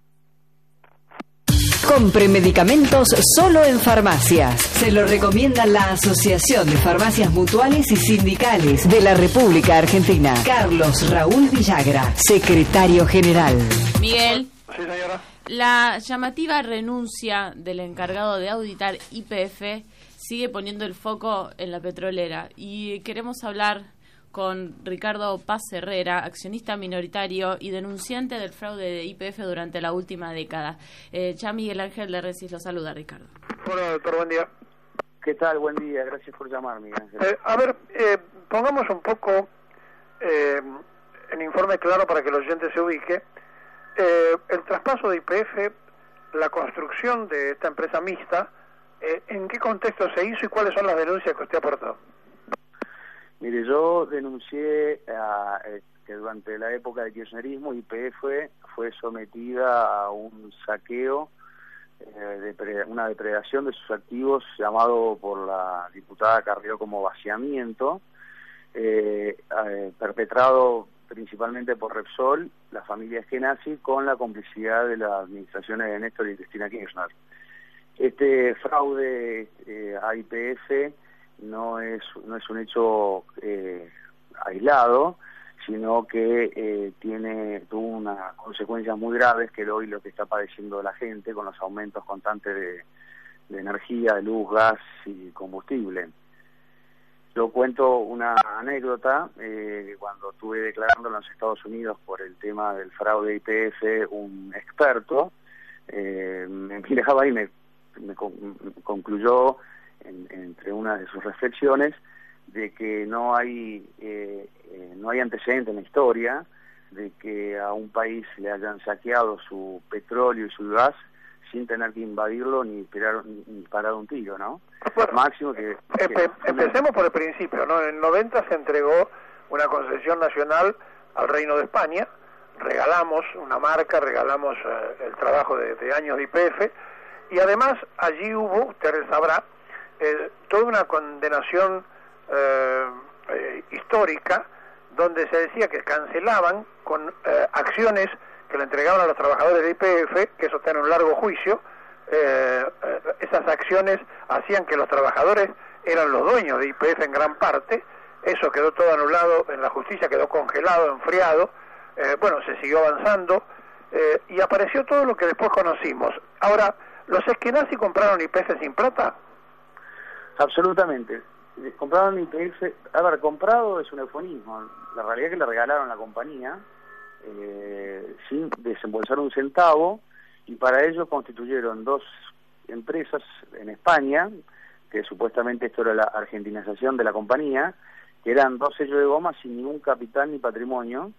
Compre medicamentos solo en farmacias. Se lo recomienda la Asociación de Farmacias Mutuales y Sindicales de la República Argentina. Carlos Raúl Villagra, secretario general. Miguel. Sí, señora. La llamativa renuncia del encargado de auditar YPF sigue poniendo el foco en la petrolera y queremos hablar con Ricardo Paz Herrera, accionista minoritario y denunciante del fraude de YPF durante la última década. Ya Miguel Ángel de Recis lo saluda, Ricardo. Hola, doctor, buen día. ¿Qué tal? Buen día, gracias por llamar, Miguel Ángel. Pongamos un poco en informe claro para que el oyente se ubique. El traspaso de YPF, la construcción de esta empresa mixta, ¿en qué contexto se hizo y cuáles son las denuncias que usted aportó? Mire, yo denuncié que durante la época del kirchnerismo YPF fue sometida a un saqueo, una depredación de sus activos llamado por la diputada Carrió como vaciamiento, perpetrado principalmente por Repsol, la familia Eskenazi, con la complicidad de las administraciones de Néstor y Cristina Kirchner. Este fraude a YPF no es un hecho aislado, sino que tuvo unas consecuencias muy graves, que hoy lo que está padeciendo la gente con los aumentos constantes de energía, de luz, gas y combustible. Yo cuento una anécdota, cuando estuve declarando en los Estados Unidos por el tema del fraude YPF, un experto me miraba y me concluyó entre una de sus reflexiones de que no hay antecedente en la historia de que a un país le hayan saqueado su petróleo y su gas sin tener que invadirlo ni parar un tiro, ¿no? Bueno, máximo que empecemos por el principio, ¿no? En el 90 se entregó una concesión nacional al Reino de España, regalamos una marca, regalamos el trabajo de años de YPF, y además allí hubo, usted sabrá, toda una condenación histórica, donde se decía que cancelaban con acciones que le entregaban a los trabajadores de YPF, que eso tiene un largo juicio. Esas acciones hacían que los trabajadores eran los dueños de YPF en gran parte. Eso quedó todo anulado en la justicia, quedó congelado, enfriado. Bueno, se siguió avanzando y apareció todo lo que después conocimos. Ahora, ¿los Eskenazi compraron YPF sin plata? Absolutamente. Compraron YPF, a ver, comprado es un eufemismo. La realidad es que le regalaron la compañía sin desembolsar un centavo, y para ello constituyeron dos empresas en España, que supuestamente esto era la argentinización de la compañía, que eran 2 sellos de goma sin ningún capital ni patrimonio,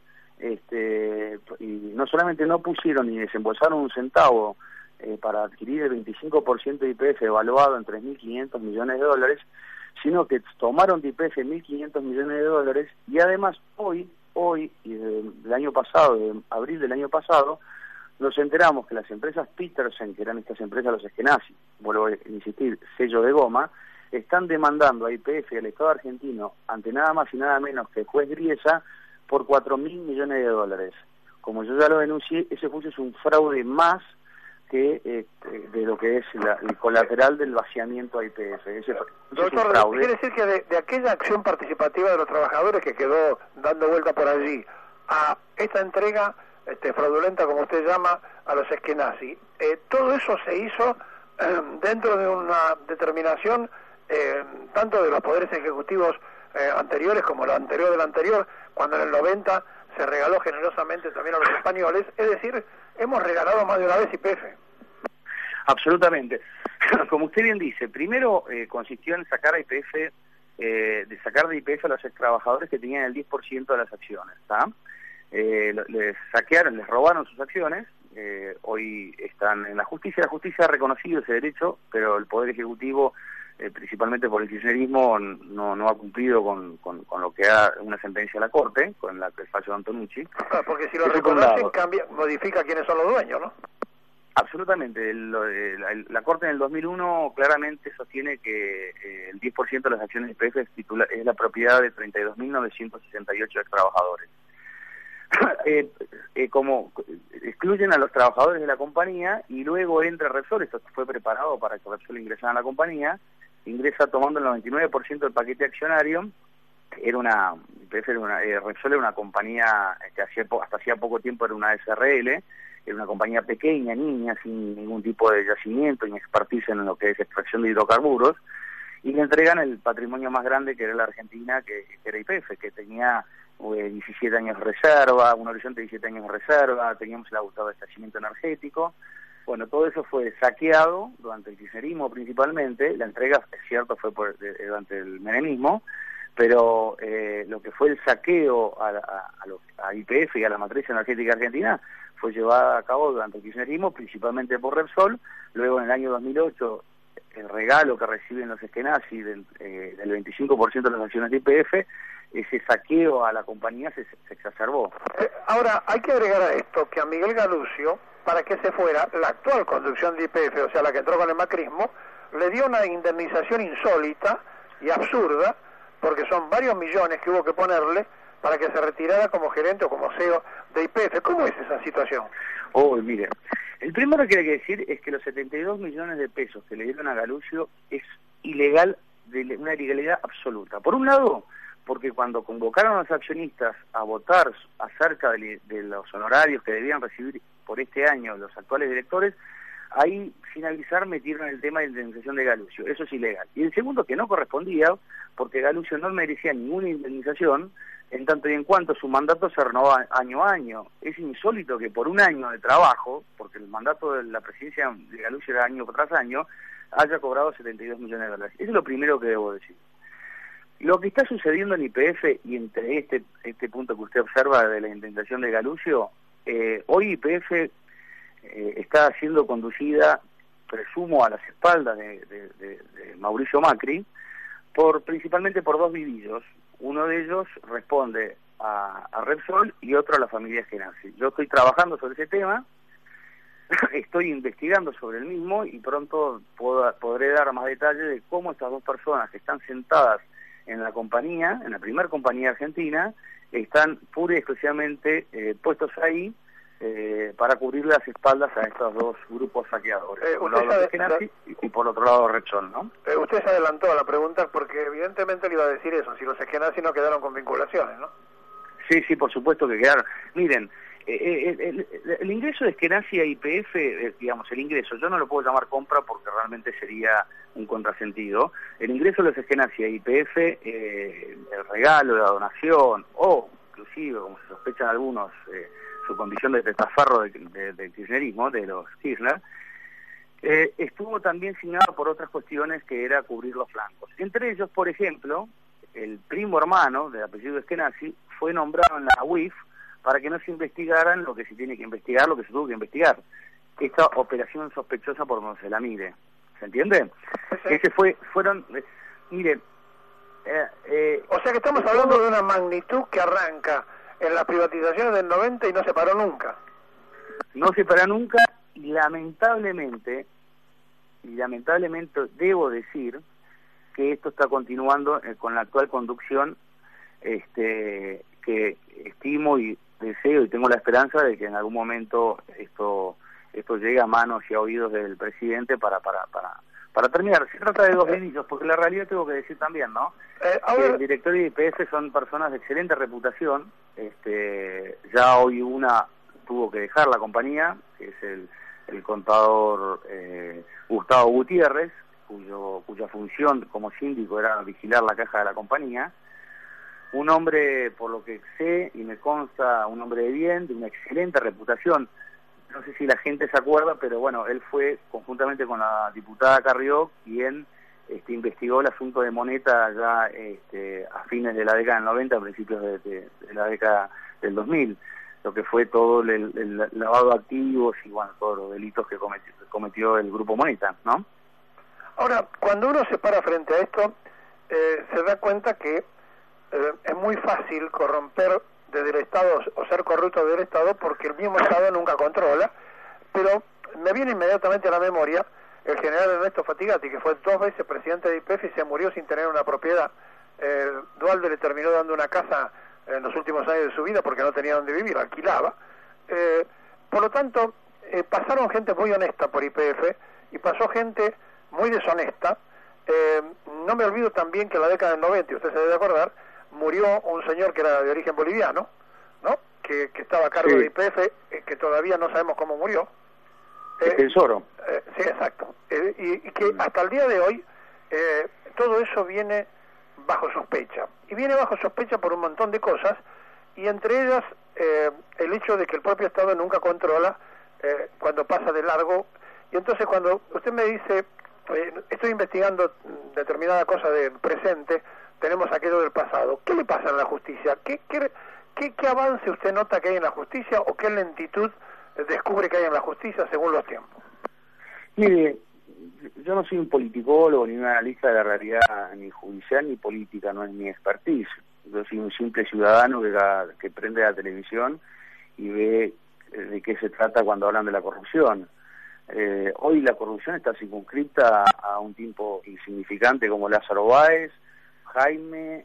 y no solamente no pusieron ni desembolsaron un centavo para adquirir el 25% de YPF evaluado en $3.500 millones, sino que tomaron de YPF 1.500 millones de dólares, y además hoy y del año pasado, de abril del año pasado, nos enteramos que las empresas Petersen, que eran estas empresas los Eskenazi, vuelvo a insistir, sello de goma, están demandando a YPF y al Estado argentino ante nada más y nada menos que el juez Griesa por $4.000 millones de dólares. Como yo ya lo denuncié, ese juicio es un fraude más que de lo que es el colateral del vaciamiento a YPF. Doctor, ¿quiere decir que de aquella acción participativa de los trabajadores que quedó dando vuelta por allí a esta entrega fraudulenta, como usted llama, a los Eskenazi, todo eso se hizo dentro de una determinación tanto de los poderes ejecutivos anteriores como lo anterior del anterior, cuando en el 90 se regaló generosamente también a los españoles? Es decir, hemos regalado más de una vez YPF. Absolutamente. Como usted bien dice, primero consistió en sacar a YPF, de sacar de YPF a los trabajadores que tenían el 10% de las acciones, ¿está? Les saquearon, les robaron sus acciones, hoy están en la justicia ha reconocido ese derecho, pero el Poder Ejecutivo, principalmente por el kirchnerismo, no ha cumplido con lo que da una sentencia de la Corte, con el fallo de Antonucci. Porque si lo reconocen, modifica quiénes son los dueños, ¿no? Absolutamente. La Corte en el 2001 claramente sostiene que el 10% de las acciones de YPF es la propiedad de 32.968 trabajadores. Como excluyen a los trabajadores de la compañía, y luego entra Repsol. Esto fue preparado para que Repsol ingresara a la compañía, ingresa tomando el 99% del paquete accionario. Repsol era una compañía que hasta hacía poco tiempo era una SRL, era una compañía pequeña, niña, sin ningún tipo de yacimiento ni expertise en lo que es extracción de hidrocarburos, y le entregan el patrimonio más grande que era la Argentina, que era YPF, que tenía 17 años de reserva, un horizonte de 17 años de reserva, teníamos el autoabastecimiento energético. Bueno, todo eso fue saqueado durante el kirchnerismo principalmente. La entrega, es cierto, fue durante el menemismo, pero lo que fue el saqueo a YPF y a la matriz energética argentina fue llevada a cabo durante el kirchnerismo, principalmente por Repsol. Luego, en el año 2008, el regalo que reciben los Eskenazi del 25% de las acciones de YPF, ese saqueo a la compañía se exacerbó. Ahora, hay que agregar a esto que a Miguel Galucio, para que se fuera, la actual conducción de YPF, o sea, la que entró con el macrismo, le dio una indemnización insólita y absurda, porque son varios millones que hubo que ponerle para que se retirara como gerente o como CEO de YPF. ¿Cómo es esa situación? Mire, el primero que hay que decir es que los 72 millones de pesos que le dieron a Galucio es ilegal, una ilegalidad absoluta. Por un lado, porque cuando convocaron a los accionistas a votar acerca de los honorarios que debían recibir por este año los actuales directores, ahí, sin avisar, metieron el tema de la indemnización de Galucio. Eso es ilegal. Y el segundo, que no correspondía, porque Galucio no merecía ninguna indemnización, en tanto y en cuanto su mandato se renovaba año a año. Es insólito que por un año de trabajo, porque el mandato de la presidencia de Galucio era año tras año, haya cobrado 72 millones de dólares. Eso es lo primero que debo decir. Lo que está sucediendo en YPF, y entre este punto que usted observa de la indemnización de Galucio, hoy YPF está siendo conducida, presumo, a las espaldas de Mauricio Macri, principalmente por dos vivillos. Uno de ellos responde a Repsol y otro a la familia Eskenazi. Yo estoy trabajando sobre ese tema, estoy investigando sobre el mismo y pronto podré dar más detalles de cómo estas dos personas que están sentadas en la compañía, en la primera compañía argentina, están pura y exclusivamente puestos ahí para cubrir las espaldas a estos dos grupos saqueadores. Por un lado Eskenazi y por otro lado Repsol, ¿no? Usted se adelantó a la pregunta porque evidentemente le iba a decir eso, si los Eskenazi no quedaron con vinculaciones, ¿no? Sí, por supuesto que quedaron. Miren, el ingreso de Eskenazi a YPF, digamos, el ingreso, yo no lo puedo llamar compra porque realmente sería un contrasentido. El ingreso de los Eskenazi a YPF, el regalo, la donación, o inclusive, como se sospechan algunos, su condición de testaferro del kirchnerismo, de los Kirchner, estuvo también signado por otras cuestiones que era cubrir los flancos. Entre ellos, por ejemplo, el primo hermano del apellido Eskenazi fue nombrado en la UIF para que no se investigaran lo que se tiene que investigar, lo que se tuvo que investigar. Esta operación sospechosa por donde se la mire. ¿Se entiende? Miren... o sea que estamos hablando de una magnitud que arranca en las privatizaciones del 90 y no se paró nunca. No se paró nunca y lamentablemente debo decir que esto está continuando con la actual conducción, que estimo y deseo y tengo la esperanza de que en algún momento esto llegue a manos y a oídos del presidente para terminar. Se trata de dos delirios, porque la realidad tengo que decir también, ¿no? El director de YPF son personas de excelente reputación. Ya hoy una tuvo que dejar la compañía, que es el contador Gustavo Gutiérrez, cuya función como síndico era vigilar la caja de la compañía. Un hombre, por lo que sé y me consta, un hombre de bien, de una excelente reputación. No sé si la gente se acuerda, pero bueno, él fue conjuntamente con la diputada Carrió quien investigó el asunto de Moneta ya a fines de la década del 90, a principios de la década del 2000, lo que fue todo el lavado de activos y bueno, todos los delitos que cometió el grupo Moneta, ¿no? Ahora, cuando uno se para frente a esto, se da cuenta que es muy fácil corromper desde el Estado o ser corrupto desde el Estado porque el mismo Estado nunca controla, pero me viene inmediatamente a la memoria el general Ernesto Fatigati, que fue 2 veces presidente de YPF y se murió sin tener una propiedad. Dualde le terminó dando una casa en los últimos años de su vida porque no tenía donde vivir, alquilaba. Por lo tanto, pasaron gente muy honesta por YPF y pasó gente muy deshonesta. No me olvido también que en la década del 90, y usted se debe acordar, murió un señor que era de origen boliviano, ¿no? Que estaba a cargo de YPF, que todavía no sabemos cómo murió. Tesoro. Sí, exacto. Y que hasta el día de hoy todo eso viene bajo sospecha. Y viene bajo sospecha por un montón de cosas, y entre ellas el hecho de que el propio Estado nunca controla cuando pasa de largo. Y entonces cuando usted me dice, estoy investigando determinada cosa del presente, tenemos aquello del pasado. ¿Qué le pasa en la justicia? ¿Qué avance usted nota que hay en la justicia o qué lentitud descubre que hay en la justicia según los tiempos? Mire, yo no soy un politicólogo ni un analista de la realidad ni judicial ni política, no es mi expertise. Yo soy un simple ciudadano que prende la televisión y ve de qué se trata cuando hablan de la corrupción. Hoy la corrupción está circunscripta a un tipo insignificante como Lázaro Báez, Jaime,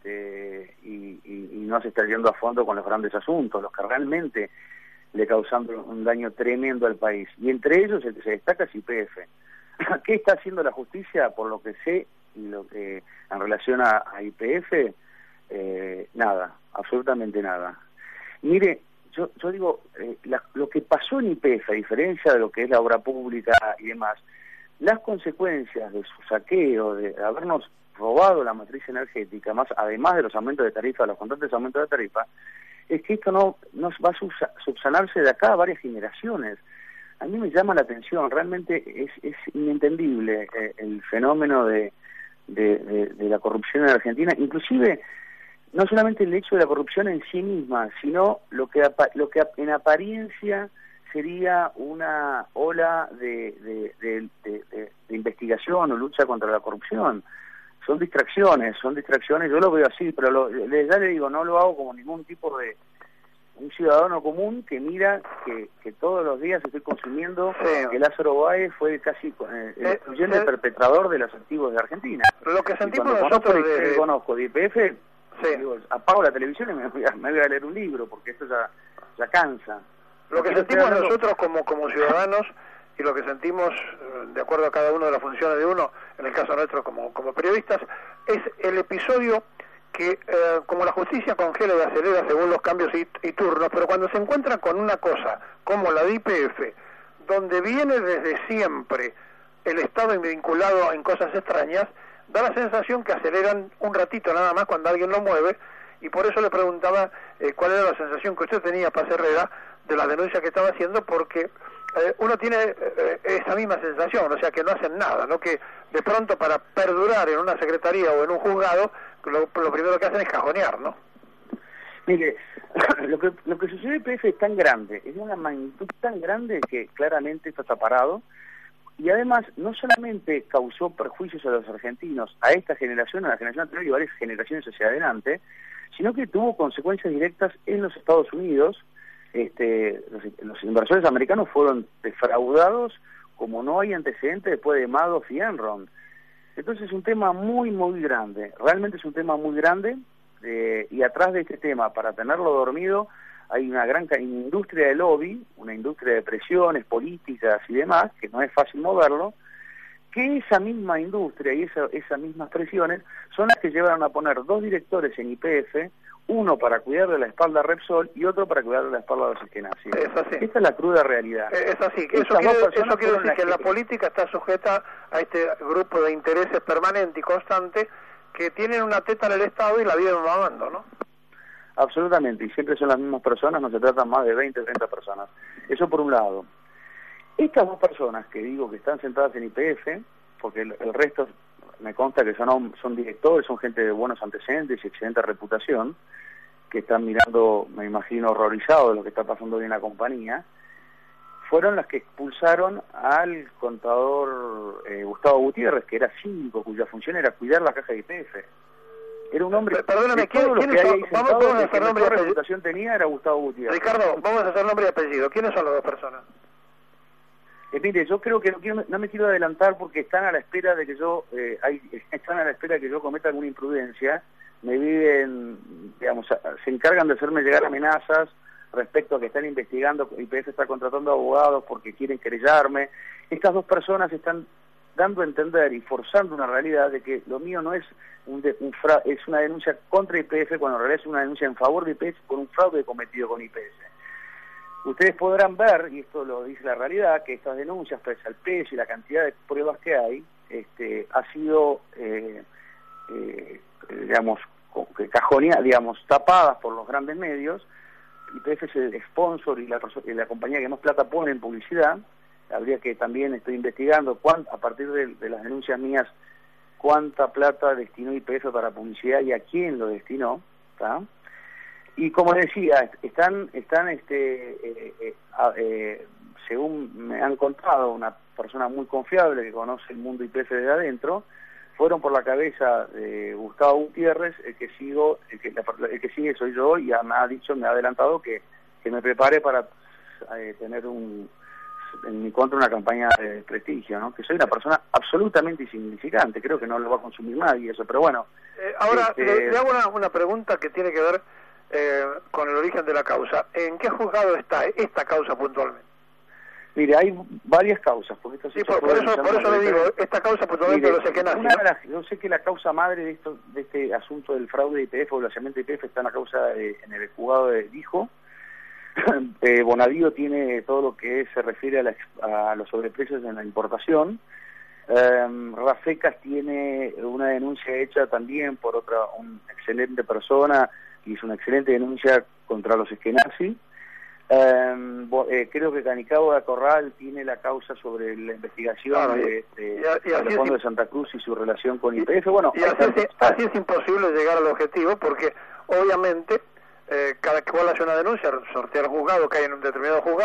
y no se está yendo a fondo con los grandes asuntos, los que realmente le causan un daño tremendo al país. Y entre ellos el que se destaca es YPF. ¿Qué está haciendo la justicia? Por lo que sé y lo que en relación a YPF, nada, absolutamente nada. Mire, yo digo, lo que pasó en YPF, a diferencia de lo que es la obra pública y demás, las consecuencias de su saqueo, de habernos robado la matriz energética, más además de los aumentos de tarifa, los constantes aumentos de tarifa, es que esto no va a subsanarse de acá a varias generaciones. A mí me llama la atención, realmente es inentendible el fenómeno de la corrupción en Argentina, inclusive no solamente el hecho de la corrupción en sí misma, sino lo que en apariencia sería una ola de investigación o lucha contra la corrupción. Son distracciones, yo lo veo así, pero ya le digo, no lo hago como ningún tipo de un ciudadano común que mira que todos los días estoy consumiendo que Lázaro Báez fue casi el excluyente perpetrador de los activos de Argentina. Lo que sentimos nosotros conozco de YPF, digo, apago la televisión y me voy a leer un libro, porque esto ya cansa. Lo que sentimos nosotros como ciudadanos y lo que sentimos de acuerdo a cada una de las funciones de uno, en el caso nuestro como periodistas, es el episodio que como la justicia congela y acelera según los cambios y turnos, pero cuando se encuentra con una cosa como la de YPF, donde viene desde siempre el Estado vinculado en cosas extrañas, da la sensación que aceleran un ratito nada más cuando alguien lo mueve, y por eso le preguntaba cuál era la sensación que usted tenía, Paz Herrera, de la denuncia que estaba haciendo, porque uno tiene esa misma sensación, o sea, que no hacen nada, ¿no? Que de pronto para perdurar en una secretaría o en un juzgado, lo primero que hacen es cajonear, ¿no? Mire, lo que sucede en YPF es tan grande, es de una magnitud tan grande que claramente esto está parado, y además no solamente causó perjuicios a los argentinos, a esta generación, a la generación anterior y varias generaciones hacia adelante, sino que tuvo consecuencias directas en los Estados Unidos. Los inversores americanos fueron defraudados como no hay antecedentes después de Madoff y Enron. Entonces es un tema muy, muy grande, realmente es un tema muy grande, y atrás de este tema, para tenerlo dormido, hay una gran industria de lobby, una industria de presiones políticas y demás, que no es fácil moverlo, que esa misma industria y esas mismas presiones son las que llevaron a poner 2 directores en YPF, uno para cuidar de la espalda a Repsol y otro para cuidar de la espalda a los esquenazis. Esta es la cruda realidad. Es así, eso quiere decir que la política está sujeta a este grupo de intereses permanente y constante que tienen una teta en el Estado y la vienen mamando, ¿no? Absolutamente, y siempre son las mismas personas, no se tratan más de 20, 30 personas. Eso por un lado. Estas 2 personas que digo que están sentadas en YPF, porque el resto me consta que son directores, son gente de buenos antecedentes y excelente reputación, que están mirando, me imagino, horrorizados de lo que está pasando hoy en la compañía, fueron las que expulsaron al contador Gustavo Gutiérrez, que era síndico, cuya función era cuidar la caja de YPF. Era un hombre... Perdóname, ¿quiénes son? Vamos a hacer nombre y apellido. Reputación tenía era Gustavo Gutiérrez. Ricardo, vamos a hacer nombre y apellido. ¿Quiénes son las 2 personas? Mire, yo creo que no me quiero adelantar porque están a la espera de que yo cometa alguna imprudencia. Me viven, digamos, se encargan de hacerme llegar amenazas respecto a que están investigando, YPF está contratando abogados porque quieren querellarme. Estas 2 personas están dando a entender y forzando una realidad de que lo mío no es es una denuncia contra YPF, cuando en realidad es una denuncia en favor de YPF por un fraude cometido con YPF. Ustedes podrán ver, y esto lo dice la realidad, que estas denuncias, pese al peso y la cantidad de pruebas que hay, ha sido, tapadas por los grandes medios. YPF es el sponsor y la compañía que más plata pone en publicidad. Habría que también, estoy investigando, a partir de las denuncias mías, cuánta plata destinó YPF para publicidad y a quién lo destinó, ¿tá? Y como decía, según me han contado, una persona muy confiable que conoce el mundo YPF desde adentro, fueron por la cabeza de Gustavo Gutiérrez, el que sigue soy yo, y me ha adelantado que me prepare para tener en mi contra una campaña de prestigio, ¿no? Que soy una persona absolutamente insignificante, creo que no lo va a consumir nadie eso, pero bueno. Ahora, le hago una pregunta que tiene que ver con el origen de la causa. ¿En qué juzgado está esta causa puntualmente? Mire, hay varias causas, porque esto por eso le digo, esta causa puntualmente lo sé que nace, ¿no? Yo sé que la causa madre de este asunto del fraude de YPF o blanqueamiento de YPF está en la causa en el juzgado de Dijo. Bonadío tiene todo lo que se refiere a los sobreprecios en la importación. Rafecas tiene una denuncia hecha también por una excelente persona, y es una excelente denuncia contra los esquenazis. Creo que Canicabo de Corral tiene la causa sobre la investigación de los fondos de Santa Cruz y su relación con YPF. Bueno, así es imposible llegar al objetivo, porque obviamente cada cual hace una denuncia, sortea el juzgado, cae en un determinado juzgado,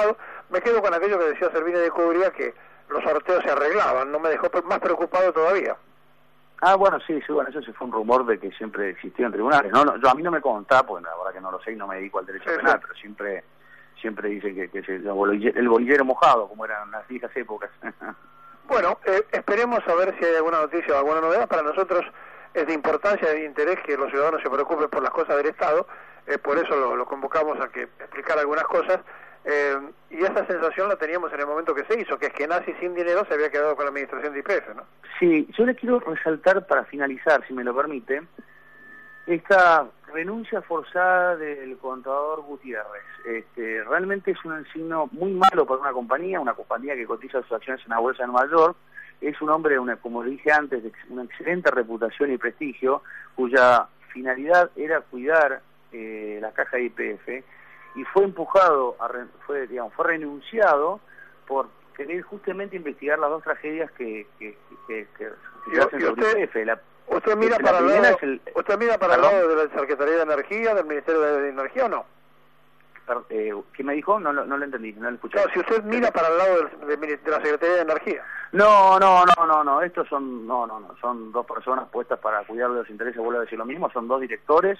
Me quedo con aquello que decía Servini de Cubría, que los sorteos se arreglaban, no me dejó más preocupado todavía. Bueno, sí, bueno, eso sí fue un rumor de que siempre existía en tribunales. A mí no me consta, porque ahora que no lo sé y no me dedico al derecho penal, pero siempre dicen que es el bolillero mojado, como eran las viejas épocas. Bueno, esperemos a ver si hay alguna noticia o alguna novedad. Para nosotros es de importancia y de interés que los ciudadanos se preocupen por las cosas del Estado, por eso lo convocamos a que explicara algunas cosas. Y esa sensación la teníamos en el momento que se hizo, que es que Nassi sin dinero se había quedado con la administración de YPF, ¿no? Sí, yo le quiero resaltar para finalizar, si me lo permite, esta renuncia forzada del contador Gutiérrez. Realmente es un signo muy malo para una compañía que cotiza sus acciones en la bolsa de Nueva York. Es un hombre, como dije antes, de una excelente reputación y prestigio, cuya finalidad era cuidar la caja de YPF, y fue empujado, fue renunciado por querer justamente investigar las dos tragedias que se hacen sobre YPF. ¿Usted mira para el lado de la Secretaría de Energía, del Ministerio de Energía o no? ¿Qué me dijo? No lo entendí, no lo escuché. No, si usted mira para el lado de la Secretaría de Energía. No, estos son dos personas puestas para cuidar de los intereses, vuelvo a decir lo mismo, son dos directores.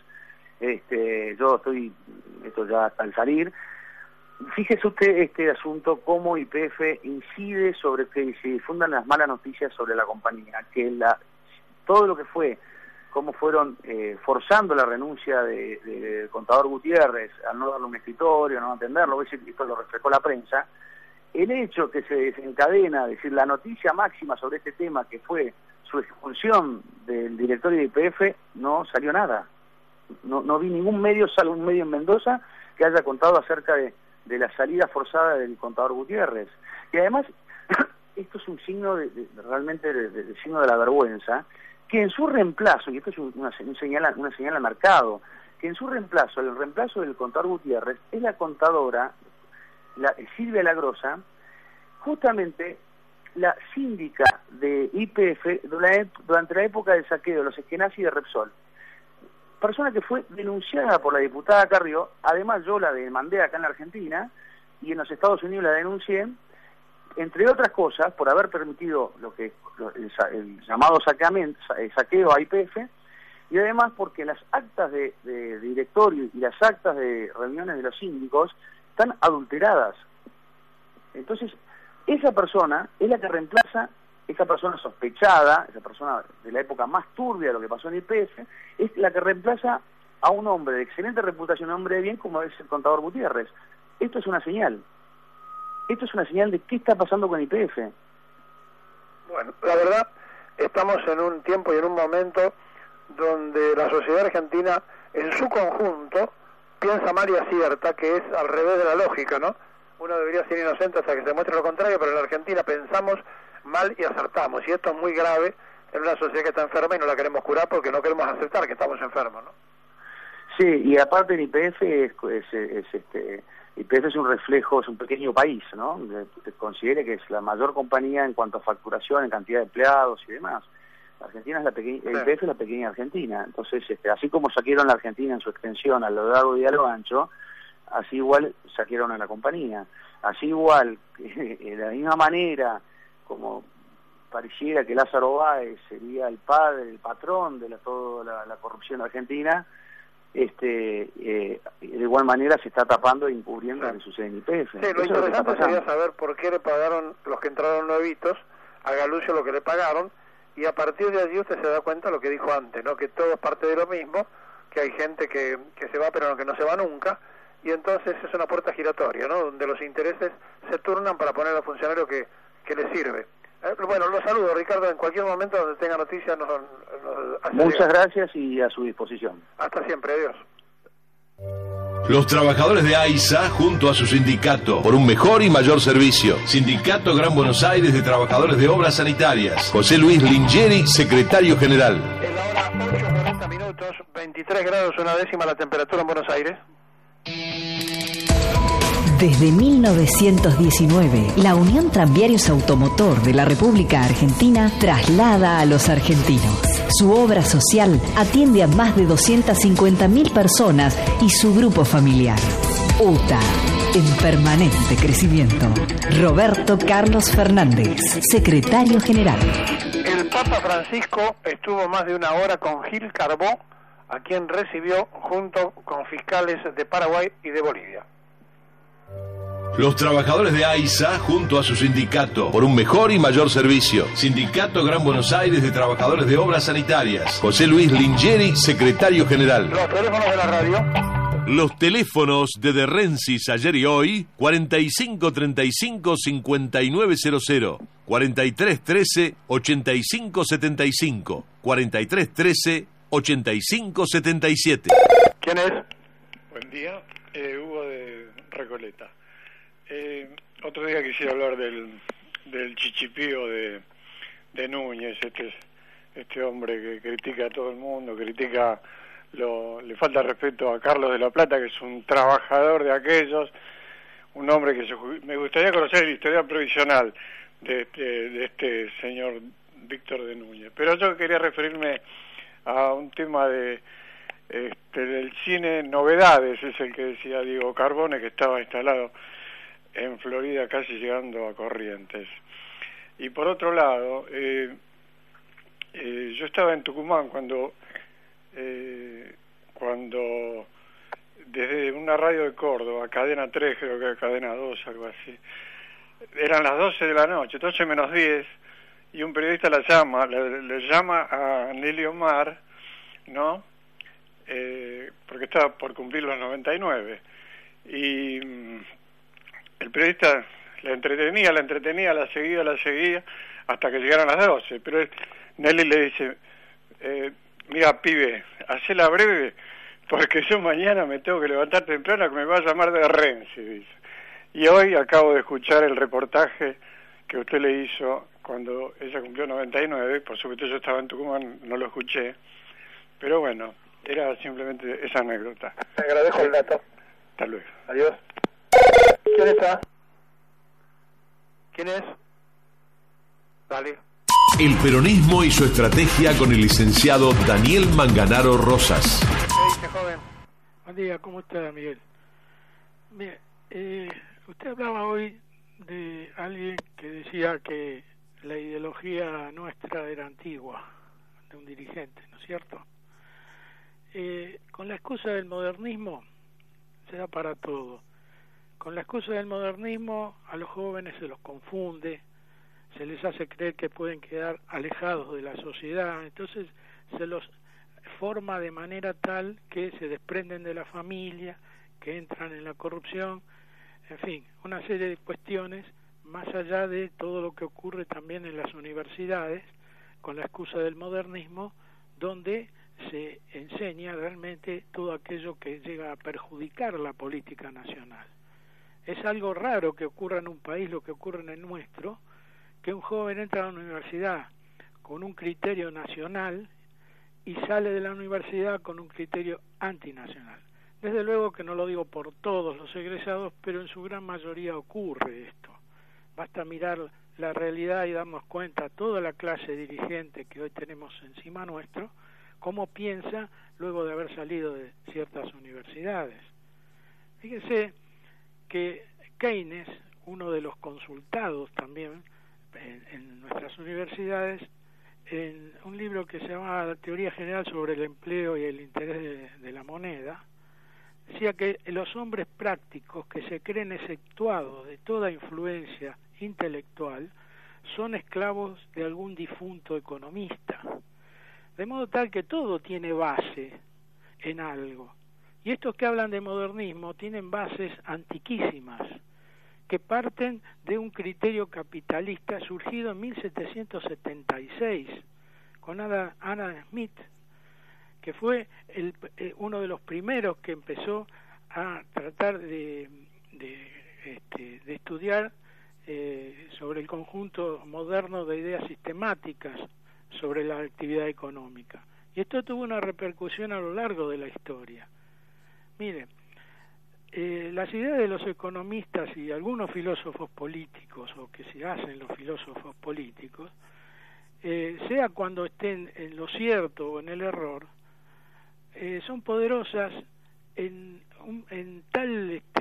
Yo estoy, esto ya hasta al salir, fíjese usted este asunto, cómo YPF incide sobre que se difundan las malas noticias sobre la compañía, que todo lo que fue, cómo fueron forzando la renuncia del contador Gutiérrez, al no darle un escritorio, a no atenderlo, esto lo reflejó la prensa. El hecho que se desencadena, es decir, la noticia máxima sobre este tema, que fue su expulsión del directorio de YPF, no salió nada. No vi ningún medio, salvo un medio en Mendoza, que haya contado acerca de la salida forzada del contador Gutiérrez. Y además, esto es un signo realmente de signo de la vergüenza, que en su reemplazo, y esto es una señal al mercado, que en su reemplazo, el reemplazo del contador Gutiérrez, es la contadora, Silvia Lagrosa, justamente la síndica de YPF durante la época del saqueo de los Eskenazi y de Repsol. Persona que fue denunciada por la diputada Carrió, además yo la demandé acá en la Argentina, y en los Estados Unidos la denuncié, entre otras cosas, por haber permitido el llamado saqueo a YPF, y además porque las actas de directorio y las actas de reuniones de los síndicos están adulteradas. Entonces, esa persona es la que reemplaza, esa persona sospechada, esa persona de la época más turbia de lo que pasó en YPF, es la que reemplaza a un hombre de excelente reputación, un hombre de bien, como es el contador Gutiérrez. Esto es una señal. Esto es una señal de qué está pasando con YPF. Bueno, la verdad, estamos en un tiempo y en un momento donde la sociedad argentina, en su conjunto, piensa mal y acierta, que es al revés de la lógica, ¿no? Uno debería ser inocente hasta que se muestre lo contrario, pero en la Argentina pensamos mal y acertamos, y esto es muy grave en una sociedad que está enferma y no la queremos curar porque no queremos aceptar que estamos enfermos, ¿no? Sí, y aparte el YPF YPF es un reflejo, es un pequeño país, ¿no? Se considere que es la mayor compañía en cuanto a facturación, en cantidad de empleados y demás. La Argentina es la pequeña, el YPF es la pequeña Argentina. Entonces, así como saquearon la Argentina en su extensión a lo largo y a lo ancho, así igual saquearon a la compañía. Así igual, de la misma manera, como pareciera que Lázaro Báez sería el padre, el patrón de toda la corrupción argentina, de igual manera se está tapando e encubriendo lo que sucede en YPF. Sí, lo interesante sería saber por qué le pagaron los que entraron nuevitos a Galucio lo que le pagaron, y a partir de allí usted se da cuenta de lo que dijo antes, ¿no? Que todo es parte de lo mismo, que hay gente que se va pero que no se va nunca, y entonces es una puerta giratoria, ¿no? Donde los intereses se turnan para poner al funcionario que les sirve. Bueno, los saludo, Ricardo, en cualquier momento donde tenga noticias nos Muchas gracias y a su disposición. Hasta siempre, adiós. Los trabajadores de AISA, junto a su sindicato, por un mejor y mayor servicio. Sindicato Gran Buenos Aires de Trabajadores de Obras Sanitarias. José Luis Lingeri, secretario general. En la hora 8:40 minutos, 23 grados una décima la temperatura en Buenos Aires. Desde 1919, la Unión Tranviarios Automotor de la República Argentina traslada a los argentinos. Su obra social atiende a más de 250.000 personas y su grupo familiar. UTA. en permanente crecimiento. Roberto Carlos Fernández, secretario general. El Papa Francisco estuvo más de una hora con Gil Carbó, a quien recibió junto con fiscales de Paraguay y de Bolivia. Los trabajadores de AISA junto a su sindicato por un mejor y mayor servicio. Sindicato Gran Buenos Aires de Trabajadores de Obras Sanitarias. José Luis Lingeri, secretario general. Los teléfonos de la radio. Los teléfonos de De Rensis ayer y hoy: 4535-5900, 4313-8575, 4313-8577. ¿Quién es? Buen día, Hugo de Recoleta. Otro día quisiera hablar del chichipío de Núñez, este hombre que critica a todo el mundo, le falta respeto a Carlos de la Plata, que es un trabajador de aquellos, un hombre que me gustaría conocer el historial provisional de este señor Víctor de Núñez. Pero yo quería referirme a un tema del cine Novedades, es el que decía Diego Carbone, que estaba instalado en Florida, casi llegando a Corrientes. Y por otro lado, yo estaba en Tucumán cuando desde una radio de Córdoba, Cadena 3, creo que Cadena 2, algo así, eran las 12 de la noche, 12 menos 10, y un periodista le llama a Nelly Omar, ¿no? Porque estaba por cumplir los 99, y el periodista la entretenía, la seguía, hasta que llegaron las 12, pero Nelly le dice, mira, pibe, hacela breve, porque yo mañana me tengo que levantar temprano, que me va a llamar de Renzi, dice. Y hoy acabo de escuchar el reportaje que usted le hizo cuando ella cumplió 99, por supuesto yo estaba en Tucumán, no lo escuché, pero bueno, era simplemente esa anécdota. Te agradezco el dato. Hasta luego. Adiós. ¿Quién está? ¿Quién es? Dale. El peronismo y su estrategia con el licenciado Daniel Manganaro Rosas. ¿Qué dice, joven? Buen día, ¿cómo está, Miguel? Mire, usted hablaba hoy de alguien que decía que la ideología nuestra era antigua, de un dirigente, ¿no es cierto? Con la excusa del modernismo se da para todo. Con la excusa del modernismo a los jóvenes se los confunde, se les hace creer que pueden quedar alejados de la sociedad, entonces se los forma de manera tal que se desprenden de la familia, que entran en la corrupción, en fin, una serie de cuestiones más allá de todo lo que ocurre también en las universidades con la excusa del modernismo, donde se enseña realmente todo aquello que llega a perjudicar la política nacional. Es algo raro que ocurra en un país lo que ocurre en el nuestro, que un joven entra a la universidad con un criterio nacional y sale de la universidad con un criterio antinacional. Desde luego que no lo digo por todos los egresados, pero en su gran mayoría ocurre esto. Basta mirar la realidad y darnos cuenta, toda la clase dirigente que hoy tenemos encima nuestro, cómo piensa luego de haber salido de ciertas universidades. Fíjense que Keynes, uno de los consultados también en nuestras universidades, en un libro que se llama La Teoría General sobre el Empleo y el Interés de la Moneda, decía que los hombres prácticos que se creen exceptuados de toda influencia intelectual son esclavos de algún difunto economista, de modo tal que todo tiene base en algo. Y estos que hablan de modernismo tienen bases antiquísimas, que parten de un criterio capitalista surgido en 1776 con Adam Smith, que fue uno de los primeros que empezó a tratar de estudiar sobre el conjunto moderno de ideas sistemáticas sobre la actividad económica. Y esto tuvo una repercusión a lo largo de la historia. Mire, las ideas de los economistas y algunos filósofos políticos, o que se hacen los filósofos políticos, sea cuando estén en lo cierto o en el error, son poderosas en tal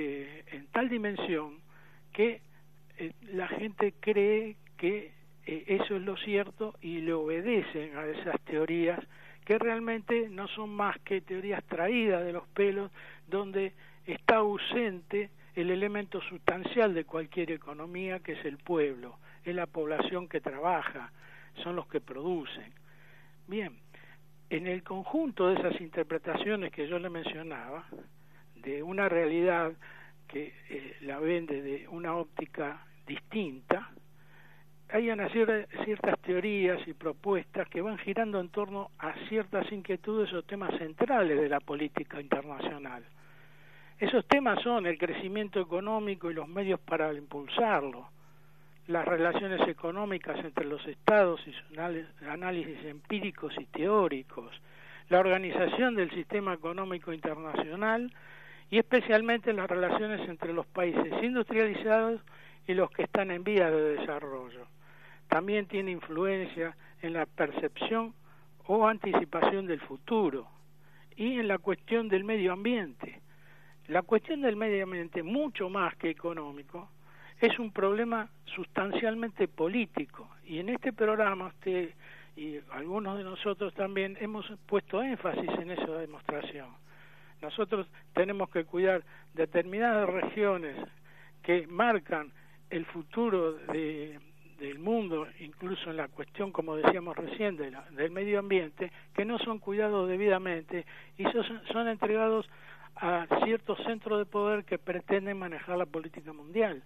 en tal dimensión que la gente cree que eso es lo cierto y le obedecen a esas teorías que realmente no son más que teorías traídas de los pelos, donde está ausente el elemento sustancial de cualquier economía, que es el pueblo, es la población que trabaja, son los que producen. Bien, en el conjunto de esas interpretaciones que yo le mencionaba, de una realidad que la ven desde una óptica distinta, hay ciertas teorías y propuestas que van girando en torno a ciertas inquietudes o temas centrales de la política internacional. Esos temas son el crecimiento económico y los medios para impulsarlo, las relaciones económicas entre los estados y sus análisis empíricos y teóricos, la organización del sistema económico internacional y especialmente las relaciones entre los países industrializados y los que están en vías de desarrollo. También tiene influencia en la percepción o anticipación del futuro y en la cuestión del medio ambiente. La cuestión del medio ambiente, mucho más que económico, es un problema sustancialmente político, y en este programa usted y algunos de nosotros también hemos puesto énfasis en esa demostración. Nosotros tenemos que cuidar determinadas regiones que marcan el futuro del mundo, incluso en la cuestión, como decíamos recién, del medio ambiente, que no son cuidados debidamente y son entregados a ciertos centros de poder que pretenden manejar la política mundial.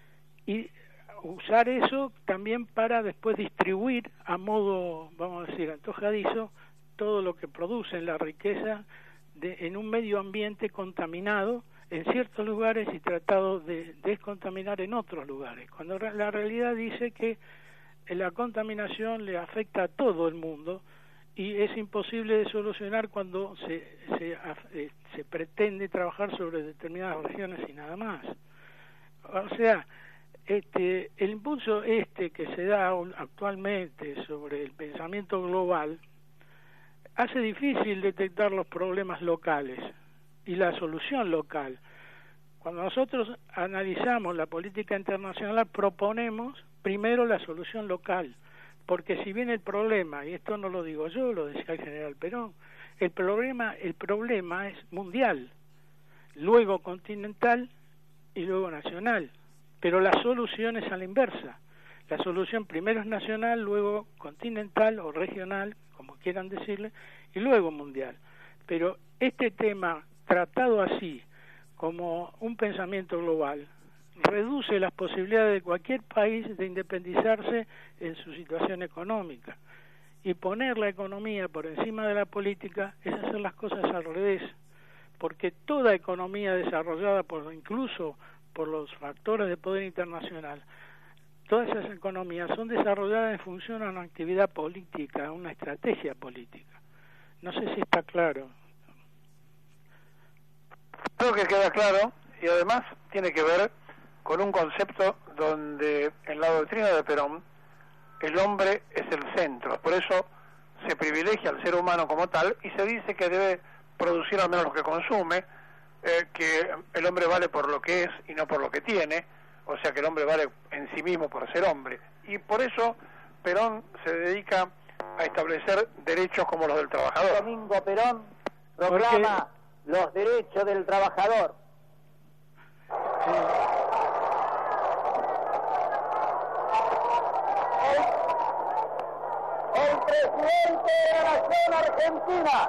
Y usar eso también para después distribuir a modo, vamos a decir, antojadizo, todo lo que producen la riqueza en un medio ambiente contaminado en ciertos lugares y tratado de descontaminar en otros lugares, cuando la realidad dice que la contaminación le afecta a todo el mundo y es imposible de solucionar cuando se pretende trabajar sobre determinadas regiones y nada más. O sea, el impulso que se da actualmente sobre el pensamiento global hace difícil detectar los problemas locales y la solución local. Cuando nosotros analizamos la política internacional, proponemos primero la solución local, porque si bien el problema, y esto no lo digo yo, lo decía el general Perón, el problema es mundial, luego continental y luego nacional, pero la solución es a la inversa. La solución primero es nacional, luego continental o regional, como quieran decirle, y luego mundial. Pero este tema, tratado así, como un pensamiento global, reduce las posibilidades de cualquier país de independizarse en su situación económica. Y poner la economía por encima de la política es hacer las cosas al revés, porque toda economía desarrollada incluso por los factores de poder internacional, todas esas economías son desarrolladas en función a una actividad política, a una estrategia política. No sé si está claro. Creo que queda claro, y además tiene que ver con un concepto donde en la doctrina de Perón el hombre es el centro, por eso se privilegia al ser humano como tal y se dice que debe producir al menos lo que consume, que el hombre vale por lo que es y no por lo que tiene, o sea que el hombre vale en sí mismo por ser hombre, y por eso Perón se dedica a establecer derechos como los del trabajador. Domingo Perón proclama los derechos del trabajador. El presidente de la nación argentina,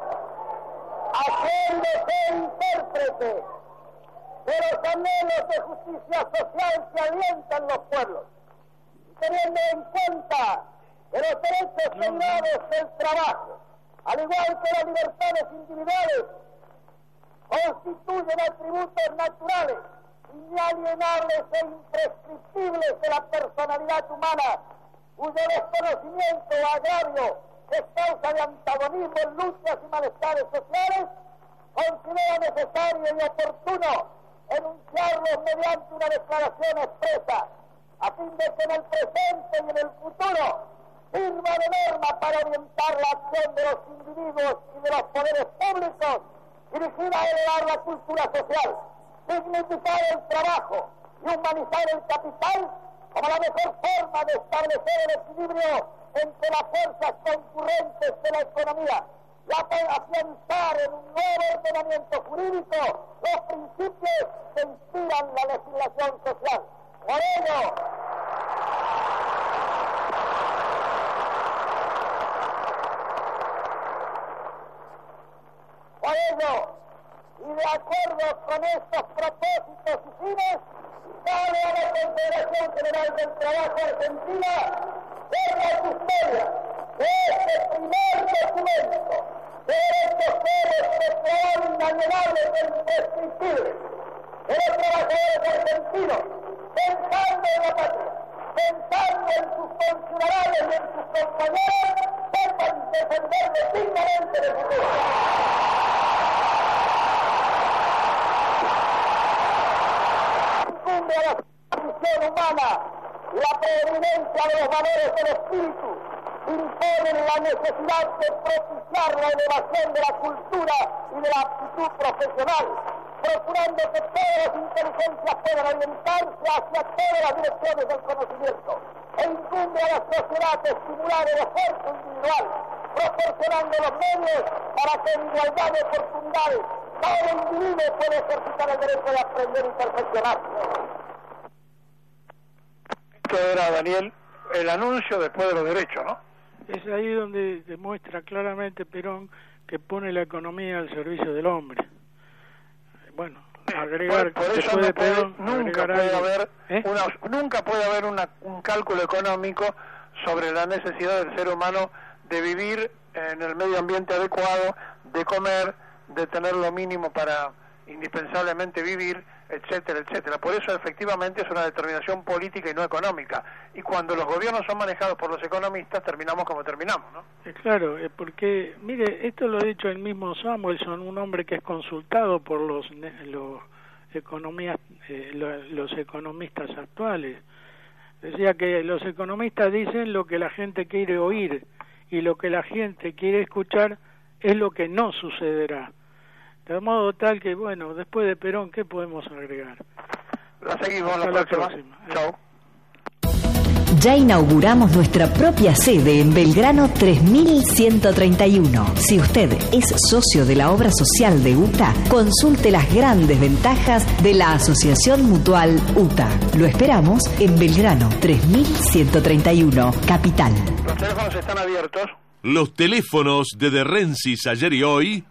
haciéndose intérprete de los anhelos de justicia social que alientan los pueblos, teniendo en cuenta que los derechos sagrados del trabajo, al igual que las libertades individuales, constituyen atributos naturales, inalienables e imprescriptibles de la personalidad humana, cuyo desconocimiento o agravio es causa de antagonismos, luchas y malestares sociales, considera necesario y oportuno enunciarlos mediante una declaración expresa, a fin de que en el presente y en el futuro sirva de norma para orientar la acción de los individuos y de los poderes públicos dirigida a elevar la cultura social, dignificar el trabajo y humanizar el capital como la mejor forma de establecer el equilibrio entre las fuerzas concurrentes de la economía y afianzar en un nuevo ordenamiento jurídico los principios que inspiran la legislación social. Por ello, y de acuerdo con estos propósitos y fines, sale a la Confederación General del Trabajo Argentina por la custodia de este primer documento de derechos de trabajo inalienables e imprescriptibles de los trabajadores argentinos, pensando en la patria, pensando en sus conciudadanos y en sus compañeros, sepan defenderles dignamente el futuro. Incumbe a la condición humana la preeminencia de los valores del espíritu, imponen la necesidad de propiciar la elevación de la cultura y de la aptitud profesional, procurando que todas las inteligencias puedan orientarse hacia todas las direcciones del conocimiento, e incumbe a la sociedad estimular el esfuerzo individual, proporcionando los medios para que en igualdad de oportunidades todo individuo pueda ejercitar el derecho de aprender y perfeccionarse. Esto era, Daniel, el anuncio después de los derechos, ¿no? Es ahí donde demuestra claramente Perón que pone la economía al servicio del hombre. Bueno, agregar por eso después de Perón, nunca puede haber un cálculo económico sobre la necesidad del ser humano de vivir en el medio ambiente adecuado, de comer, de tener lo mínimo para indispensablemente vivir, etcétera, etcétera. Por eso efectivamente es una determinación política y no económica. Y cuando los gobiernos son manejados por los economistas, terminamos como terminamos, ¿no? Claro, porque, mire, esto lo ha dicho el mismo Samuelson, un hombre que es consultado por los economistas actuales. Decía que los economistas dicen lo que la gente quiere oír y lo que la gente quiere escuchar es lo que no sucederá. De modo tal que, bueno, después de Perón, ¿qué podemos agregar? La seguimos la próxima. Chao. Ya inauguramos nuestra propia sede en Belgrano 3131. Si usted es socio de la obra social de UTA, consulte las grandes ventajas de la Asociación Mutual UTA. Lo esperamos en Belgrano 3131, Capital. Los teléfonos están abiertos. Los teléfonos de De Rensis ayer y hoy,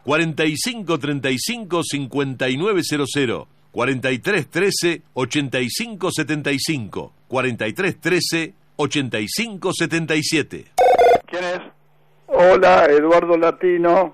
4535-5900, 4313-8575, 4313-8577. ¿Quién es? Hola, Eduardo Latino.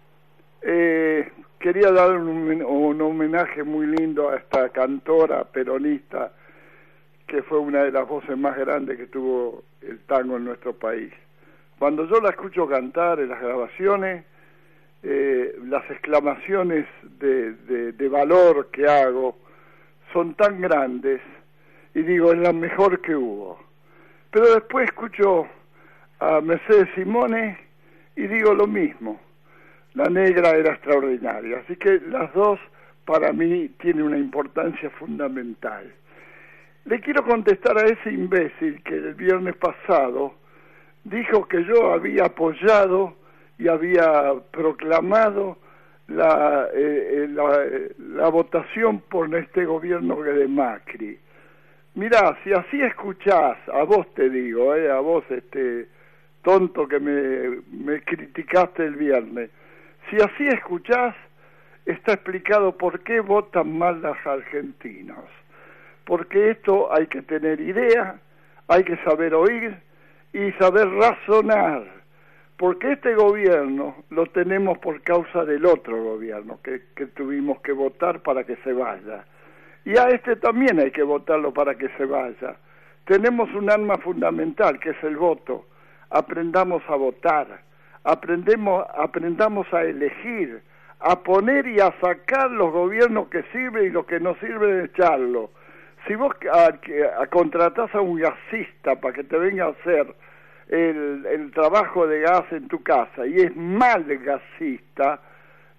Quería dar un homenaje muy lindo a esta cantora peronista que fue una de las voces más grandes que tuvo el tango en nuestro país. Cuando yo la escucho cantar en las grabaciones, las exclamaciones de valor que hago son tan grandes y digo, es la mejor que hubo. Pero después escucho a Mercedes Simone y digo lo mismo. La negra era extraordinaria. Así que las dos para mí tienen una importancia fundamental. Le quiero contestar a ese imbécil que el viernes pasado dijo que yo había apoyado y había proclamado la votación por este gobierno de Macri. Mirá, si así escuchás, a vos te digo, a vos tonto que me criticaste el viernes, si así escuchás, está explicado por qué votan mal los argentinos. Porque esto hay que tener idea, hay que saber oír y saber razonar, porque este gobierno lo tenemos por causa del otro gobierno que tuvimos que votar para que se vaya, y a este también hay que votarlo para que se vaya. Tenemos un arma fundamental que es el voto. Aprendamos a votar, aprendamos a elegir, a poner y a sacar los gobiernos que sirven y los que no sirven, echarlo. Si vos contratás a un gasista para que te venga a hacer el trabajo de gas en tu casa y es mal gasista,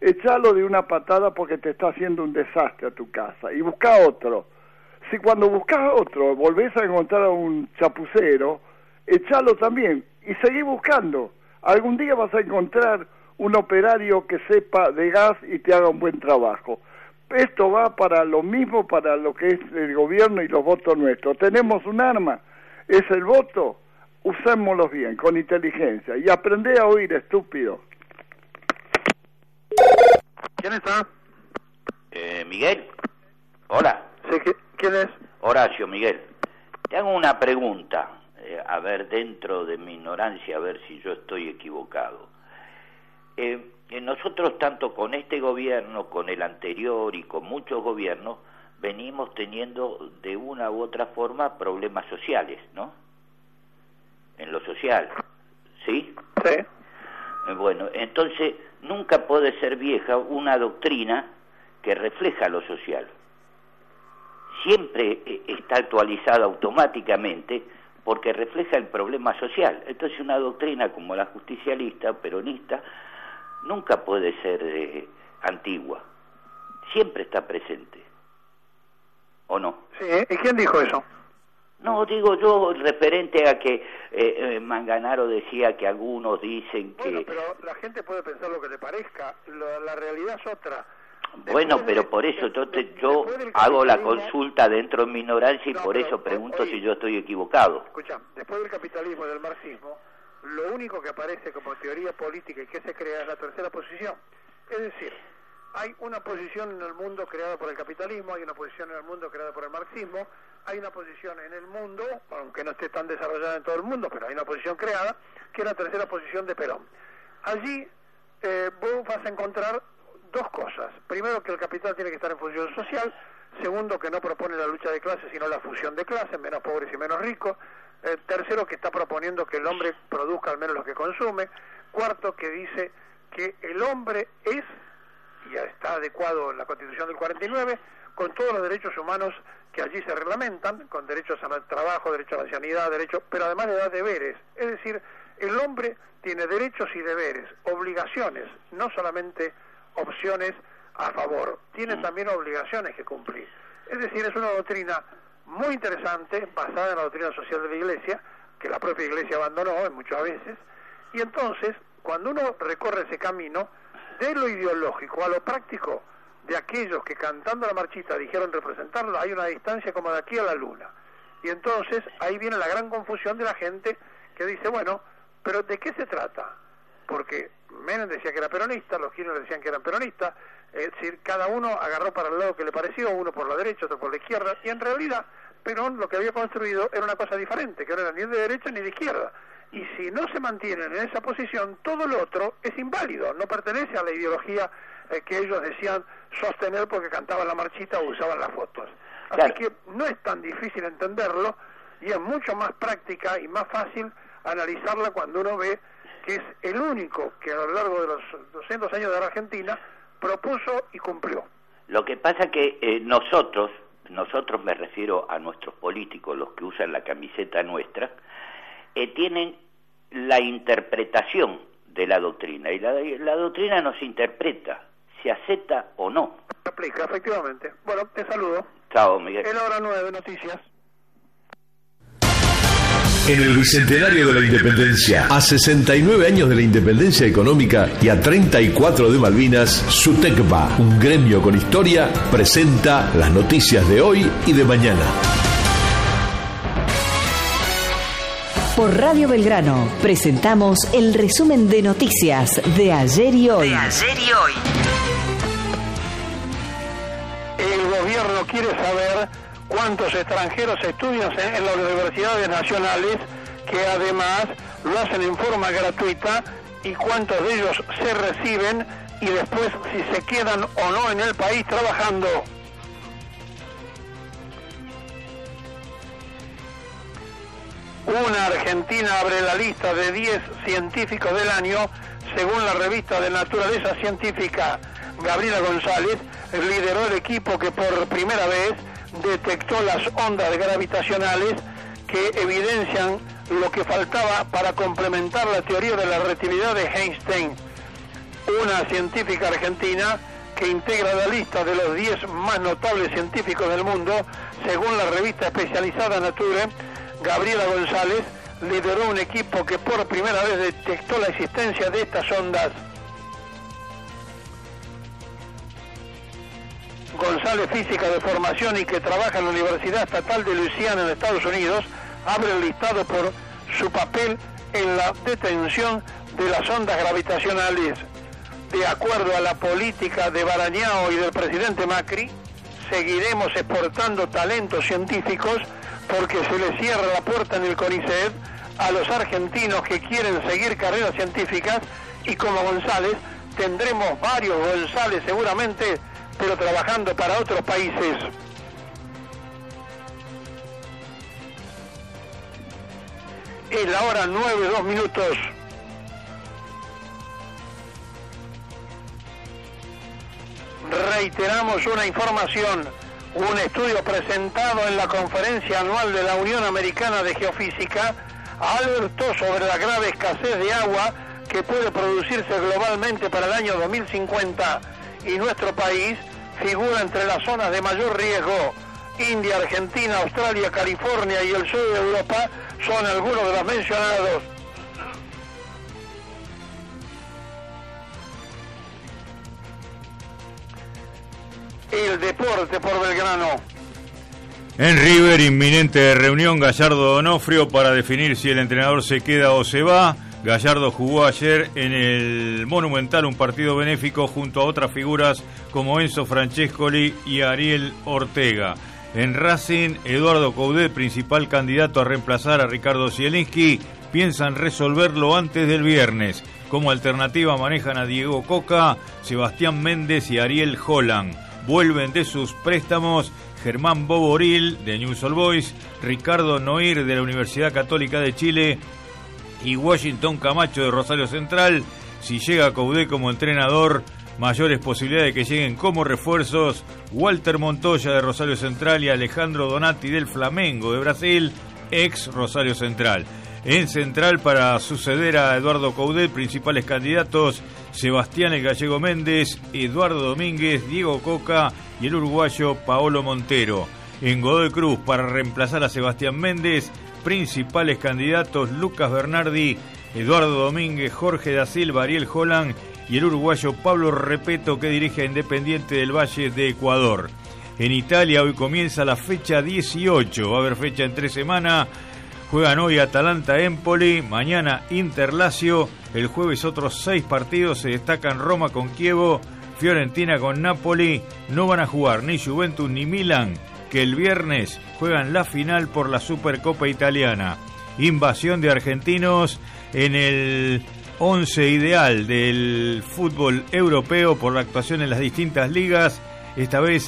echalo de una patada porque te está haciendo un desastre a tu casa y busca otro. Si cuando buscas otro volvés a encontrar a un chapucero, echalo también y seguí buscando. Algún día vas a encontrar un operario que sepa de gas y te haga un buen trabajo. Esto va para lo mismo, para lo que es el gobierno y los votos nuestros. Tenemos un arma, es el voto, usémoslos bien, con inteligencia. Y aprendé a oír, estúpido. ¿Quién está? Miguel. Hola. Sí, ¿quién es? Horacio, Miguel. Te hago una pregunta, a ver, dentro de mi ignorancia, a ver si yo estoy equivocado. Nosotros, tanto con este gobierno, con el anterior y con muchos gobiernos, venimos teniendo de una u otra forma problemas sociales, ¿no? En lo social, ¿sí? Sí. Bueno, entonces nunca puede ser vieja una doctrina que refleja lo social. Siempre está actualizada automáticamente porque refleja el problema social. Entonces una doctrina como la justicialista, peronista, nunca puede ser antigua. Siempre está presente. ¿O no? Sí, ¿y quién dijo eso? No, digo yo, referente a que Manganaro decía que algunos dicen que... Bueno, pero la gente puede pensar lo que le parezca, la realidad es otra. Bueno, pero por eso yo hago la consulta dentro de mi ignorancia y por eso pregunto si yo estoy equivocado. Escucha, después del capitalismo y del marxismo, lo único que aparece como teoría política y que se crea es la tercera posición. Es decir, hay una posición en el mundo creada por el capitalismo, hay una posición en el mundo creada por el marxismo, hay una posición en el mundo, aunque no esté tan desarrollada en todo el mundo, pero hay una posición creada, que es la tercera posición de Perón. Allí vos vas a encontrar dos cosas. Primero, que el capital tiene que estar en función social. Segundo, que no propone la lucha de clases, sino la fusión de clases, menos pobres y menos ricos. Tercero, que está proponiendo que el hombre produzca al menos lo que consume. Cuarto, que dice que el hombre es, y ya está adecuado en la Constitución del 49, con todos los derechos humanos que allí se reglamentan, con derechos al trabajo, derecho a la sanidad, pero además le da deberes. Es decir, el hombre tiene derechos y deberes, obligaciones, no solamente opciones a favor, tiene también obligaciones que cumplir. Es decir, es una doctrina muy interesante, basada en la doctrina social de la Iglesia, que la propia Iglesia abandonó en muchas veces, y entonces, cuando uno recorre ese camino, de lo ideológico a lo práctico, de aquellos que cantando la marchita dijeron representarlo, hay una distancia como de aquí a la luna. Y entonces, ahí viene la gran confusión de la gente que dice, bueno, pero ¿de qué se trata? Porque Menem decía que era peronista, los Kirchner decían que eran peronistas, es decir, cada uno agarró para el lado que le pareció, uno por la derecha, otro por la izquierda, y en realidad Perón lo que había construido era una cosa diferente, que no era ni de derecha ni de izquierda, y si no se mantienen en esa posición, todo lo otro es inválido, no pertenece a la ideología que ellos decían sostener porque cantaban la marchita o usaban las fotos. Así que no es tan difícil entenderlo, y es mucho más práctica y más fácil analizarla cuando uno ve que es el único que a lo largo de los 200 años de la Argentina propuso y cumplió. Lo que pasa que nosotros me refiero a nuestros políticos, los que usan la camiseta nuestra, tienen la interpretación de la doctrina, y la doctrina no se interpreta, se acepta o no. Se aplica, efectivamente. Bueno, te saludo. Chao, Miguel. En hora 9, noticias. En el Bicentenario de la Independencia, a 69 años de la independencia económica y a 34 de Malvinas, SUTECBA, un gremio con historia, presenta las noticias de hoy y de mañana. Por Radio Belgrano presentamos el resumen de noticias de ayer y hoy. El gobierno quiere saber cuántos extranjeros estudian en las universidades nacionales, que además lo hacen en forma gratuita, y cuántos de ellos se reciben y después si se quedan o no en el país trabajando. Una argentina abre la lista de 10 científicos del año, según la revista de Naturaleza Científica. Gabriela González lideró el equipo que por primera vez detectó las ondas gravitacionales que evidencian lo que faltaba para complementar la teoría de la relatividad de Einstein. una científica argentina que integra la lista de los 10 más notables científicos del mundo, según la revista especializada Nature. Gabriela González lideró un equipo que por primera vez detectó la existencia de estas ondas. González, física de formación y que trabaja en la Universidad Estatal de Luisiana en Estados Unidos, abre el listado por su papel en la detención de las ondas gravitacionales. De acuerdo a la política de Barañao y del presidente Macri, seguiremos exportando talentos científicos porque se les cierra la puerta en el CONICET a los argentinos que quieren seguir carreras científicas, y como González tendremos varios González seguramente, pero trabajando para otros países. Es la hora 9:02. Reiteramos una información. Un estudio presentado en la conferencia anual de la Unión Americana de Geofísica alertó sobre la grave escasez de agua que puede producirse globalmente para el año 2050, y nuestro país figura entre las zonas de mayor riesgo. India, Argentina, Australia, California y el sur de Europa son algunos de los mencionados. El deporte por Belgrano. En River, inminente reunión Gallardo-Donofrio para definir si el entrenador se queda o se va. Gallardo jugó ayer en el Monumental un partido benéfico junto a otras figuras como Enzo Francescoli y Ariel Ortega. En Racing, Eduardo Coudet, principal candidato a reemplazar a Ricardo Zielinski, piensan resolverlo antes del viernes. Como alternativa manejan a Diego Coca, Sebastián Méndez y Ariel Holland. Vuelven de sus préstamos Germán Boboril de Newell's Old Boys, Ricardo Noir de la Universidad Católica de Chile y Washington Camacho de Rosario Central. Si llega Coudet como entrenador, mayores posibilidades de que lleguen como refuerzos Walter Montoya de Rosario Central y Alejandro Donati del Flamengo de Brasil, ex Rosario Central. En Central, para suceder a Eduardo Coudet, principales candidatos Sebastián el Gallego Méndez, Eduardo Domínguez, Diego Coca y el uruguayo Paolo Montero. En Godoy Cruz, para reemplazar a Sebastián Méndez, principales candidatos Lucas Bernardi, Eduardo Domínguez, Jorge da Silva, Ariel Holland y el uruguayo Pablo Repeto, que dirige a Independiente del Valle de Ecuador. En Italia hoy comienza la fecha 18, va a haber fecha en 3 semanas. Juegan hoy Atalanta-Empoli, mañana Inter-Lazio, el jueves otros 6 partidos, se destacan Roma con Chievo, Fiorentina con Napoli. No van a jugar ni Juventus ni Milan, que el viernes juegan la final por la Supercopa Italiana. Invasión de argentinos en el 11 ideal del fútbol europeo por la actuación en las distintas ligas. Esta vez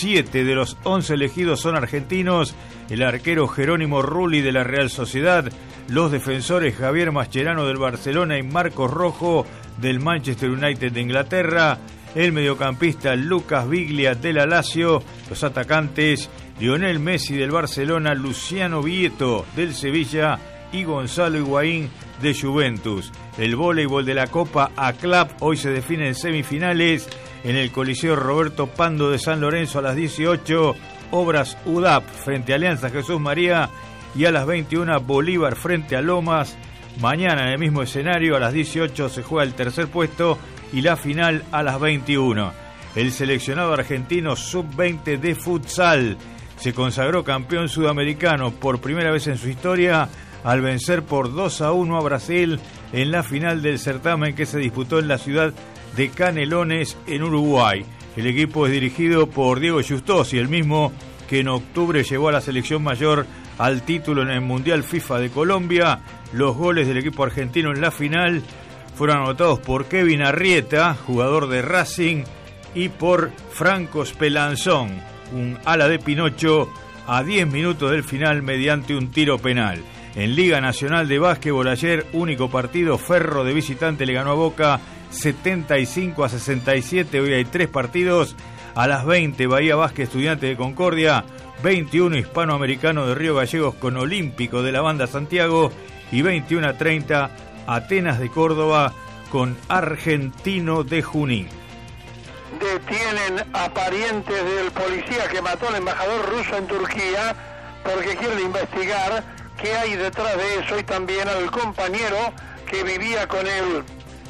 7 de los 11 elegidos son argentinos: el arquero Jerónimo Rulli de la Real Sociedad, los defensores Javier Mascherano del Barcelona y Marcos Rojo del Manchester United de Inglaterra, el mediocampista Lucas Biglia de la Lazio, los atacantes Lionel Messi del Barcelona, Luciano Vieto del Sevilla y Gonzalo Higuaín de Juventus. El voleibol de la Copa ACLAP hoy se define en semifinales en el Coliseo Roberto Pando de San Lorenzo a las 18, Obras UDAP frente a Alianza Jesús María, y a las 21 Bolívar frente a Lomas. Mañana en el mismo escenario a las 18 se juega el tercer puesto y la final a las 21. El seleccionado argentino sub-20 de futsal se consagró campeón sudamericano por primera vez en su historia al vencer por 2-1 a Brasil en la final del certamen que se disputó en la ciudad de Canelones, en Uruguay. El equipo es dirigido por Diego Justosi, el mismo que en octubre llevó a la selección mayor al título en el Mundial FIFA de Colombia. Los goles del equipo argentino en la final fueron anotados por Kevin Arrieta, jugador de Racing, y por Franco Spelanzón, un ala de Pinocho, a 10 minutos del final mediante un tiro penal. En Liga Nacional de Básquetbol ayer, único partido, Ferro de visitante le ganó a Boca 75-67, hoy hay 3 partidos. A las 20, Bahía Básquet Estudiantes de Concordia, 21 Hispanoamericano de Río Gallegos con Olímpico de la Banda Santiago y 21-30 Atenas de Córdoba con Argentino de Junín. Detienen a parientes del policía que mató al embajador ruso en Turquía porque quieren investigar qué hay detrás de eso y también al compañero que vivía con él.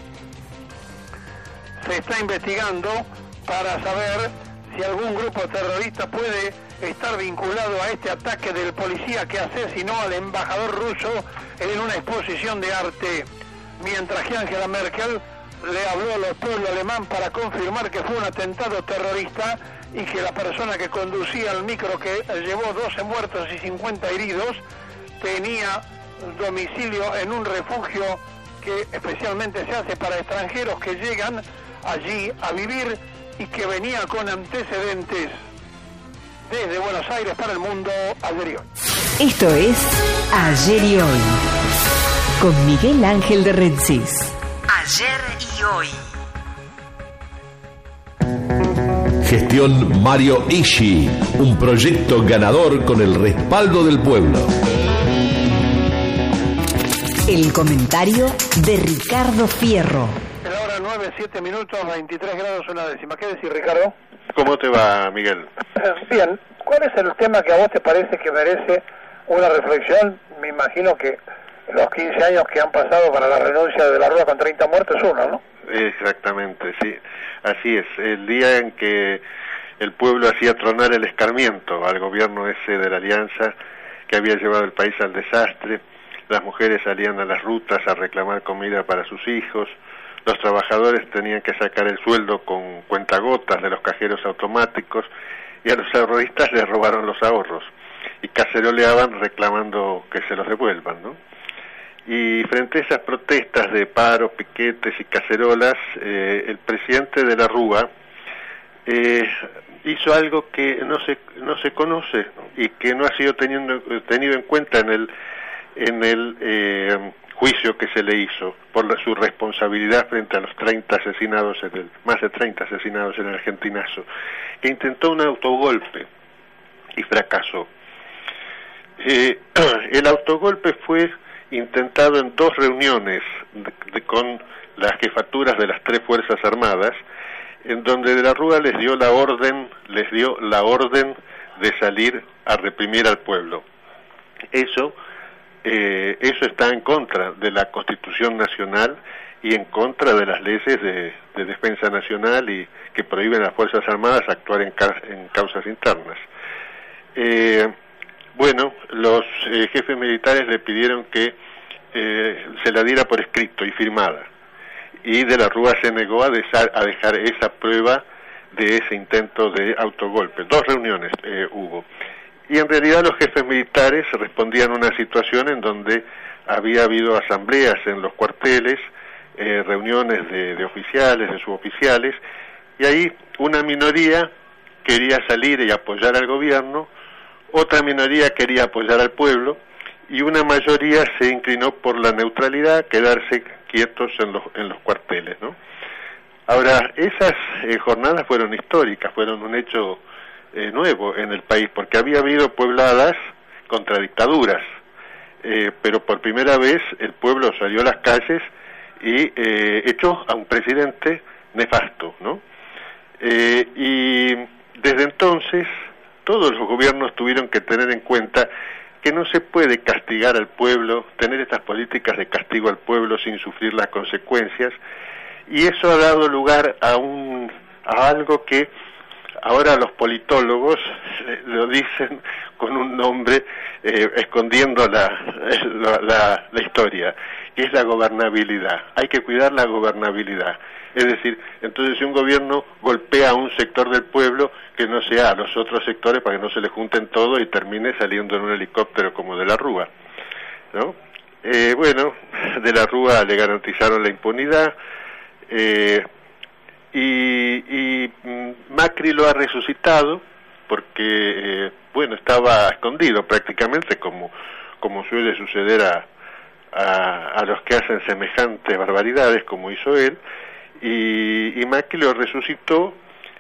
Se está investigando para saber si algún grupo terrorista puede estar vinculado a este ataque del policía que asesinó al embajador ruso en una exposición de arte, mientras que Angela Merkel le habló al pueblo alemán para confirmar que fue un atentado terrorista y que la persona que conducía el micro que llevó 12 muertos y 50 heridos tenía domicilio en un refugio que especialmente se hace para extranjeros que llegan allí a vivir y que venía con antecedentes. Desde Buenos Aires para el mundo, ayer y hoy. Esto es Ayer y Hoy, con Miguel Ángel de Rensis. Ayer y Hoy. Gestión Mario Ishi, un proyecto ganador con el respaldo del pueblo. El comentario de Ricardo Fierro. En la hora 9, 7 minutos, 23 grados, una décima. ¿Qué decís, Ricardo? ¿Cómo te va, Miguel? Bien. ¿Cuál es el tema que a vos te parece que merece una reflexión? Me imagino que los 15 años que han pasado para la renuncia de la Rúa con 30 muertos es uno, ¿no? Exactamente, sí. Así es. El día en que el pueblo hacía tronar el escarmiento al gobierno ese de la Alianza que había llevado el país al desastre, las mujeres salían a las rutas a reclamar comida para sus hijos, los trabajadores tenían que sacar el sueldo con cuentagotas de los cajeros automáticos y a los terroristas les robaron los ahorros y caceroleaban reclamando que se los devuelvan, ¿no? Y frente a esas protestas de paros, piquetes y cacerolas, el presidente de la Rúa hizo algo que no se conoce y que no ha sido tenido en cuenta en el juicio que se le hizo por su responsabilidad frente a los 30 asesinados, más de 30 asesinados en el Argentinazo, que intentó un autogolpe y fracasó. El autogolpe fue intentado en 2 reuniones con las jefaturas de las 3 Fuerzas Armadas, en donde de la Rúa les dio la orden de salir a reprimir al pueblo. Eso está en contra de la Constitución Nacional y en contra de las leyes de defensa nacional y que prohíben a las Fuerzas Armadas actuar en causas internas. Los jefes militares le pidieron que se la diera por escrito y firmada, y de la Rúa se negó a dejar esa prueba de ese intento de autogolpe. 2 reuniones hubo. Y en realidad los jefes militares respondían a una situación en donde había habido asambleas en los cuarteles, reuniones de oficiales, de suboficiales, y ahí una minoría quería salir y apoyar al gobierno, otra minoría quería apoyar al pueblo, y una mayoría se inclinó por la neutralidad, quedarse quietos en los cuarteles, ¿no? Ahora, esas jornadas fueron históricas, fueron un hecho nuevo en el país, porque había habido puebladas contra dictaduras, pero por primera vez el pueblo salió a las calles y echó a un presidente nefasto, ¿no? Y desde entonces todos los gobiernos tuvieron que tener en cuenta que no se puede castigar al pueblo, tener estas políticas de castigo al pueblo sin sufrir las consecuencias, y eso ha dado lugar a algo que ahora los politólogos lo dicen con un nombre escondiendo la historia, que es la gobernabilidad. Hay que cuidar la gobernabilidad. Es decir, entonces si un gobierno golpea a un sector del pueblo, que no sea a los otros sectores para que no se le junten todo y termine saliendo en un helicóptero como de la Rúa, ¿no? De la Rúa le garantizaron la impunidad, y Macri lo ha resucitado porque estaba escondido prácticamente, como suele suceder a los que hacen semejantes barbaridades como hizo él, y Macri lo resucitó,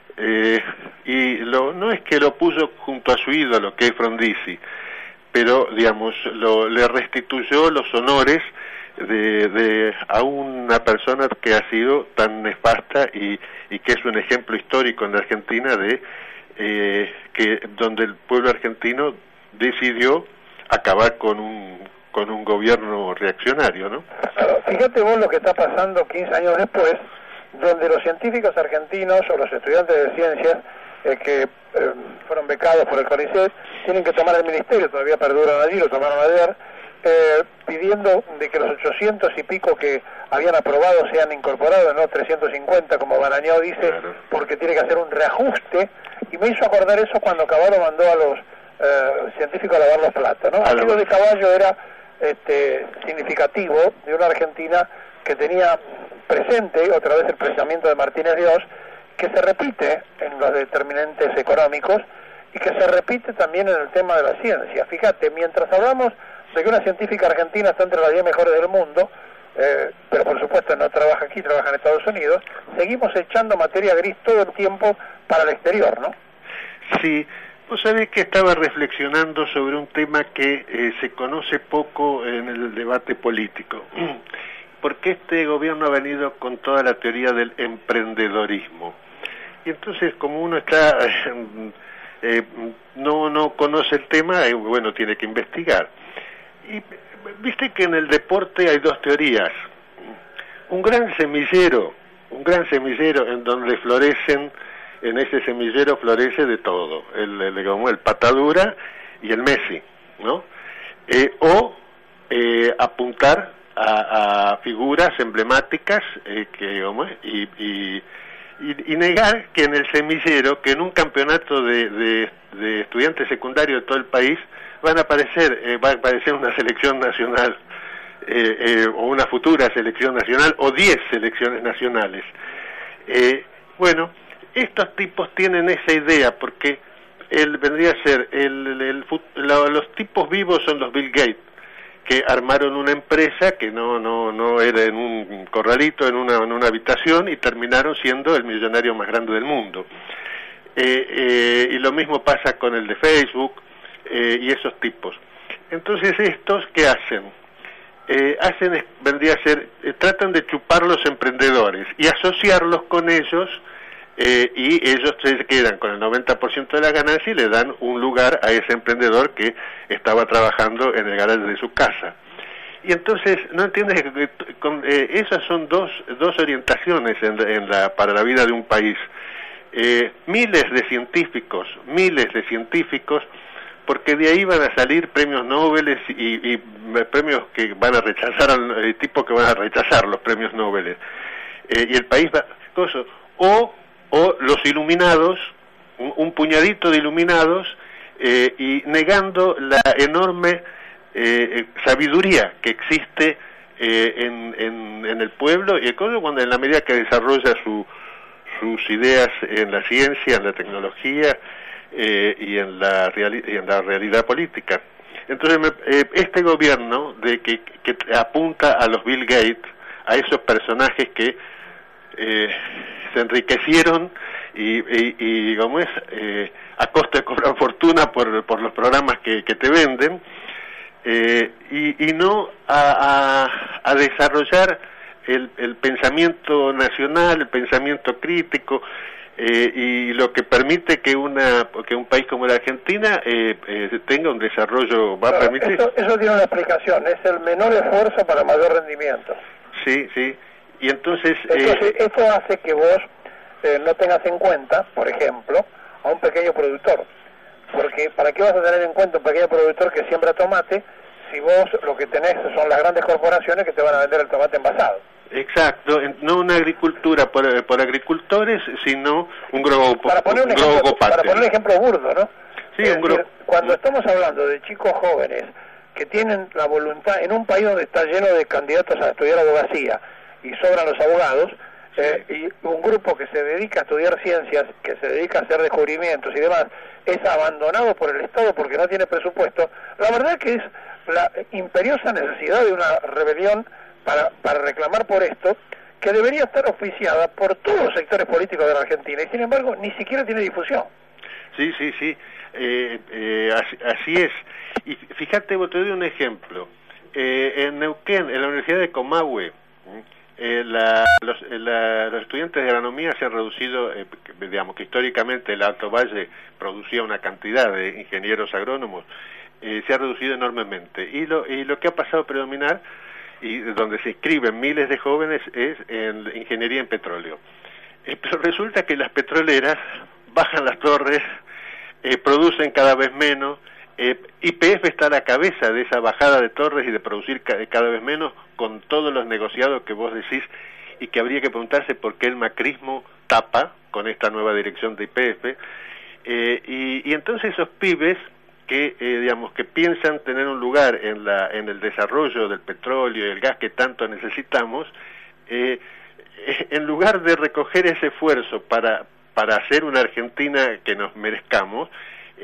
no es que lo puso junto a su ídolo, que es Frondizi, pero le restituyó los honores, y le dio la posibilidad de que pueda seguir gobernando. Eso es lo que ha hecho Macri. Ahora, Macri, a una persona que ha sido tan nefasta y que es un ejemplo histórico en la Argentina de que donde el pueblo argentino decidió acabar con un gobierno reaccionario, ¿no? Fíjate vos lo que está pasando 15 años después, donde los científicos argentinos o los estudiantes de ciencias que fueron becados por el CONICET tienen que tomar el ministerio, todavía perduran allí, lo tomaron ayer, pidiendo de que los 800 y pico que habían aprobado sean incorporados, no 350 como Barañao dice, claro, porque tiene que hacer un reajuste, y me hizo acordar eso cuando Cavallo mandó a los científicos a lavar los platos, ¿no? Aquello de Cavallo era significativo de una Argentina que tenía presente otra vez el pensamiento de Martínez Dios, que se repite en los determinantes económicos y que se repite también en el tema de la ciencia. Fíjate, mientras hablamos de que una científica argentina está entre las 10 mejores del mundo, pero por supuesto no trabaja aquí, trabaja en Estados Unidos, seguimos echando materia gris todo el tiempo para el exterior, ¿no? Sí, vos sabés que estaba reflexionando sobre un tema que se conoce poco en el debate político, porque este gobierno ha venido con toda la teoría del emprendedorismo, y entonces como uno está no conoce el tema, bueno, tiene que investigar. Y viste que en el deporte hay dos teorías: un gran semillero en donde florecen, en ese semillero florece de todo, el patadura y el Messi, ¿no? O apuntar a figuras emblemáticas y negar que en el semillero, que en un campeonato de estudiantes secundarios de todo el país va a aparecer una selección nacional o una futura selección nacional o 10 selecciones nacionales. Bueno, estos tipos tienen esa idea porque vendría a ser los tipos vivos son los Bill Gates, que armaron una empresa que no era en un corralito, en una habitación, y terminaron siendo el millonario más grande del mundo. Y lo mismo pasa con el de Facebook y esos tipos. Entonces estos, ¿qué hacen? Vendría a ser, tratan de chupar los emprendedores y asociarlos con ellos, y ellos se quedan con el 90% de la ganancia y le dan un lugar a ese emprendedor que estaba trabajando en el garaje de su casa. Y entonces, ¿no entiendes? Esas son dos orientaciones para la vida de un país. Miles de científicos, porque de ahí van a salir premios Nobel y premios que van a rechazar, tipos que van a rechazar los premios Nobel. Y el país va... O los iluminados, un puñadito de iluminados, y negando la enorme sabiduría que existe en el pueblo, y cuando en la medida que desarrolla sus ideas en la ciencia, en la tecnología y en la realidad política. Entonces este gobierno que apunta a los Bill Gates, a esos personajes que se enriquecieron y como es a costa de cobrar fortuna por los programas que te venden, y no a desarrollar el pensamiento nacional, el pensamiento crítico, y lo que permite que un país como la Argentina tenga un desarrollo, va a permitir. Eso tiene una explicación, es el menor esfuerzo para mayor rendimiento. Sí. Y entonces esto hace que vos no tengas en cuenta, por ejemplo, a un pequeño productor, porque ¿para qué vas a tener en cuenta un pequeño productor que siembra tomate si vos lo que tenés son las grandes corporaciones que te van a vender el tomate envasado? Exacto, no una agricultura por agricultores, sino un para poner un ejemplo burdo, ¿no? Sí, cuando estamos hablando de chicos jóvenes que tienen la voluntad, en un país donde está lleno de candidatos a estudiar abogacía y sobran los abogados, y un grupo que se dedica a estudiar ciencias, que se dedica a hacer descubrimientos y demás, es abandonado por el Estado porque no tiene presupuesto, la verdad que es la imperiosa necesidad de una rebelión para reclamar por esto, que debería estar oficiada por todos los sectores políticos de la Argentina, y sin embargo ni siquiera tiene difusión. Sí, así es. Y fíjate, te doy un ejemplo. en Neuquén, en la Universidad de Comahue, los estudiantes de agronomía se han reducido, digamos que históricamente el Alto Valle producía una cantidad de ingenieros agrónomos, se ha reducido enormemente. Y lo que ha pasado a predominar, y donde se inscriben miles de jóvenes, es en ingeniería en petróleo. Pero resulta que las petroleras bajan las torres, producen cada vez menos. YPF está a la cabeza de esa bajada de torres y de producir cada vez menos, con todos los negociados que vos decís, y que habría que preguntarse por qué el macrismo tapa con esta nueva dirección de YPF, y entonces esos pibes que digamos que piensan tener un lugar en el desarrollo del petróleo y el gas que tanto necesitamos, en lugar de recoger ese esfuerzo para hacer una Argentina que nos merezcamos,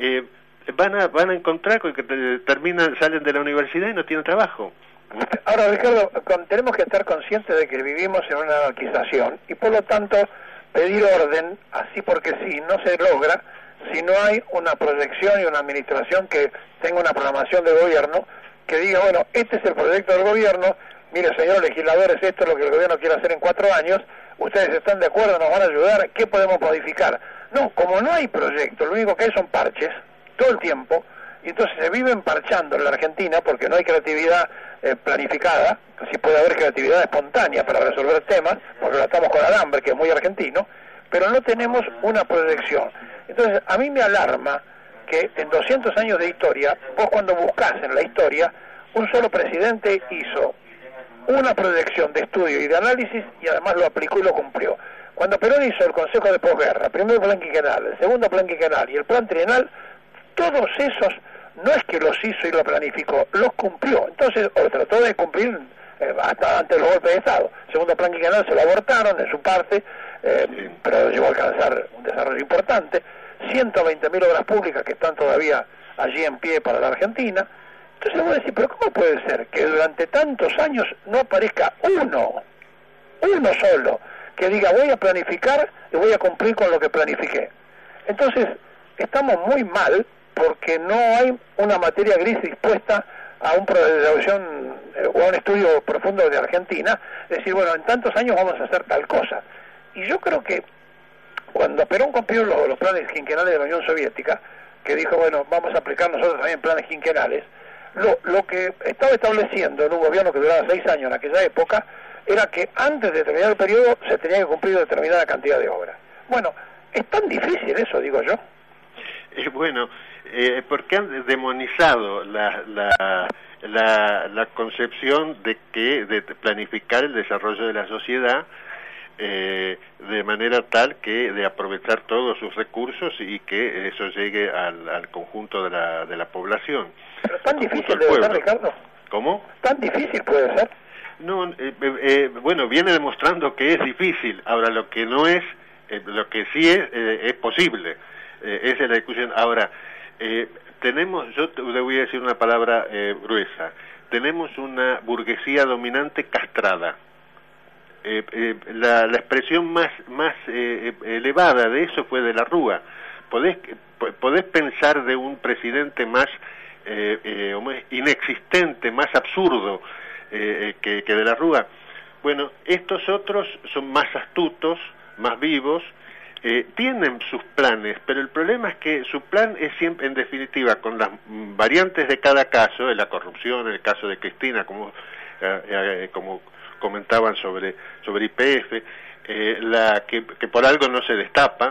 van a encontrar que salen de la universidad y no tienen trabajo. Ahora, Ricardo, tenemos que estar conscientes de que vivimos en una anarquización y por lo tanto pedir orden, así porque sí, no se logra si no hay una proyección y una administración que tenga una programación de gobierno que diga, bueno, este es el proyecto del gobierno, mire, señores legisladores, esto es lo que el gobierno quiere hacer en 4 años, ustedes están de acuerdo, nos van a ayudar, ¿qué podemos modificar? No, como no hay proyecto, lo único que hay son parches todo el tiempo, y entonces se viven parchando en la Argentina porque no hay creatividad planificada. Sí puede haber creatividad espontánea para resolver temas, porque lo estamos con alambre, que es muy argentino, pero no tenemos una proyección. Entonces, a mí me alarma que en 200 años de historia, vos cuando buscás en la historia, un solo presidente hizo una proyección de estudio y de análisis y además lo aplicó y lo cumplió. Cuando Perón hizo el Consejo de Posguerra, primer plan quinquenal, el segundo plan quinquenal y el plan trienal, todos esos no es que los hizo y lo planificó, los cumplió. Entonces, o trató de cumplir hasta antes de los golpes de Estado. El segundo plan quinquenal se lo abortaron en su parte, pero llegó a alcanzar un desarrollo importante. 120.000 obras públicas que están todavía allí en pie para la Argentina. Entonces voy a decir, pero ¿cómo puede ser que durante tantos años no aparezca uno solo, que diga voy a planificar y voy a cumplir con lo que planifiqué? Entonces, estamos muy mal porque no hay una materia gris dispuesta a una proyección o a un estudio profundo de Argentina, decir, bueno, en tantos años vamos a hacer tal cosa. Y yo creo que cuando Perón cumplió los planes quinquenales de la Unión Soviética, que dijo, bueno, vamos a aplicar nosotros también planes quinquenales, lo que estaba estableciendo en un gobierno que duraba 6 años en aquella época, era que antes de terminar el periodo se tenía que cumplir determinada cantidad de obras. Bueno, es tan difícil eso, digo yo. Bueno, porque han demonizado la concepción de planificar el desarrollo de la sociedad de manera tal que de aprovechar todos sus recursos y que eso llegue al conjunto de la población. Pero tan difícil debe ser, Ricardo. ¿Cómo? ¿Tan difícil puede ser? No, bueno, viene demostrando que es difícil. Ahora, lo que no es, lo que sí es posible. Esa es la discusión. Ahora, yo le voy a decir una palabra gruesa. Tenemos una burguesía dominante castrada. La expresión más elevada de eso fue de la Rúa. Podés pensar de un presidente más inexistente, más absurdo que de la Rúa. Bueno, estos otros son más astutos, más vivos, tienen sus planes, pero el problema es que su plan es siempre, en definitiva, con las variantes de cada caso, de la corrupción, en el caso de Cristina, como comentaban sobre YPF, que por algo no se destapa,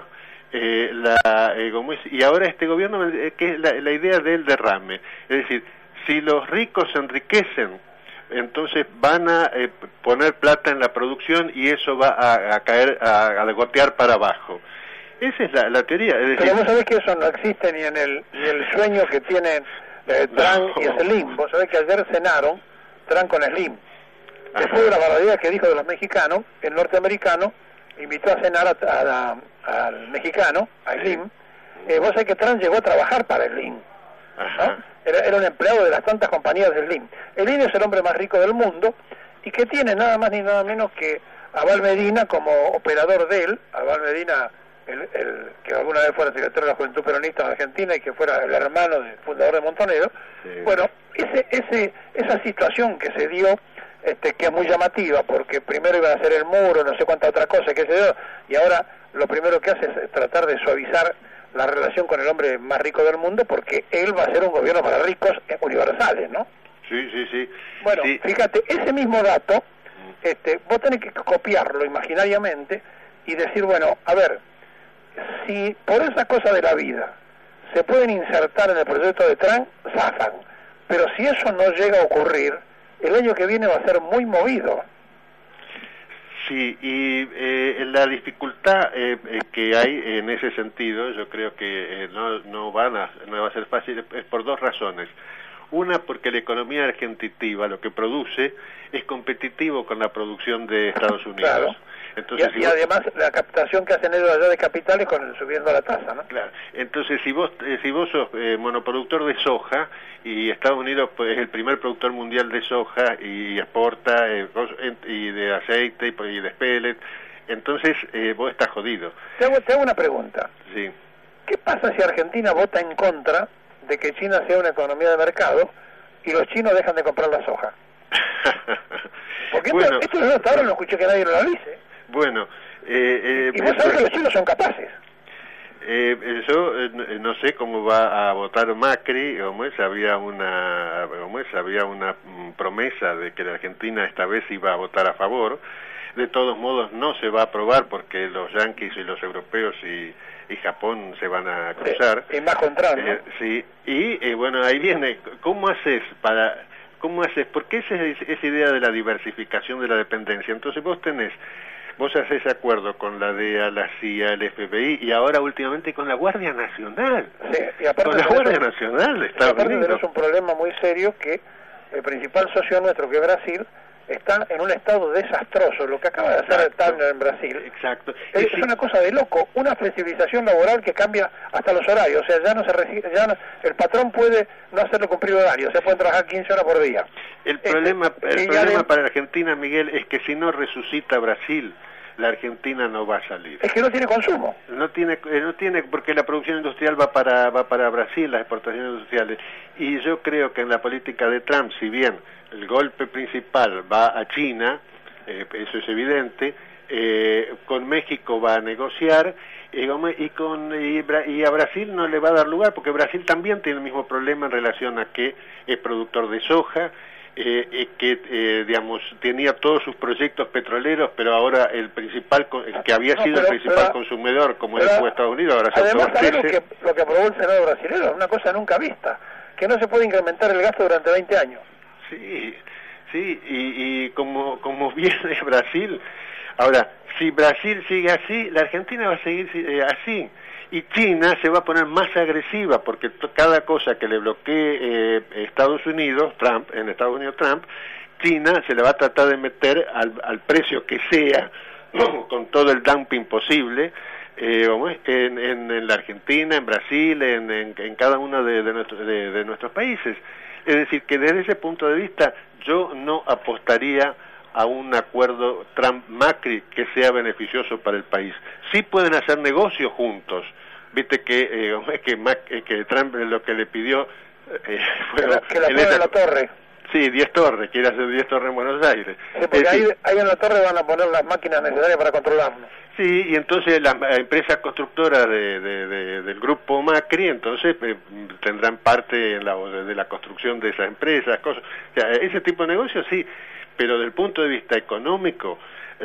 y ahora este gobierno, que es la idea del derrame, es decir, si los ricos se enriquecen, entonces van a poner plata en la producción y eso va a caer, a gotear para abajo. Esa es la teoría. Es decir, pero vos sabés que eso no existe ni en el sueño que tienen Trump y Slim. Vos sabés que ayer cenaron Trump con Slim. Después de la barbaridad que dijo de los mexicanos, el norteamericano invitó a cenar al mexicano, a Slim. Vos sabés que Trump llegó a trabajar para Slim, ¿no? Era un empleado de las tantas compañías de Slim. Slim es el hombre más rico del mundo y que tiene nada más ni nada menos que a Val Medina como operador de él. A Val Medina que alguna vez fuera secretario de la Juventud Peronista en Argentina y que fuera el hermano del fundador de Montonero. Sí. Bueno, esa situación que se dio, que es muy llamativa, porque primero iban a hacer el muro, no sé cuánta otra cosa que se dio, y ahora lo primero que hace es tratar de suavizar la relación con el hombre más rico del mundo, porque él va a ser un gobierno para ricos universales, ¿no? Sí. Bueno, sí. Fíjate, ese mismo dato, vos tenés que copiarlo imaginariamente y decir, bueno, a ver, si por esa cosa de la vida se pueden insertar en el proyecto de Trump, zafan, pero si eso no llega a ocurrir, el año que viene va a ser muy movido. Sí, y la dificultad que hay en ese sentido, yo creo que no va a ser fácil, es por dos razones. Una, porque la economía argentina lo que produce es competitivo con la producción de Estados Unidos. Claro. Entonces, y además la captación que hacen ellos allá de capitales subiendo la tasa, ¿no? Claro. Entonces, si vos sos monoproductor de soja y Estados Unidos pues, es el primer productor mundial de soja y exporta y de aceite y de pellet, entonces vos estás jodido. Te hago una pregunta. Sí. ¿Qué pasa si Argentina vota en contra de que China sea una economía de mercado y los chinos dejan de comprar la soja? Porque esto hasta ahora no escuché que nadie lo analice. Bueno, y vos sabés que los chinos son capaces. Yo no sé cómo va a votar Macri. Había una promesa de que la Argentina esta vez iba a votar a favor. De todos modos no se va a aprobar porque los yanquis y los europeos y Japón se van a cruzar. Sí, y más contra, ¿no? Sí, y bueno, ahí viene, ¿cómo haces? Porque esa idea de la diversificación de la dependencia. Entonces vos haces acuerdo con la DEA, la CIA, el FBI y ahora últimamente con la Guardia Nacional. Sí, y aparte con la Guardia Nacional de Estados Unidos. Tenemos un problema muy serio que el principal socio nuestro, que es Brasil, está en un estado desastroso. Lo que acaba de hacer Turner en Brasil es una cosa de loco, una flexibilización laboral que cambia hasta los horarios. O sea, el patrón puede no hacerle cumplir horario, o sea, pueden trabajar 15 horas por día. El problema para Argentina, Miguel, es que si no resucita Brasil, la Argentina no va a salir. Es que no tiene consumo. No tiene, porque la producción industrial va para Brasil, las exportaciones industriales. Y yo creo que en la política de Trump, si bien el golpe principal va a China, eso es evidente, con México va a negociar, y a Brasil no le va a dar lugar, porque Brasil también tiene el mismo problema en relación a que es productor de soja, digamos, tenía todos sus proyectos petroleros, pero ahora el que había sido el principal consumidor, como fue Estados Unidos, ahora se autoabastece. Lo que aprobó el Senado brasileño es una cosa nunca vista, que no se puede incrementar el gasto durante 20 años. Sí, y como viene Brasil, ahora, si Brasil sigue así, la Argentina va a seguir así. Y China se va a poner más agresiva porque cada cosa que le bloquee Estados Unidos, Trump, China se le va a tratar de meter al precio que sea, con todo el dumping posible, en la Argentina, en Brasil, en cada uno de nuestros países. Es decir, que desde ese punto de vista yo no apostaría a un acuerdo Trump-Macri que sea beneficioso para el país. Sí pueden hacer negocios juntos. Viste que Trump lo que le pidió que la ponga en la torre. Sí, 10 torres, quiere hacer 10 torres en Buenos Aires. Sí, porque ahí en la torre van a poner las máquinas necesarias para controlarlo. Sí, y entonces las empresas constructoras del grupo Macri, entonces tendrán parte de la construcción de esas empresas, cosas. O sea, ese tipo de negocios sí, pero desde el punto de vista económico,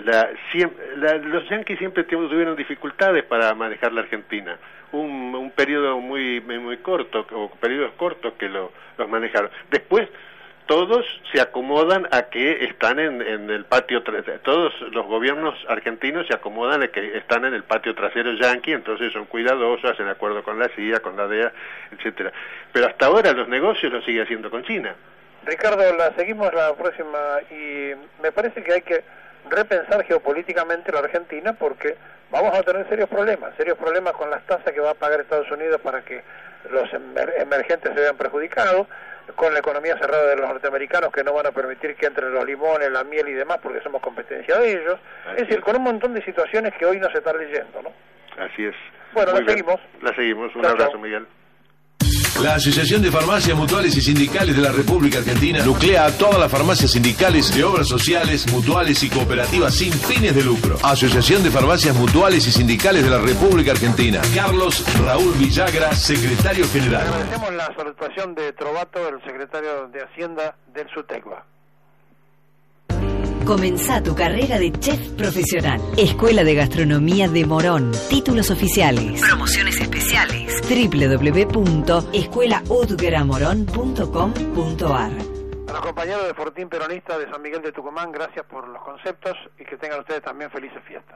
los yanquis siempre tuvieron dificultades para manejar la Argentina. Un periodo muy corto, o periodos cortos que los manejaron. Después todos se acomodan a que están en el patio, todos los gobiernos argentinos se acomodan a que están en el patio trasero yanqui, entonces son cuidadosos, hacen acuerdo con la CIA, con la DEA, etcétera. Pero hasta ahora los negocios los sigue haciendo con China. Ricardo, seguimos la próxima, y me parece que hay que repensar geopolíticamente la Argentina, porque vamos a tener serios problemas con las tasas que va a pagar Estados Unidos para que los emergentes se vean perjudicados, con la economía cerrada de los norteamericanos que no van a permitir que entren los limones, la miel y demás porque somos competencia de ellos. Es decir, con un montón de situaciones que hoy no se están leyendo, ¿no? Así es. Bueno, Muy la bien. seguimos. La seguimos. Un Chao, abrazo, chao. Miguel. La Asociación de Farmacias Mutuales y Sindicales de la República Argentina nuclea a todas las farmacias sindicales de obras sociales, mutuales y cooperativas sin fines de lucro. Asociación de Farmacias Mutuales y Sindicales de la República Argentina. Carlos Raúl Villagra, secretario general. Agradecemos la salutación de Trovato, el secretario de Hacienda del SUTECBA. Comenzá tu carrera de chef profesional. Escuela de Gastronomía de Morón. Títulos oficiales. Promociones especiales. www.escuelaudgramorón.com.ar. A los compañeros de Fortín Peronista de San Miguel de Tucumán, gracias por los conceptos y que tengan ustedes también felices fiestas.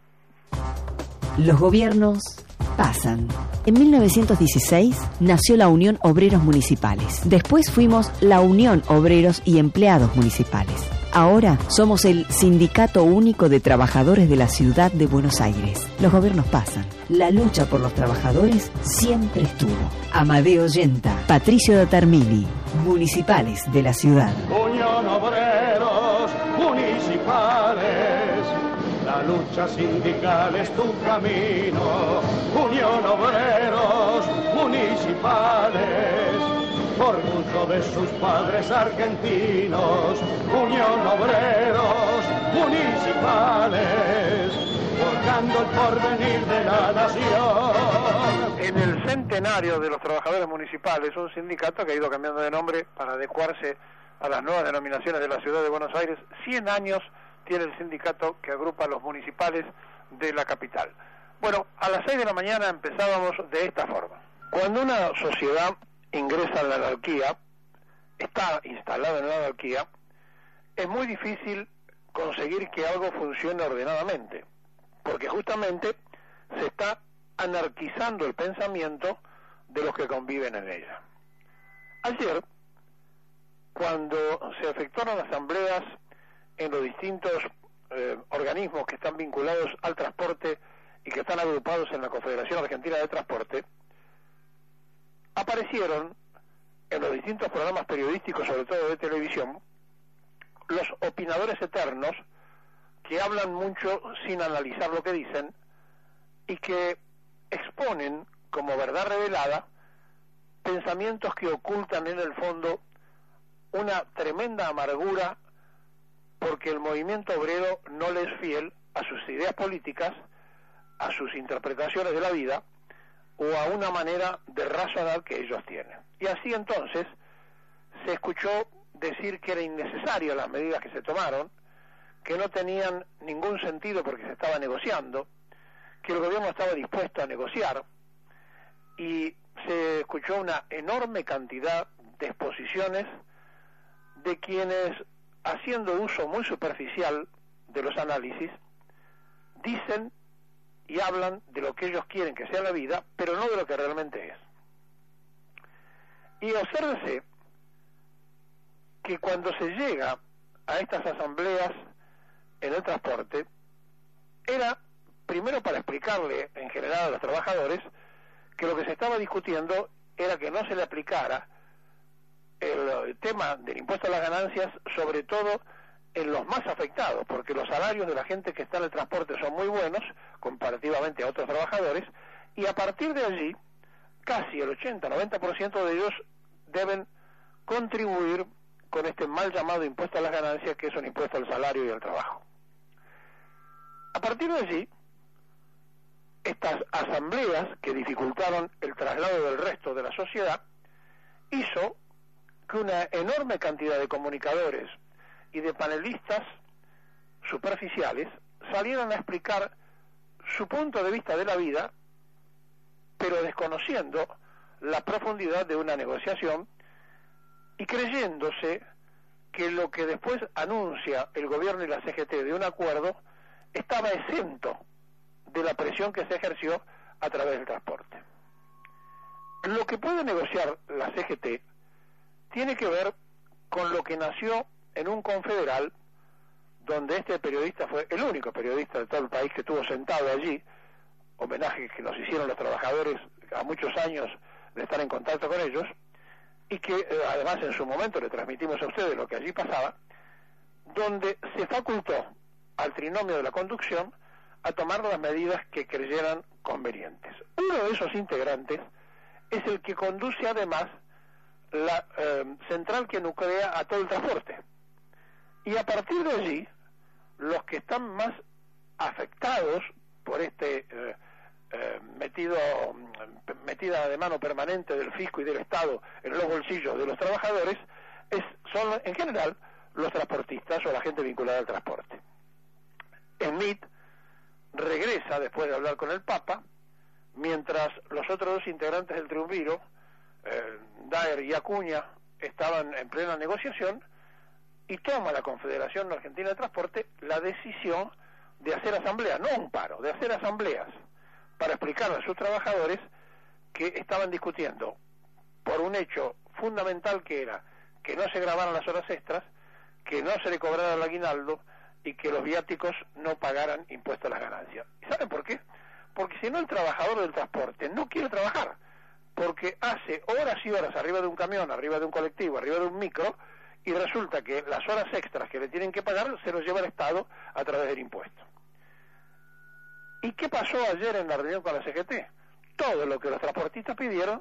Los gobiernos pasan. En 1916 nació la Unión Obreros Municipales. Después fuimos la Unión Obreros y Empleados Municipales. Ahora somos el Sindicato Único de Trabajadores de la Ciudad de Buenos Aires. Los gobiernos pasan. La lucha por los trabajadores siempre estuvo. Amadeo Yenta, Patricio Datarmini, Municipales de la Ciudad. Unión Obreros Municipales, la lucha sindical es tu camino. Unión Obreros Municipales, orgullo de sus padres argentinos. Unión Obreros Municipales, forjando el porvenir de la nación. En el centenario de los trabajadores municipales, un sindicato que ha ido cambiando de nombre para adecuarse a las nuevas denominaciones de la Ciudad de Buenos Aires, 100 años tiene el sindicato que agrupa a los municipales de la capital. Bueno, a las 6 de la mañana empezábamos de esta forma. Cuando una sociedad ingresa en la anarquía, está instalada en la anarquía, es muy difícil conseguir que algo funcione ordenadamente, porque justamente se está anarquizando el pensamiento de los que conviven en ella. Ayer, cuando se efectuaron asambleas en los distintos organismos que están vinculados al transporte y que están agrupados en la Confederación Argentina de Transporte, aparecieron en los distintos programas periodísticos, sobre todo de televisión, los opinadores eternos que hablan mucho sin analizar lo que dicen y que exponen como verdad revelada pensamientos que ocultan en el fondo una tremenda amargura porque el movimiento obrero no le es fiel a sus ideas políticas, a sus interpretaciones de la vida o a una manera de razonar que ellos tienen. Y así entonces se escuchó decir que era innecesaria las medidas que se tomaron, que no tenían ningún sentido porque se estaba negociando, que el gobierno estaba dispuesto a negociar, y se escuchó una enorme cantidad de exposiciones de quienes, haciendo uso muy superficial de los análisis, dicen y hablan de lo que ellos quieren que sea la vida, pero no de lo que realmente es. Y obsérvese que cuando se llega a estas asambleas en el transporte, era primero para explicarle en general a los trabajadores que lo que se estaba discutiendo era que no se le aplicara el tema del impuesto a las ganancias, sobre todo en los más afectados, porque los salarios de la gente que está en el transporte son muy buenos comparativamente a otros trabajadores, y a partir de allí casi el 80-90% de ellos deben contribuir con este mal llamado impuesto a las ganancias, que es un impuesto al salario y al trabajo. A partir de allí, estas asambleas que dificultaron el traslado del resto de la sociedad hizo que una enorme cantidad de comunicadores y de panelistas superficiales salieran a explicar su punto de vista de la vida, pero desconociendo la profundidad de una negociación y creyéndose que lo que después anuncia el gobierno y la CGT de un acuerdo estaba exento de la presión que se ejerció a través del transporte. Lo que puede negociar la CGT tiene que ver con lo que nació en un confederal, donde este periodista fue el único periodista de todo el país que estuvo sentado allí, homenaje que nos hicieron los trabajadores a muchos años de estar en contacto con ellos, y que además en su momento le transmitimos a ustedes lo que allí pasaba, donde se facultó al trinomio de la conducción a tomar las medidas que creyeran convenientes. Uno de esos integrantes es el que conduce además la central que nuclea a todo el transporte. Y a partir de allí, los que están más afectados por este metida de mano permanente del fisco y del Estado en los bolsillos de los trabajadores son en general los transportistas o la gente vinculada al transporte. Smith regresa después de hablar con el Papa, mientras los otros dos integrantes del triunviro, Daer y Acuña, estaban en plena negociación, y toma la Confederación Argentina de Transporte la decisión de hacer asambleas, no un paro, de hacer asambleas para explicarle a sus trabajadores que estaban discutiendo por un hecho fundamental, que era que no se grabaran las horas extras, que no se le cobrara el aguinaldo y que los viáticos no pagaran impuestos a las ganancias. ¿Y saben por qué? Porque si no, el trabajador del transporte no quiere trabajar, porque hace horas y horas arriba de un camión, arriba de un colectivo, arriba de un micro, y resulta que las horas extras que le tienen que pagar se los lleva el Estado a través del impuesto. ¿Y qué pasó ayer en la reunión con la CGT? Todo lo que los transportistas pidieron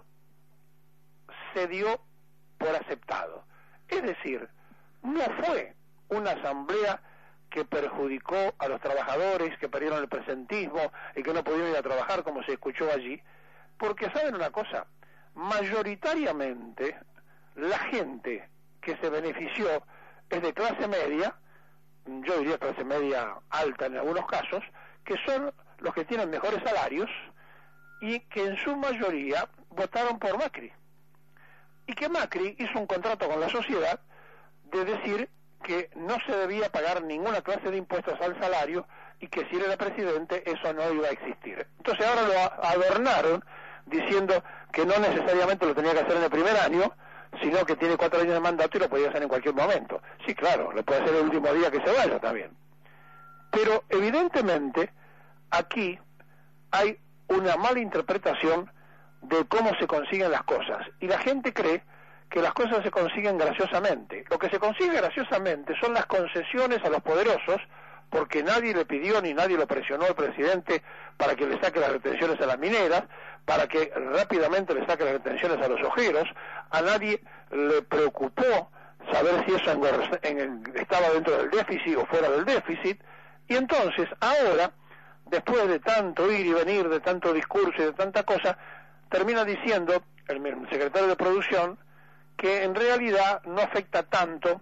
se dio por aceptado. Es decir, no fue una asamblea que perjudicó a los trabajadores, que perdieron el presentismo y que no pudieron ir a trabajar, como se escuchó allí, porque saben una cosa, mayoritariamente la gente que se benefició es de clase media, yo diría clase media alta en algunos casos, que son los que tienen mejores salarios y que en su mayoría votaron por Macri. Y que Macri hizo un contrato con la sociedad de decir que no se debía pagar ninguna clase de impuestos al salario y que si él era presidente eso no iba a existir. Entonces ahora lo adornaron diciendo que no necesariamente lo tenía que hacer en el primer año, sino que tiene 4 años de mandato y lo podía hacer en cualquier momento. Sí, claro, lo puede hacer el último día que se vaya también. Pero evidentemente aquí hay una mala interpretación de cómo se consiguen las cosas, y la gente cree que las cosas se consiguen graciosamente. Lo que se consigue graciosamente son las concesiones a los poderosos, porque nadie le pidió ni nadie lo presionó al presidente para que le saque las retenciones a las mineras, para que rápidamente le saque las retenciones a los ojeros. A nadie le preocupó saber si eso estaba dentro del déficit o fuera del déficit. Y entonces ahora, después de tanto ir y venir, de tanto discurso y de tanta cosa, termina diciendo el secretario de Producción que en realidad no afecta tanto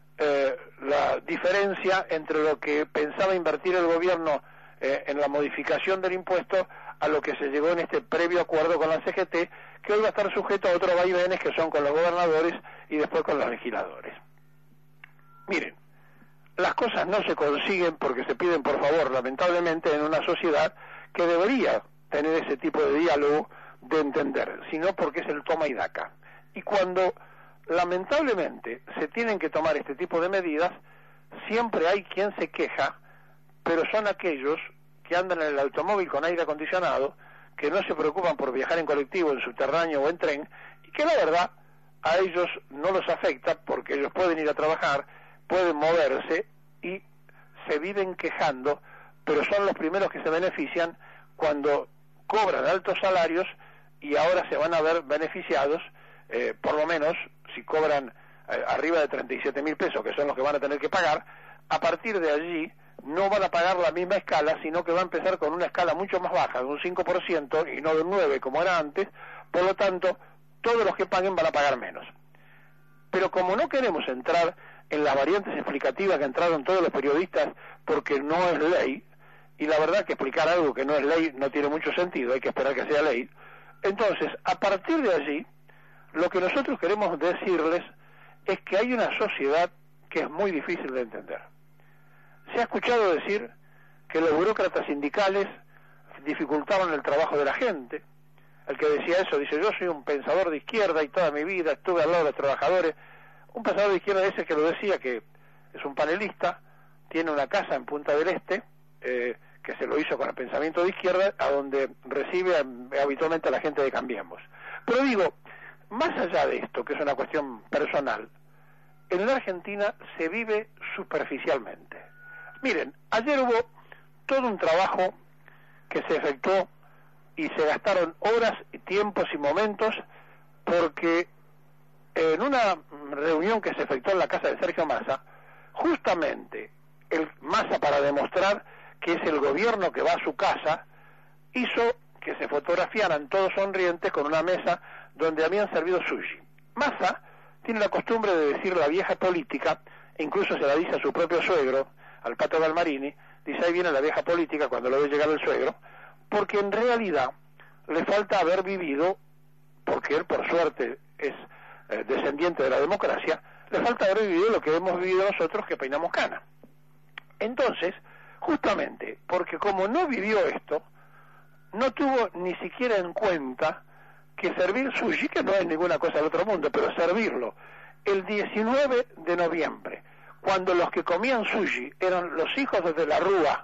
la diferencia entre lo que pensaba invertir el gobierno en la modificación del impuesto a lo que se llegó en este previo acuerdo con la CGT, que hoy va a estar sujeto a otros vaivenes que son con los gobernadores y después con los legisladores. Miren, las cosas no se consiguen porque se piden por favor, lamentablemente, en una sociedad que debería tener ese tipo de diálogo, de entender, sino porque es el toma y daca. Y cuando lamentablemente se tienen que tomar este tipo de medidas, siempre hay quien se queja, pero son aquellos que andan en el automóvil con aire acondicionado, que no se preocupan por viajar en colectivo, en subterráneo o en tren, y que la verdad a ellos no los afecta porque ellos pueden ir a trabajar, pueden moverse y se viven quejando, pero son los primeros que se benefician cuando cobran altos salarios y ahora se van a ver beneficiados, por lo menos si cobran arriba de 37.000 pesos, que son los que van a tener que pagar. A partir de allí no van a pagar la misma escala, sino que va a empezar con una escala mucho más baja, de un 5% y no de un 9% como era antes. Por lo tanto, todos los que paguen van a pagar menos. Pero como no queremos entrar en las variantes explicativas que entraron todos los periodistas porque no es ley, y la verdad que explicar algo que no es ley no tiene mucho sentido, hay que esperar que sea ley. Entonces, a partir de allí, lo que nosotros queremos decirles es que hay una sociedad que es muy difícil de entender. Se ha escuchado decir que los burócratas sindicales dificultaban el trabajo de la gente. El que decía eso dice: yo soy un pensador de izquierda y toda mi vida estuve al lado de los trabajadores. Un pensador de izquierda ese que lo decía, que es un panelista, tiene una casa en Punta del Este, que se lo hizo con el pensamiento de izquierda, a donde recibe habitualmente a la gente de Cambiemos. Pero digo, más allá de esto, que es una cuestión personal, en la Argentina se vive superficialmente. Miren, ayer hubo todo un trabajo que se efectuó y se gastaron horas, tiempos y momentos, porque en una reunión que se efectuó en la casa de Sergio Massa, justamente el Massa, para demostrar que es el gobierno que va a su casa, hizo que se fotografiaran todos sonrientes con una mesa donde habían servido sushi. Massa tiene la costumbre de decir la vieja política, e incluso se la dice a su propio suegro, al Pato Galmarini, dice ahí viene la vieja política cuando lo ve llegar el suegro, porque en realidad le falta haber vivido, porque él por suerte es descendiente de la democracia, le falta haber vivido lo que hemos vivido nosotros que peinamos cana. Entonces, justamente, porque como no vivió esto, no tuvo ni siquiera en cuenta que servir sushi, que no es ninguna cosa del otro mundo, pero servirlo el 19 de noviembre, cuando los que comían sushi eran los hijos de la Rúa,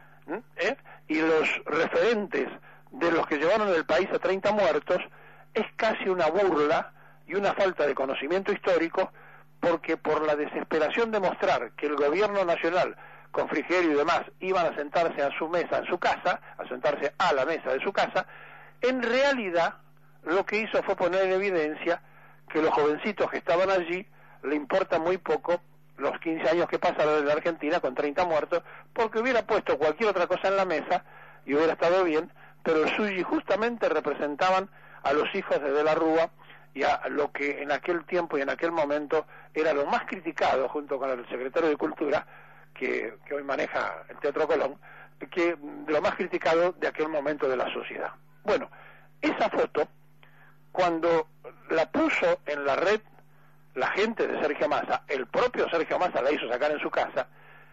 y los referentes de los que llevaron el país a 30 muertos, es casi una burla y una falta de conocimiento histórico, porque por la desesperación de mostrar que el gobierno nacional, con Frigerio y demás, iban a sentarse a su mesa en su casa, a sentarse a la mesa de su casa, en realidad lo que hizo fue poner en evidencia que los jovencitos que estaban allí le importa muy poco los 15 años que pasaron en la Argentina con 30 muertos, porque hubiera puesto cualquier otra cosa en la mesa y hubiera estado bien, pero el sushi justamente representaban a los hijos de la Rúa y a lo que en aquel tiempo y en aquel momento era lo más criticado, junto con el secretario de Cultura, que hoy maneja el Teatro Colón, que de lo más criticado de aquel momento de la sociedad. Bueno, esa foto, cuando la puso en la red la gente de Sergio Massa, el propio Sergio Massa la hizo sacar en su casa,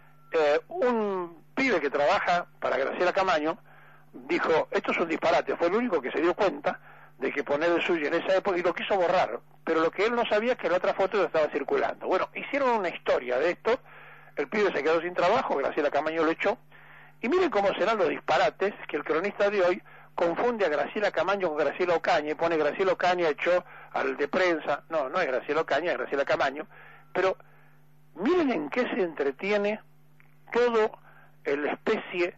un pibe que trabaja para Graciela Camaño dijo, esto es un disparate, fue el único que se dio cuenta de que poner el suyo en esa época y lo quiso borrar, pero lo que él no sabía es que la otra foto ya estaba circulando. Bueno, hicieron una historia de esto, el pibe se quedó sin trabajo, Graciela Camaño lo echó, y miren cómo serán los disparates que el cronista de hoy confunde a Graciela Camaño con Graciela Ocaña y pone Graciela Ocaña echó al de prensa. No, no es Graciela Ocaña, es Graciela Camaño. Pero miren en qué se entretiene todo el especie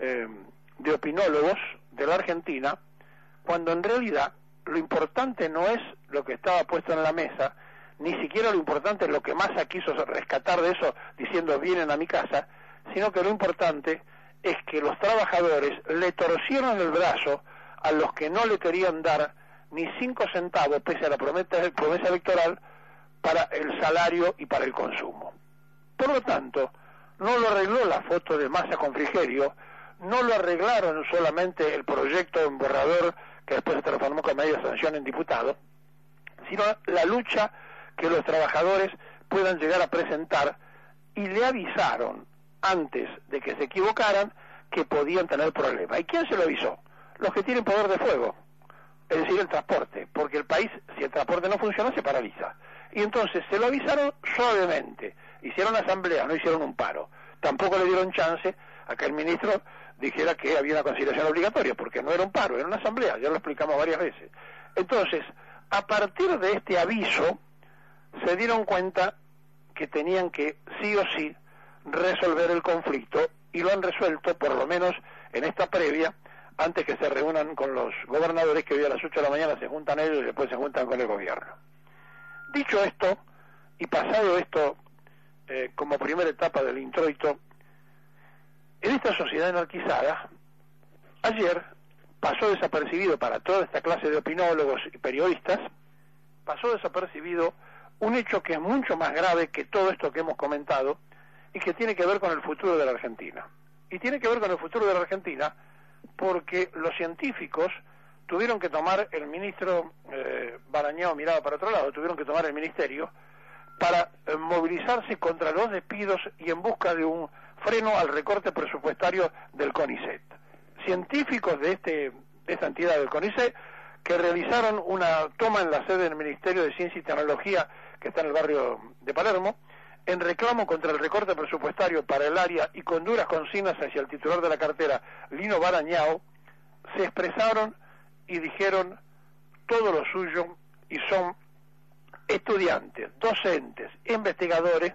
de opinólogos de la Argentina, cuando en realidad lo importante no es lo que estaba puesto en la mesa, ni siquiera lo importante es lo que Massa quiso rescatar de eso diciendo vienen a mi casa, sino que lo importante es que los trabajadores le torcieron el brazo a los que no le querían dar ni 5 centavos, pese a la promesa electoral, para el salario y para el consumo. Por lo tanto, no lo arregló la foto de Massa con Frigerio, no lo arreglaron solamente el proyecto en borrador que después se transformó con media sanción en diputado, sino la lucha que los trabajadores puedan llegar a presentar, y le avisaron antes de que se equivocaran que podían tener problemas. ¿Y quién se lo avisó? Los que tienen poder de fuego, es decir, el transporte, porque el país, si el transporte no funciona, se paraliza. Y entonces se lo avisaron suavemente, hicieron asamblea, no hicieron un paro, tampoco le dieron chance a que el ministro dijera que había una conciliación obligatoria, porque no era un paro, era una asamblea, ya lo explicamos varias veces. Entonces, a partir de este aviso, se dieron cuenta que tenían que sí o sí resolver el conflicto, y lo han resuelto, por lo menos en esta previa, antes que se reúnan con los gobernadores, que hoy a las 8 de la mañana se juntan ellos y después se juntan con el gobierno. Dicho esto, y pasado esto como primera etapa del introito, en esta sociedad anarquizada, ayer pasó desapercibido para toda esta clase de opinólogos y periodistas, pasó desapercibido un hecho que es mucho más grave que todo esto que hemos comentado, y que tiene que ver con el futuro de la Argentina. Y tiene que ver con el futuro de la Argentina porque los científicos tuvieron que tomar, el ministro Barañao miraba para otro lado, tuvieron que tomar el ministerio para movilizarse contra los despidos y en busca de un freno al recorte presupuestario del CONICET. Científicos de esta entidad del CONICET que realizaron una toma en la sede del Ministerio de Ciencia y Tecnología, que está en el barrio de Palermo, en reclamo contra el recorte presupuestario para el área y con duras consignas hacia el titular de la cartera, Lino Barañao, se expresaron y dijeron todo lo suyo, y son estudiantes, docentes, investigadores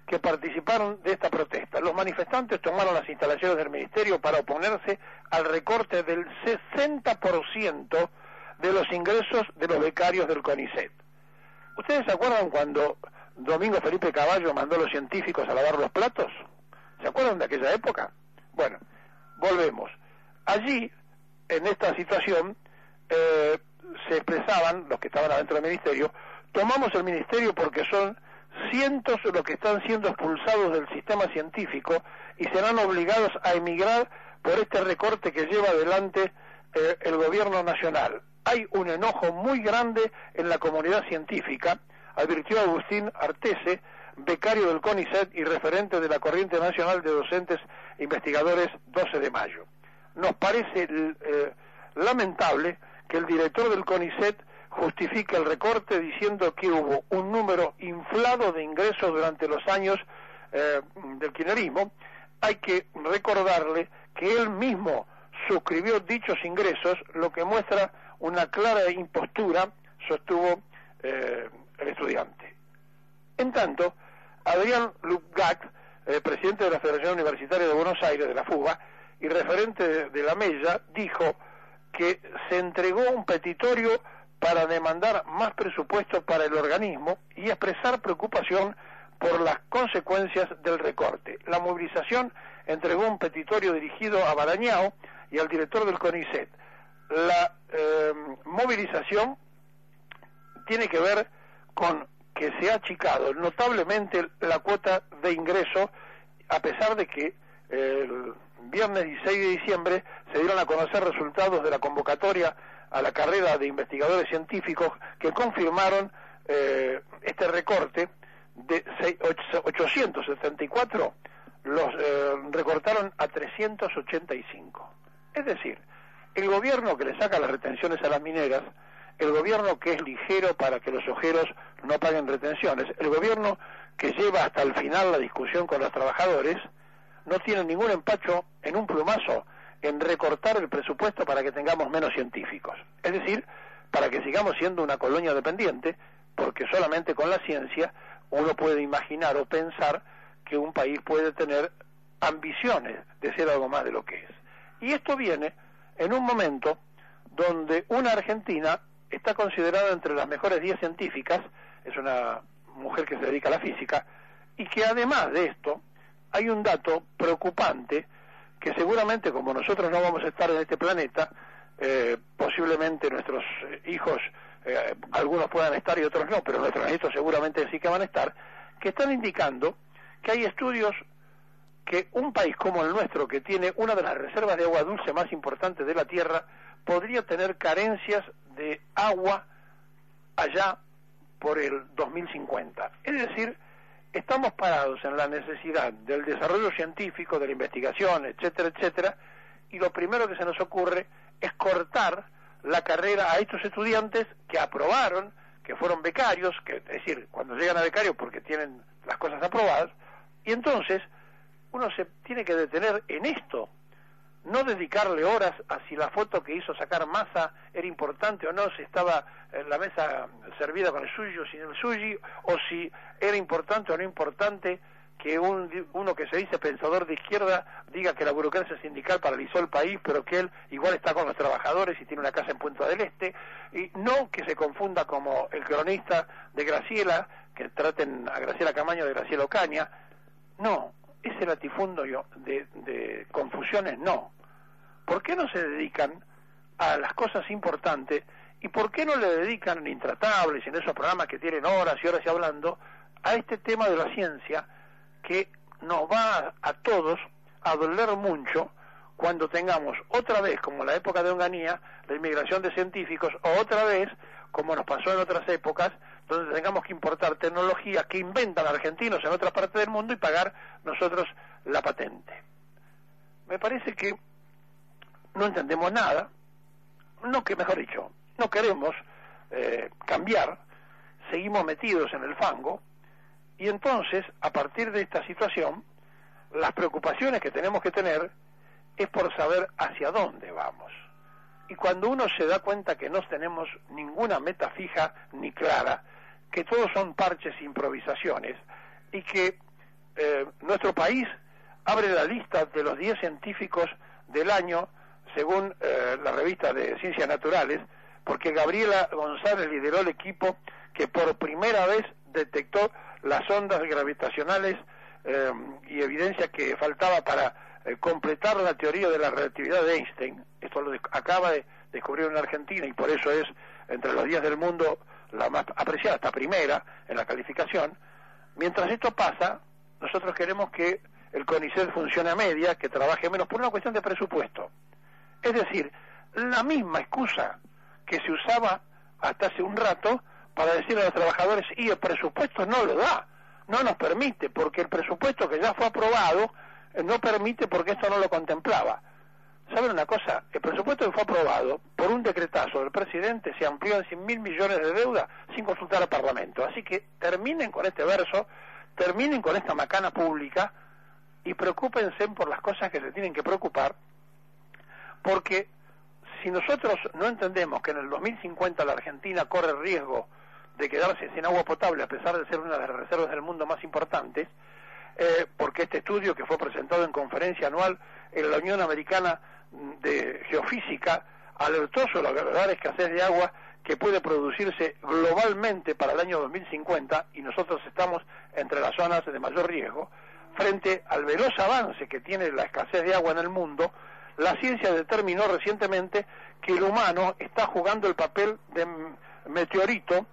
que participaron de esta protesta. Los manifestantes tomaron las instalaciones del ministerio para oponerse al recorte del 60% de los ingresos de los becarios del CONICET. ¿Ustedes se acuerdan cuando Domingo Felipe Caballo mandó a los científicos a lavar los platos? ¿Se acuerdan de aquella época? Bueno, volvemos. Allí, en esta situación, se expresaban los que estaban adentro del ministerio: tomamos el ministerio porque son cientos los que están siendo expulsados del sistema científico y serán obligados a emigrar por este recorte que lleva adelante el gobierno nacional. Hay un enojo muy grande en la comunidad científica, advirtió Agustín Artese, becario del CONICET y referente de la Corriente Nacional de Docentes e Investigadores 12 de Mayo. Nos parece lamentable que el director del CONICET justifique el recorte diciendo que hubo un número inflado de ingresos durante los años del kirchnerismo. Hay que recordarle que él mismo suscribió dichos ingresos, lo que muestra una clara impostura, sostuvo el estudiante. En tanto, Adrián Lubgac, presidente de la Federación Universitaria de Buenos Aires, de la FUBA, y referente de la Mella, dijo que se entregó un petitorio para demandar más presupuesto para el organismo y expresar preocupación por las consecuencias del recorte. La movilización entregó un petitorio dirigido a Barañao y al director del CONICET. La movilización tiene que ver con que se ha achicado notablemente la cuota de ingreso, a pesar de que el viernes 16 de diciembre se dieron a conocer resultados de la convocatoria a la carrera de investigadores científicos que confirmaron este recorte de 874, los recortaron a 385. Es decir, el gobierno que le saca las retenciones a las mineras, el gobierno que es ligero para que los ojeros no paguen retenciones, el gobierno que lleva hasta el final la discusión con los trabajadores, no tiene ningún empacho en un plumazo en recortar el presupuesto para que tengamos menos científicos. Es decir, para que sigamos siendo una colonia dependiente, porque solamente con la ciencia uno puede imaginar o pensar que un país puede tener ambiciones de ser algo más de lo que es. Y esto viene en un momento donde una argentina está considerada entre las mejores 10 científicas, es una mujer que se dedica a la física, y que además de esto hay un dato preocupante que seguramente, como nosotros no vamos a estar en este planeta, posiblemente nuestros hijos, algunos puedan estar y otros no, pero nuestros nietos seguramente sí que van a estar, que están indicando que hay estudios que un país como el nuestro, que tiene una de las reservas de agua dulce más importantes de la Tierra, podría tener carencias de agua allá por el 2050. Es decir, estamos parados en la necesidad del desarrollo científico, de la investigación, etcétera, etcétera, y lo primero que se nos ocurre es cortar la carrera a estos estudiantes que aprobaron, que fueron becarios, que es decir, cuando llegan a becarios porque tienen las cosas aprobadas, y entonces uno se tiene que detener en esto, no dedicarle horas a si la foto que hizo sacar Massa era importante o no, si estaba en la mesa servida con el sushi o sin el sushi, o si era importante o no importante que uno que se dice pensador de izquierda diga que la burocracia sindical paralizó el país, pero que él igual está con los trabajadores y tiene una casa en Punta del Este, y no que se confunda como el cronista de Graciela, que traten a Graciela Camaño de Graciela Ocaña. No, ese latifundio de confusiones no. ¿Por qué no se dedican a las cosas importantes y por qué no le dedican en Intratables, en esos programas que tienen horas y horas y hablando, a este tema de la ciencia que nos va a todos a doler mucho cuando tengamos otra vez, como en la época de Onganía, la inmigración de científicos, o otra vez, como nos pasó en otras épocas, donde tengamos que importar tecnología que inventan argentinos en otras partes del mundo y pagar nosotros la patente. Me parece que no entendemos nada, no que mejor dicho, no queremos cambiar, seguimos metidos en el fango, y entonces, a partir de esta situación, las preocupaciones que tenemos que tener es por saber hacia dónde vamos. Y cuando uno se da cuenta que no tenemos ninguna meta fija ni clara, que todos son parches e improvisaciones, y que nuestro país abre la lista de los 10 científicos del año según la revista de Ciencias Naturales, porque Gabriela González lideró el equipo que por primera vez detectó las ondas gravitacionales y evidencia que faltaba para completar la teoría de la relatividad de Einstein. Esto lo acaba de descubrir en Argentina y por eso es entre los 10 del mundo la más apreciada, hasta primera en la calificación. Mientras esto pasa, nosotros queremos que el CONICET funcione a media, que trabaje menos por una cuestión de presupuesto. Es decir, la misma excusa que se usaba hasta hace un rato para decirle a los trabajadores, y el presupuesto no lo da, no nos permite, porque el presupuesto que ya fue aprobado no permite porque esto no lo contemplaba. ¿Saben una cosa? El presupuesto que fue aprobado por un decretazo del presidente se amplió en 100.000 millones de deuda sin consultar al Parlamento. Así que terminen con este verso, terminen con esta macana pública y preocúpense por las cosas que se tienen que preocupar, porque si nosotros no entendemos que en el 2050 la Argentina corre el riesgo de quedarse sin agua potable a pesar de ser una de las reservas del mundo más importantes, porque este estudio que fue presentado en conferencia anual en la Unión Americana de Geofísica alertó sobre la verdadera escasez de agua que puede producirse globalmente para el año 2050 y nosotros estamos entre las zonas de mayor riesgo. Frente al veloz avance que tiene la escasez de agua en el mundo, la ciencia determinó recientemente que el humano está jugando el papel de meteorito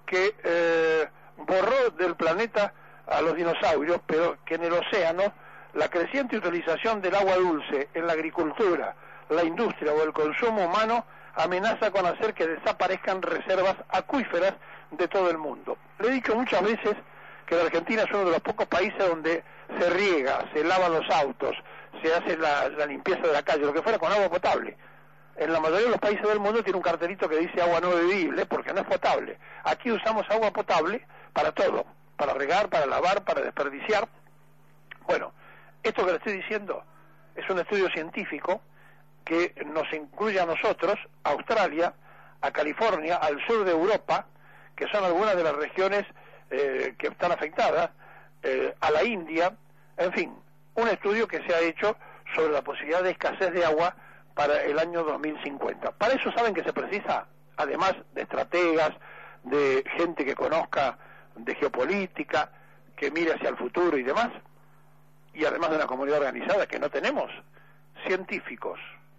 que borró del planeta a los dinosaurios, pero que en el océano la creciente utilización del agua dulce en la agricultura, la industria o el consumo humano amenaza con hacer que desaparezcan reservas acuíferas de todo el mundo. Le he dicho muchas veces que la Argentina es uno de los pocos países donde se riega, se lavan los autos, se hace la limpieza de la calle, lo que fuera con agua potable. En la mayoría de los países del mundo tiene un cartelito que dice agua no bebible porque no es potable. Aquí usamos agua potable para todo, para regar, para lavar, para desperdiciar. Bueno, esto que le estoy diciendo es un estudio científico que nos incluye a nosotros, a Australia, a California, al sur de Europa, que son algunas de las regiones que están afectadas, a la India, en fin, un estudio que se ha hecho sobre la posibilidad de escasez de agua para el año 2050. Para eso saben que se precisa, además de estrategas, de gente que conozca de geopolítica, que mire hacia el futuro y demás, y además de una comunidad organizada que no tenemos, científicos,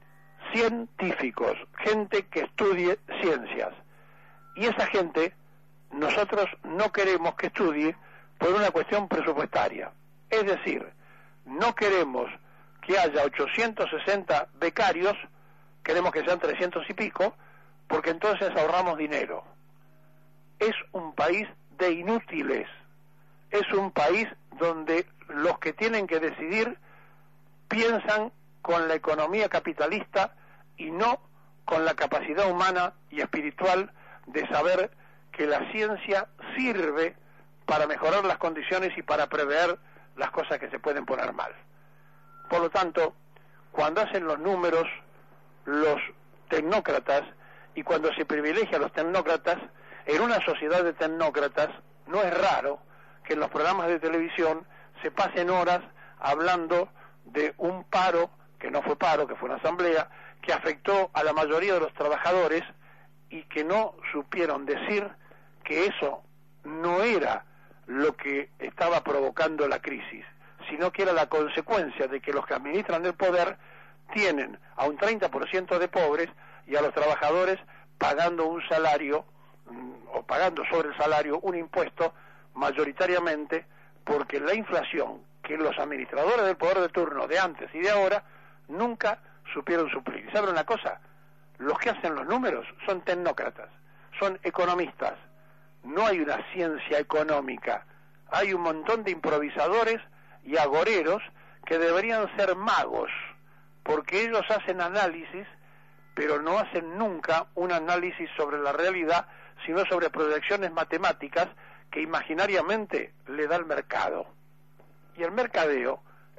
gente que estudie ciencias. Y esa gente nosotros no queremos que estudie por una cuestión presupuestaria. Es decir, no queremos que haya 860 becarios, queremos que sean 300 y pico, porque entonces ahorramos dinero. Es un país de inútiles, es un país donde los que tienen que decidir piensan con la economía capitalista y no con la capacidad humana y espiritual de saber que la ciencia sirve para mejorar las condiciones y para prever las cosas que se pueden poner mal. Por lo tanto, cuando hacen los números los tecnócratas y cuando se privilegia a los tecnócratas, en una sociedad de tecnócratas no es raro que en los programas de televisión se pasen horas hablando de un paro, que no fue paro, que fue una asamblea, que afectó a la mayoría de los trabajadores y que no supieron decir que eso no era lo que estaba provocando la crisis, sino que era la consecuencia de que los que administran el poder tienen a un 30% de pobres y a los trabajadores pagando un salario o pagando sobre el salario un impuesto mayoritariamente porque la inflación que los administradores del poder de turno de antes y de ahora nunca supieron suplir. ¿Saben una cosa? Los que hacen los números son tecnócratas, son economistas. No hay una ciencia económica, hay un montón de improvisadores y agoreros que deberían ser magos, porque ellos hacen análisis, pero no hacen nunca un análisis sobre la realidad, sino sobre proyecciones matemáticas que imaginariamente le da el mercado. Y el mercado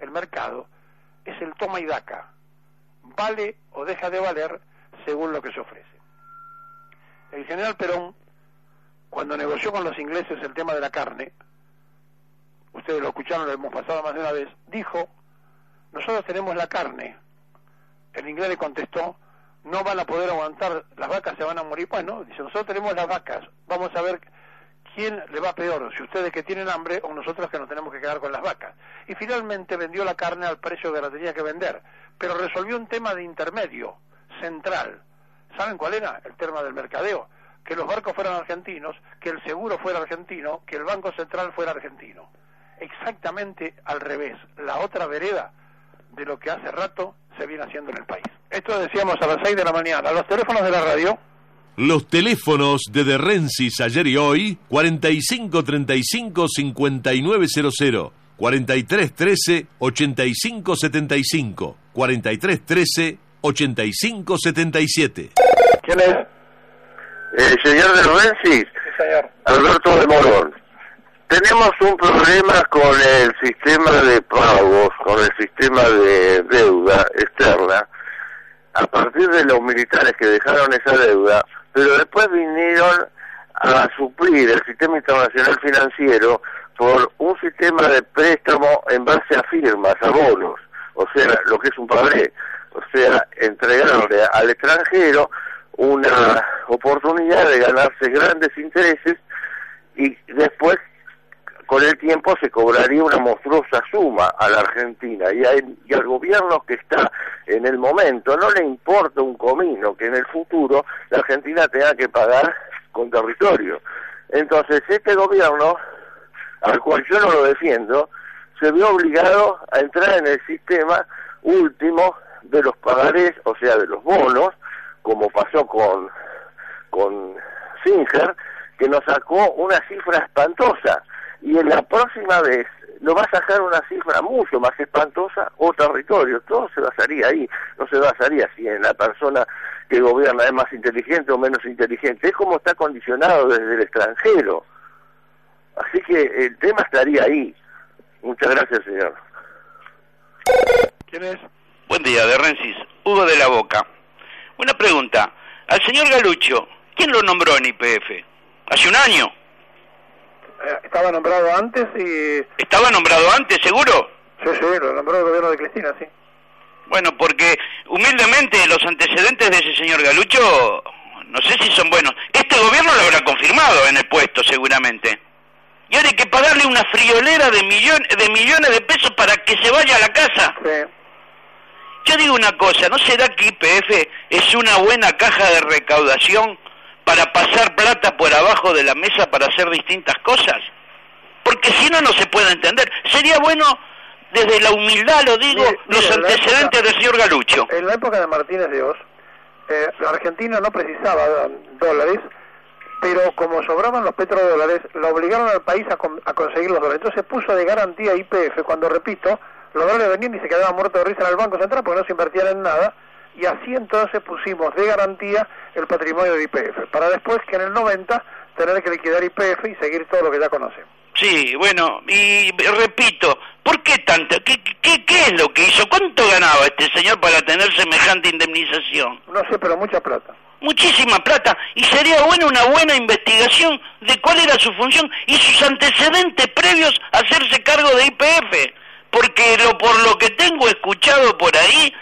es el toma y daca, vale o deja de valer según lo que se ofrece. El general Perón, cuando negoció con los ingleses el tema de la carne, ustedes lo escucharon, lo hemos pasado más de una vez, dijo, nosotros tenemos la carne. El inglés le contestó, no van a poder aguantar, las vacas se van a morir. Bueno, dice, nosotros tenemos las vacas, vamos a ver quién le va peor, si ustedes que tienen hambre o nosotros que nos tenemos que quedar con las vacas. Y finalmente vendió la carne al precio que la tenía que vender, pero resolvió un tema de intermedio, central. ¿Saben cuál era? El tema del mercadeo. Que los barcos fueran argentinos, que el seguro fuera argentino, que el Banco Central fuera argentino. Exactamente al revés, la otra vereda de lo que hace rato se viene haciendo en el país. Esto decíamos a las 6 de la mañana. Los teléfonos de la radio. Los teléfonos de De Rensis ayer y hoy, 4535-5900, 4313-8575, 4313-8577. ¿Quién es? El señor De Rensis, sí, señor. Alberto de Morón. Tenemos un problema con el sistema de pagos, con el sistema de deuda externa, a partir de los militares que dejaron esa deuda, pero después vinieron a suplir el sistema internacional financiero por un sistema de préstamo en base a firmas, a bonos, o sea, lo que es un pagaré, o sea, entregarle al extranjero una oportunidad de ganarse grandes intereses y después con el tiempo se cobraría una monstruosa suma a la Argentina y al gobierno que está en el momento no le importa un comino que en el futuro la Argentina tenga que pagar con territorio. Entonces este gobierno, al cual yo no lo defiendo, se vio obligado a entrar en el sistema último de los pagarés, o sea de los bonos, como pasó con Singer, que nos sacó una cifra espantosa, y en la próxima vez lo va a sacar una cifra mucho más espantosa o territorio. Todo se basaría ahí, no se basaría si en la persona que gobierna es más inteligente o menos inteligente, es como está condicionado desde el extranjero. Así que el tema estaría ahí. Muchas gracias, señor. ¿Quién es? Buen día, De Rensis. Hugo de la Boca. Una pregunta. Al señor Galucho, ¿quién lo nombró en YPF? ¿Hace un año? Estaba nombrado antes y... ¿Estaba nombrado antes, seguro? Sí, lo nombró el gobierno de Cristina, sí. Bueno, porque humildemente los antecedentes de ese señor Galucho, no sé si son buenos. Este gobierno lo habrá confirmado en el puesto, seguramente. Y ahora hay que pagarle una friolera de millones de pesos para que se vaya a la casa. Sí. Yo digo una cosa, ¿no será que YPF es una buena caja de recaudación para pasar plata por abajo de la mesa para hacer distintas cosas? Porque si no, no se puede entender. Sería bueno, desde la humildad lo digo, los antecedentes del señor Galucho. En la época de Martínez de Oz, la Argentina no precisaba dólares, pero como sobraban los petrodólares, la obligaron al país a conseguir los dólares. Entonces puso de garantía YPF, cuando, repito, los dólares venían y se quedaban muertos de risa en el Banco Central porque no se invertían en nada, y así entonces pusimos de garantía el patrimonio de YPF, para después que en el 90 tener que liquidar YPF y seguir todo lo que ya conocemos. Sí, bueno, y repito, ¿por qué tanto? ¿Qué es lo que hizo? ¿Cuánto ganaba este señor para tener semejante indemnización? No sé, pero mucha plata. Muchísima plata, y sería bueno una buena investigación de cuál era su función y sus antecedentes previos a hacerse cargo de YPF, porque por lo que tengo escuchado por ahí,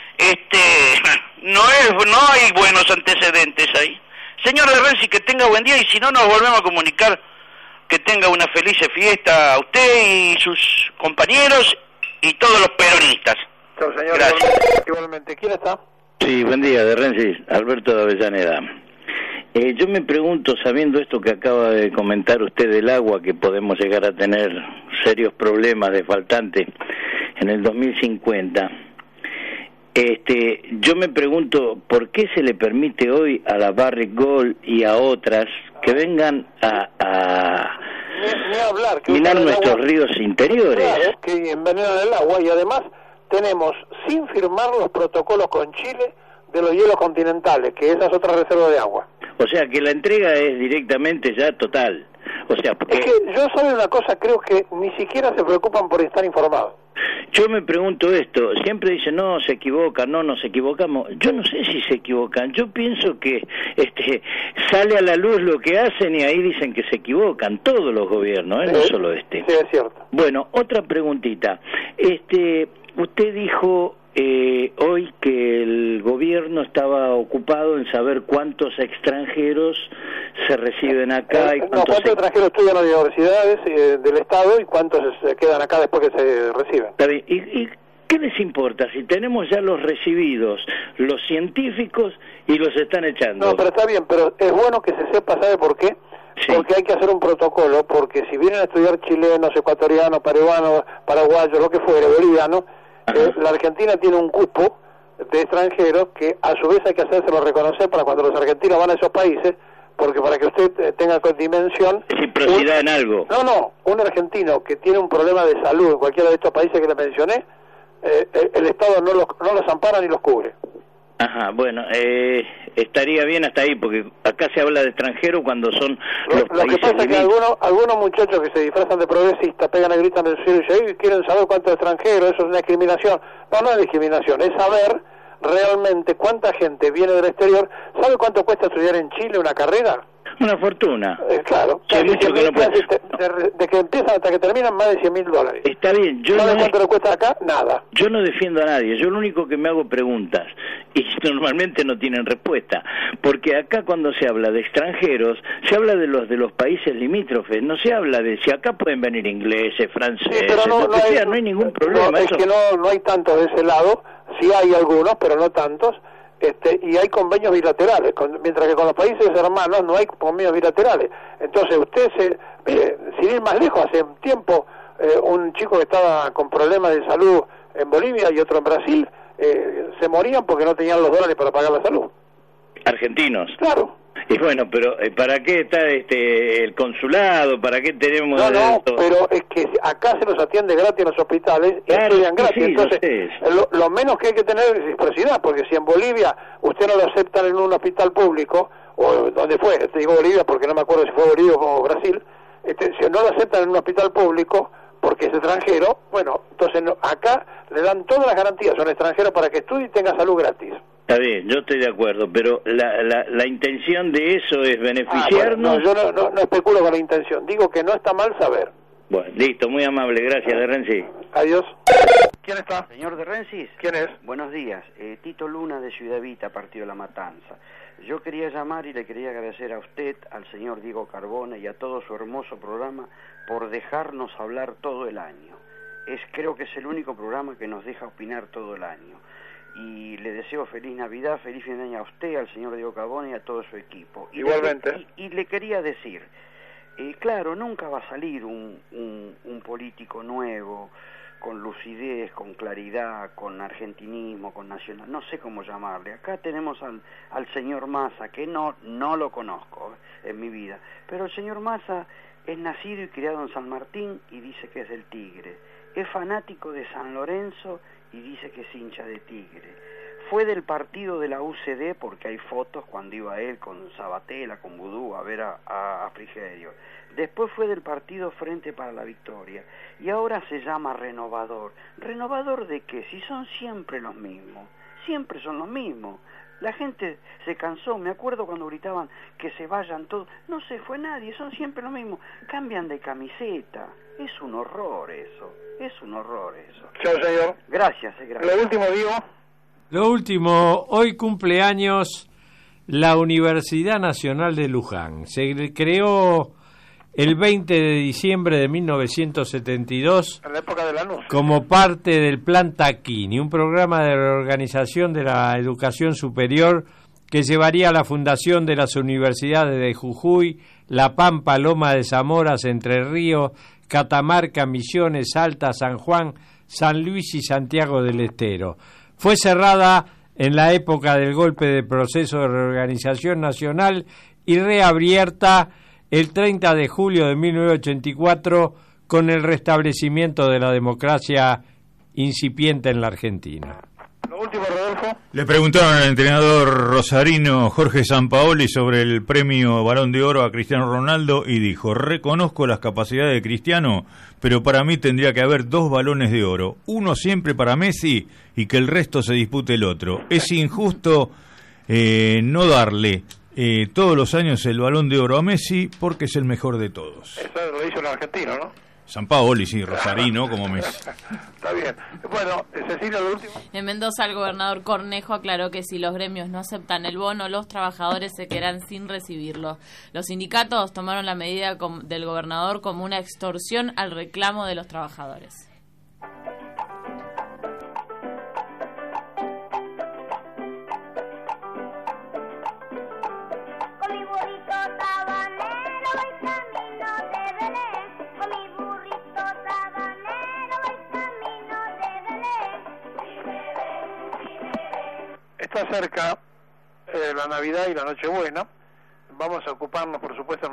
no hay buenos antecedentes ahí. Señor De Rensis, que tenga buen día, y si no nos volvemos a comunicar, que tenga una feliz fiesta a usted y sus compañeros y todos los peronistas. Chao, señor. Gracias. Igualmente. ¿Quién está? Sí, buen día, De Rensis, Alberto de Avellaneda. Yo me pregunto, sabiendo esto que acaba de comentar usted del agua, que podemos llegar a tener serios problemas de faltante en el 2050, yo me pregunto, ¿por qué se le permite hoy a la Barrick Gold y a otras que vengan a ni hablar, que minar nuestros ríos interiores? Claro, que envenenan el agua, y además tenemos, sin firmar los protocolos con Chile, de los hielos continentales, que esa es otra reserva de agua. O sea, que la entrega es directamente ya total. O sea, porque... Es que yo, sabe una cosa, creo que ni siquiera se preocupan por estar informados. Yo me pregunto esto, siempre dicen, no, se equivocan, no, nos equivocamos. Yo no sé si se equivocan, yo pienso que sale a la luz lo que hacen y ahí dicen que se equivocan, todos los gobiernos, no solo este. Sí, es cierto. Bueno, otra preguntita. Usted dijo hoy que el gobierno estaba ocupado en saber cuántos extranjeros se reciben acá y cuántos extranjeros estudian en las universidades del Estado y cuántos se quedan acá después que se reciben. Está bien. ¿Y qué les importa si tenemos ya los recibidos, los científicos y los están echando? No, pero está bien, pero es bueno que se sepa, ¿sabe por qué? Sí. Porque hay que hacer un protocolo, porque si vienen a estudiar chilenos, ecuatorianos, peruanos, paraguayos, lo que fuere, bolivianos, la Argentina tiene un cupo de extranjeros que a su vez hay que hacérselo reconocer para cuando los argentinos van a esos países, porque para que usted tenga dimensión... Reciprocidad en algo. No, un argentino que tiene un problema de salud en cualquiera de estos países que le mencioné, el Estado no los ampara ni los cubre. Ajá, bueno, estaría bien hasta ahí, porque acá se habla de extranjero cuando son los países... Lo que pasa es que algunos muchachos que se disfrazan de progresistas pegan a gritar en el cielo y dicen, quieren saber cuántos extranjeros, eso es una discriminación. No es discriminación, es saber realmente cuánta gente viene del exterior. ¿Sabe cuánto cuesta estudiar en Chile una carrera? Una fortuna. Claro. Sí, mucho que no puede... de que empiezan hasta que terminan, más de $100.000. Está bien. Yo ¿Sabe cuánto le cuesta acá? Nada. Yo no defiendo a nadie. Yo lo único que me hago preguntas, y normalmente no tienen respuesta. Porque acá cuando se habla de extranjeros, se habla de los países limítrofes. No se habla de si acá pueden venir ingleses, franceses, sí, pero no hay ningún problema. No, es que no hay tantos de ese lado. Sí hay algunos, pero no tantos. Y hay convenios bilaterales, mientras que con los países hermanos no hay convenios bilaterales. Entonces usted, sin ir más lejos, hace tiempo un chico que estaba con problemas de salud en Bolivia y otro en Brasil, se morían porque no tenían los dólares para pagar la salud. Argentinos. Claro. Y bueno, pero ¿para qué está el consulado? ¿Para qué tenemos...? No, pero es que acá se los atiende gratis en los hospitales y estudian gratis. Sí, entonces, lo menos que hay que tener es reciprocidad, porque si en Bolivia usted no lo aceptan en un hospital público, o donde fue, te digo Bolivia porque no me acuerdo si fue Bolivia o Brasil, si no lo aceptan en un hospital público porque es extranjero, bueno, entonces acá le dan todas las garantías a un extranjero para que estudie y tenga salud gratis. Está bien, yo estoy de acuerdo, pero la intención de eso es beneficiarnos. Bueno, yo no especulo con la intención, digo que no está mal saber. Bueno, listo, muy amable, gracias, de Renzi. Adiós. ¿Quién está? Señor de Renzi. ¿Quién es? Buenos días, Tito Luna de Ciudad Vita, Partido La Matanza. Yo quería llamar y le quería agradecer a usted, al señor Diego Carbone y a todo su hermoso programa por dejarnos hablar todo el año. Creo que es el único programa que nos deja opinar todo el año. Y le deseo feliz Navidad, feliz fin de año a usted, al señor Diego Carbone y a todo su equipo. Igualmente. Y le quería decir, claro, nunca va a salir un político nuevo, con lucidez, con claridad, con argentinismo, con nacional, no sé cómo llamarle. Acá tenemos al señor Massa, que no lo conozco en mi vida, pero el señor Massa es nacido y criado en San Martín y dice que es del Tigre. Es fanático de San Lorenzo y dice que es hincha de Tigre. Fue del partido de la UCD porque hay fotos cuando iba él con Sabatella, con Vudú a ver a Frigerio. Después fue del partido Frente para la Victoria y ahora se llama Renovador. ¿Renovador de qué? Si son siempre los mismos, siempre son los mismos. La gente se cansó, me acuerdo cuando gritaban que se vayan todos, no se fue nadie, son siempre lo mismo, cambian de camiseta, es un horror eso, Chao, señor. Gracias. Lo último, digo. Lo último, hoy cumpleaños la Universidad Nacional de Luján, se creó el 20 de diciembre de 1972, en la época de Lanús, como parte del Plan Taquini, un programa de reorganización de la educación superior que llevaría a la fundación de las universidades de Jujuy, La Pampa, Loma de Zamora, Entre Ríos, Catamarca, Misiones, Salta, San Juan, San Luis y Santiago del Estero. Fue cerrada en la época del golpe de proceso de reorganización nacional y reabierta el 30 de julio de 1984 con el restablecimiento de la democracia incipiente en la Argentina. Lo último, Rodolfo. Le preguntaron al entrenador rosarino Jorge Sampaoli sobre el premio Balón de Oro a Cristiano Ronaldo y dijo: reconozco las capacidades de Cristiano, pero para mí tendría que haber 2 balones de oro, uno siempre para Messi y que el resto se dispute el otro. Es injusto no darle todos los años el Balón de Oro a Messi porque es el mejor de todos. Eso lo hizo el argentino, ¿no? Sampaoli, sí, rosarino como Messi. Está bien. Bueno, Cecilia, lo último. En Mendoza, el gobernador Cornejo aclaró que si los gremios no aceptan el bono, los trabajadores se quedarán sin recibirlo. Los sindicatos tomaron la medida del gobernador como una extorsión al reclamo de los trabajadores. Está cerca la Navidad y la Nochebuena. Vamos a ocuparnos, por supuesto,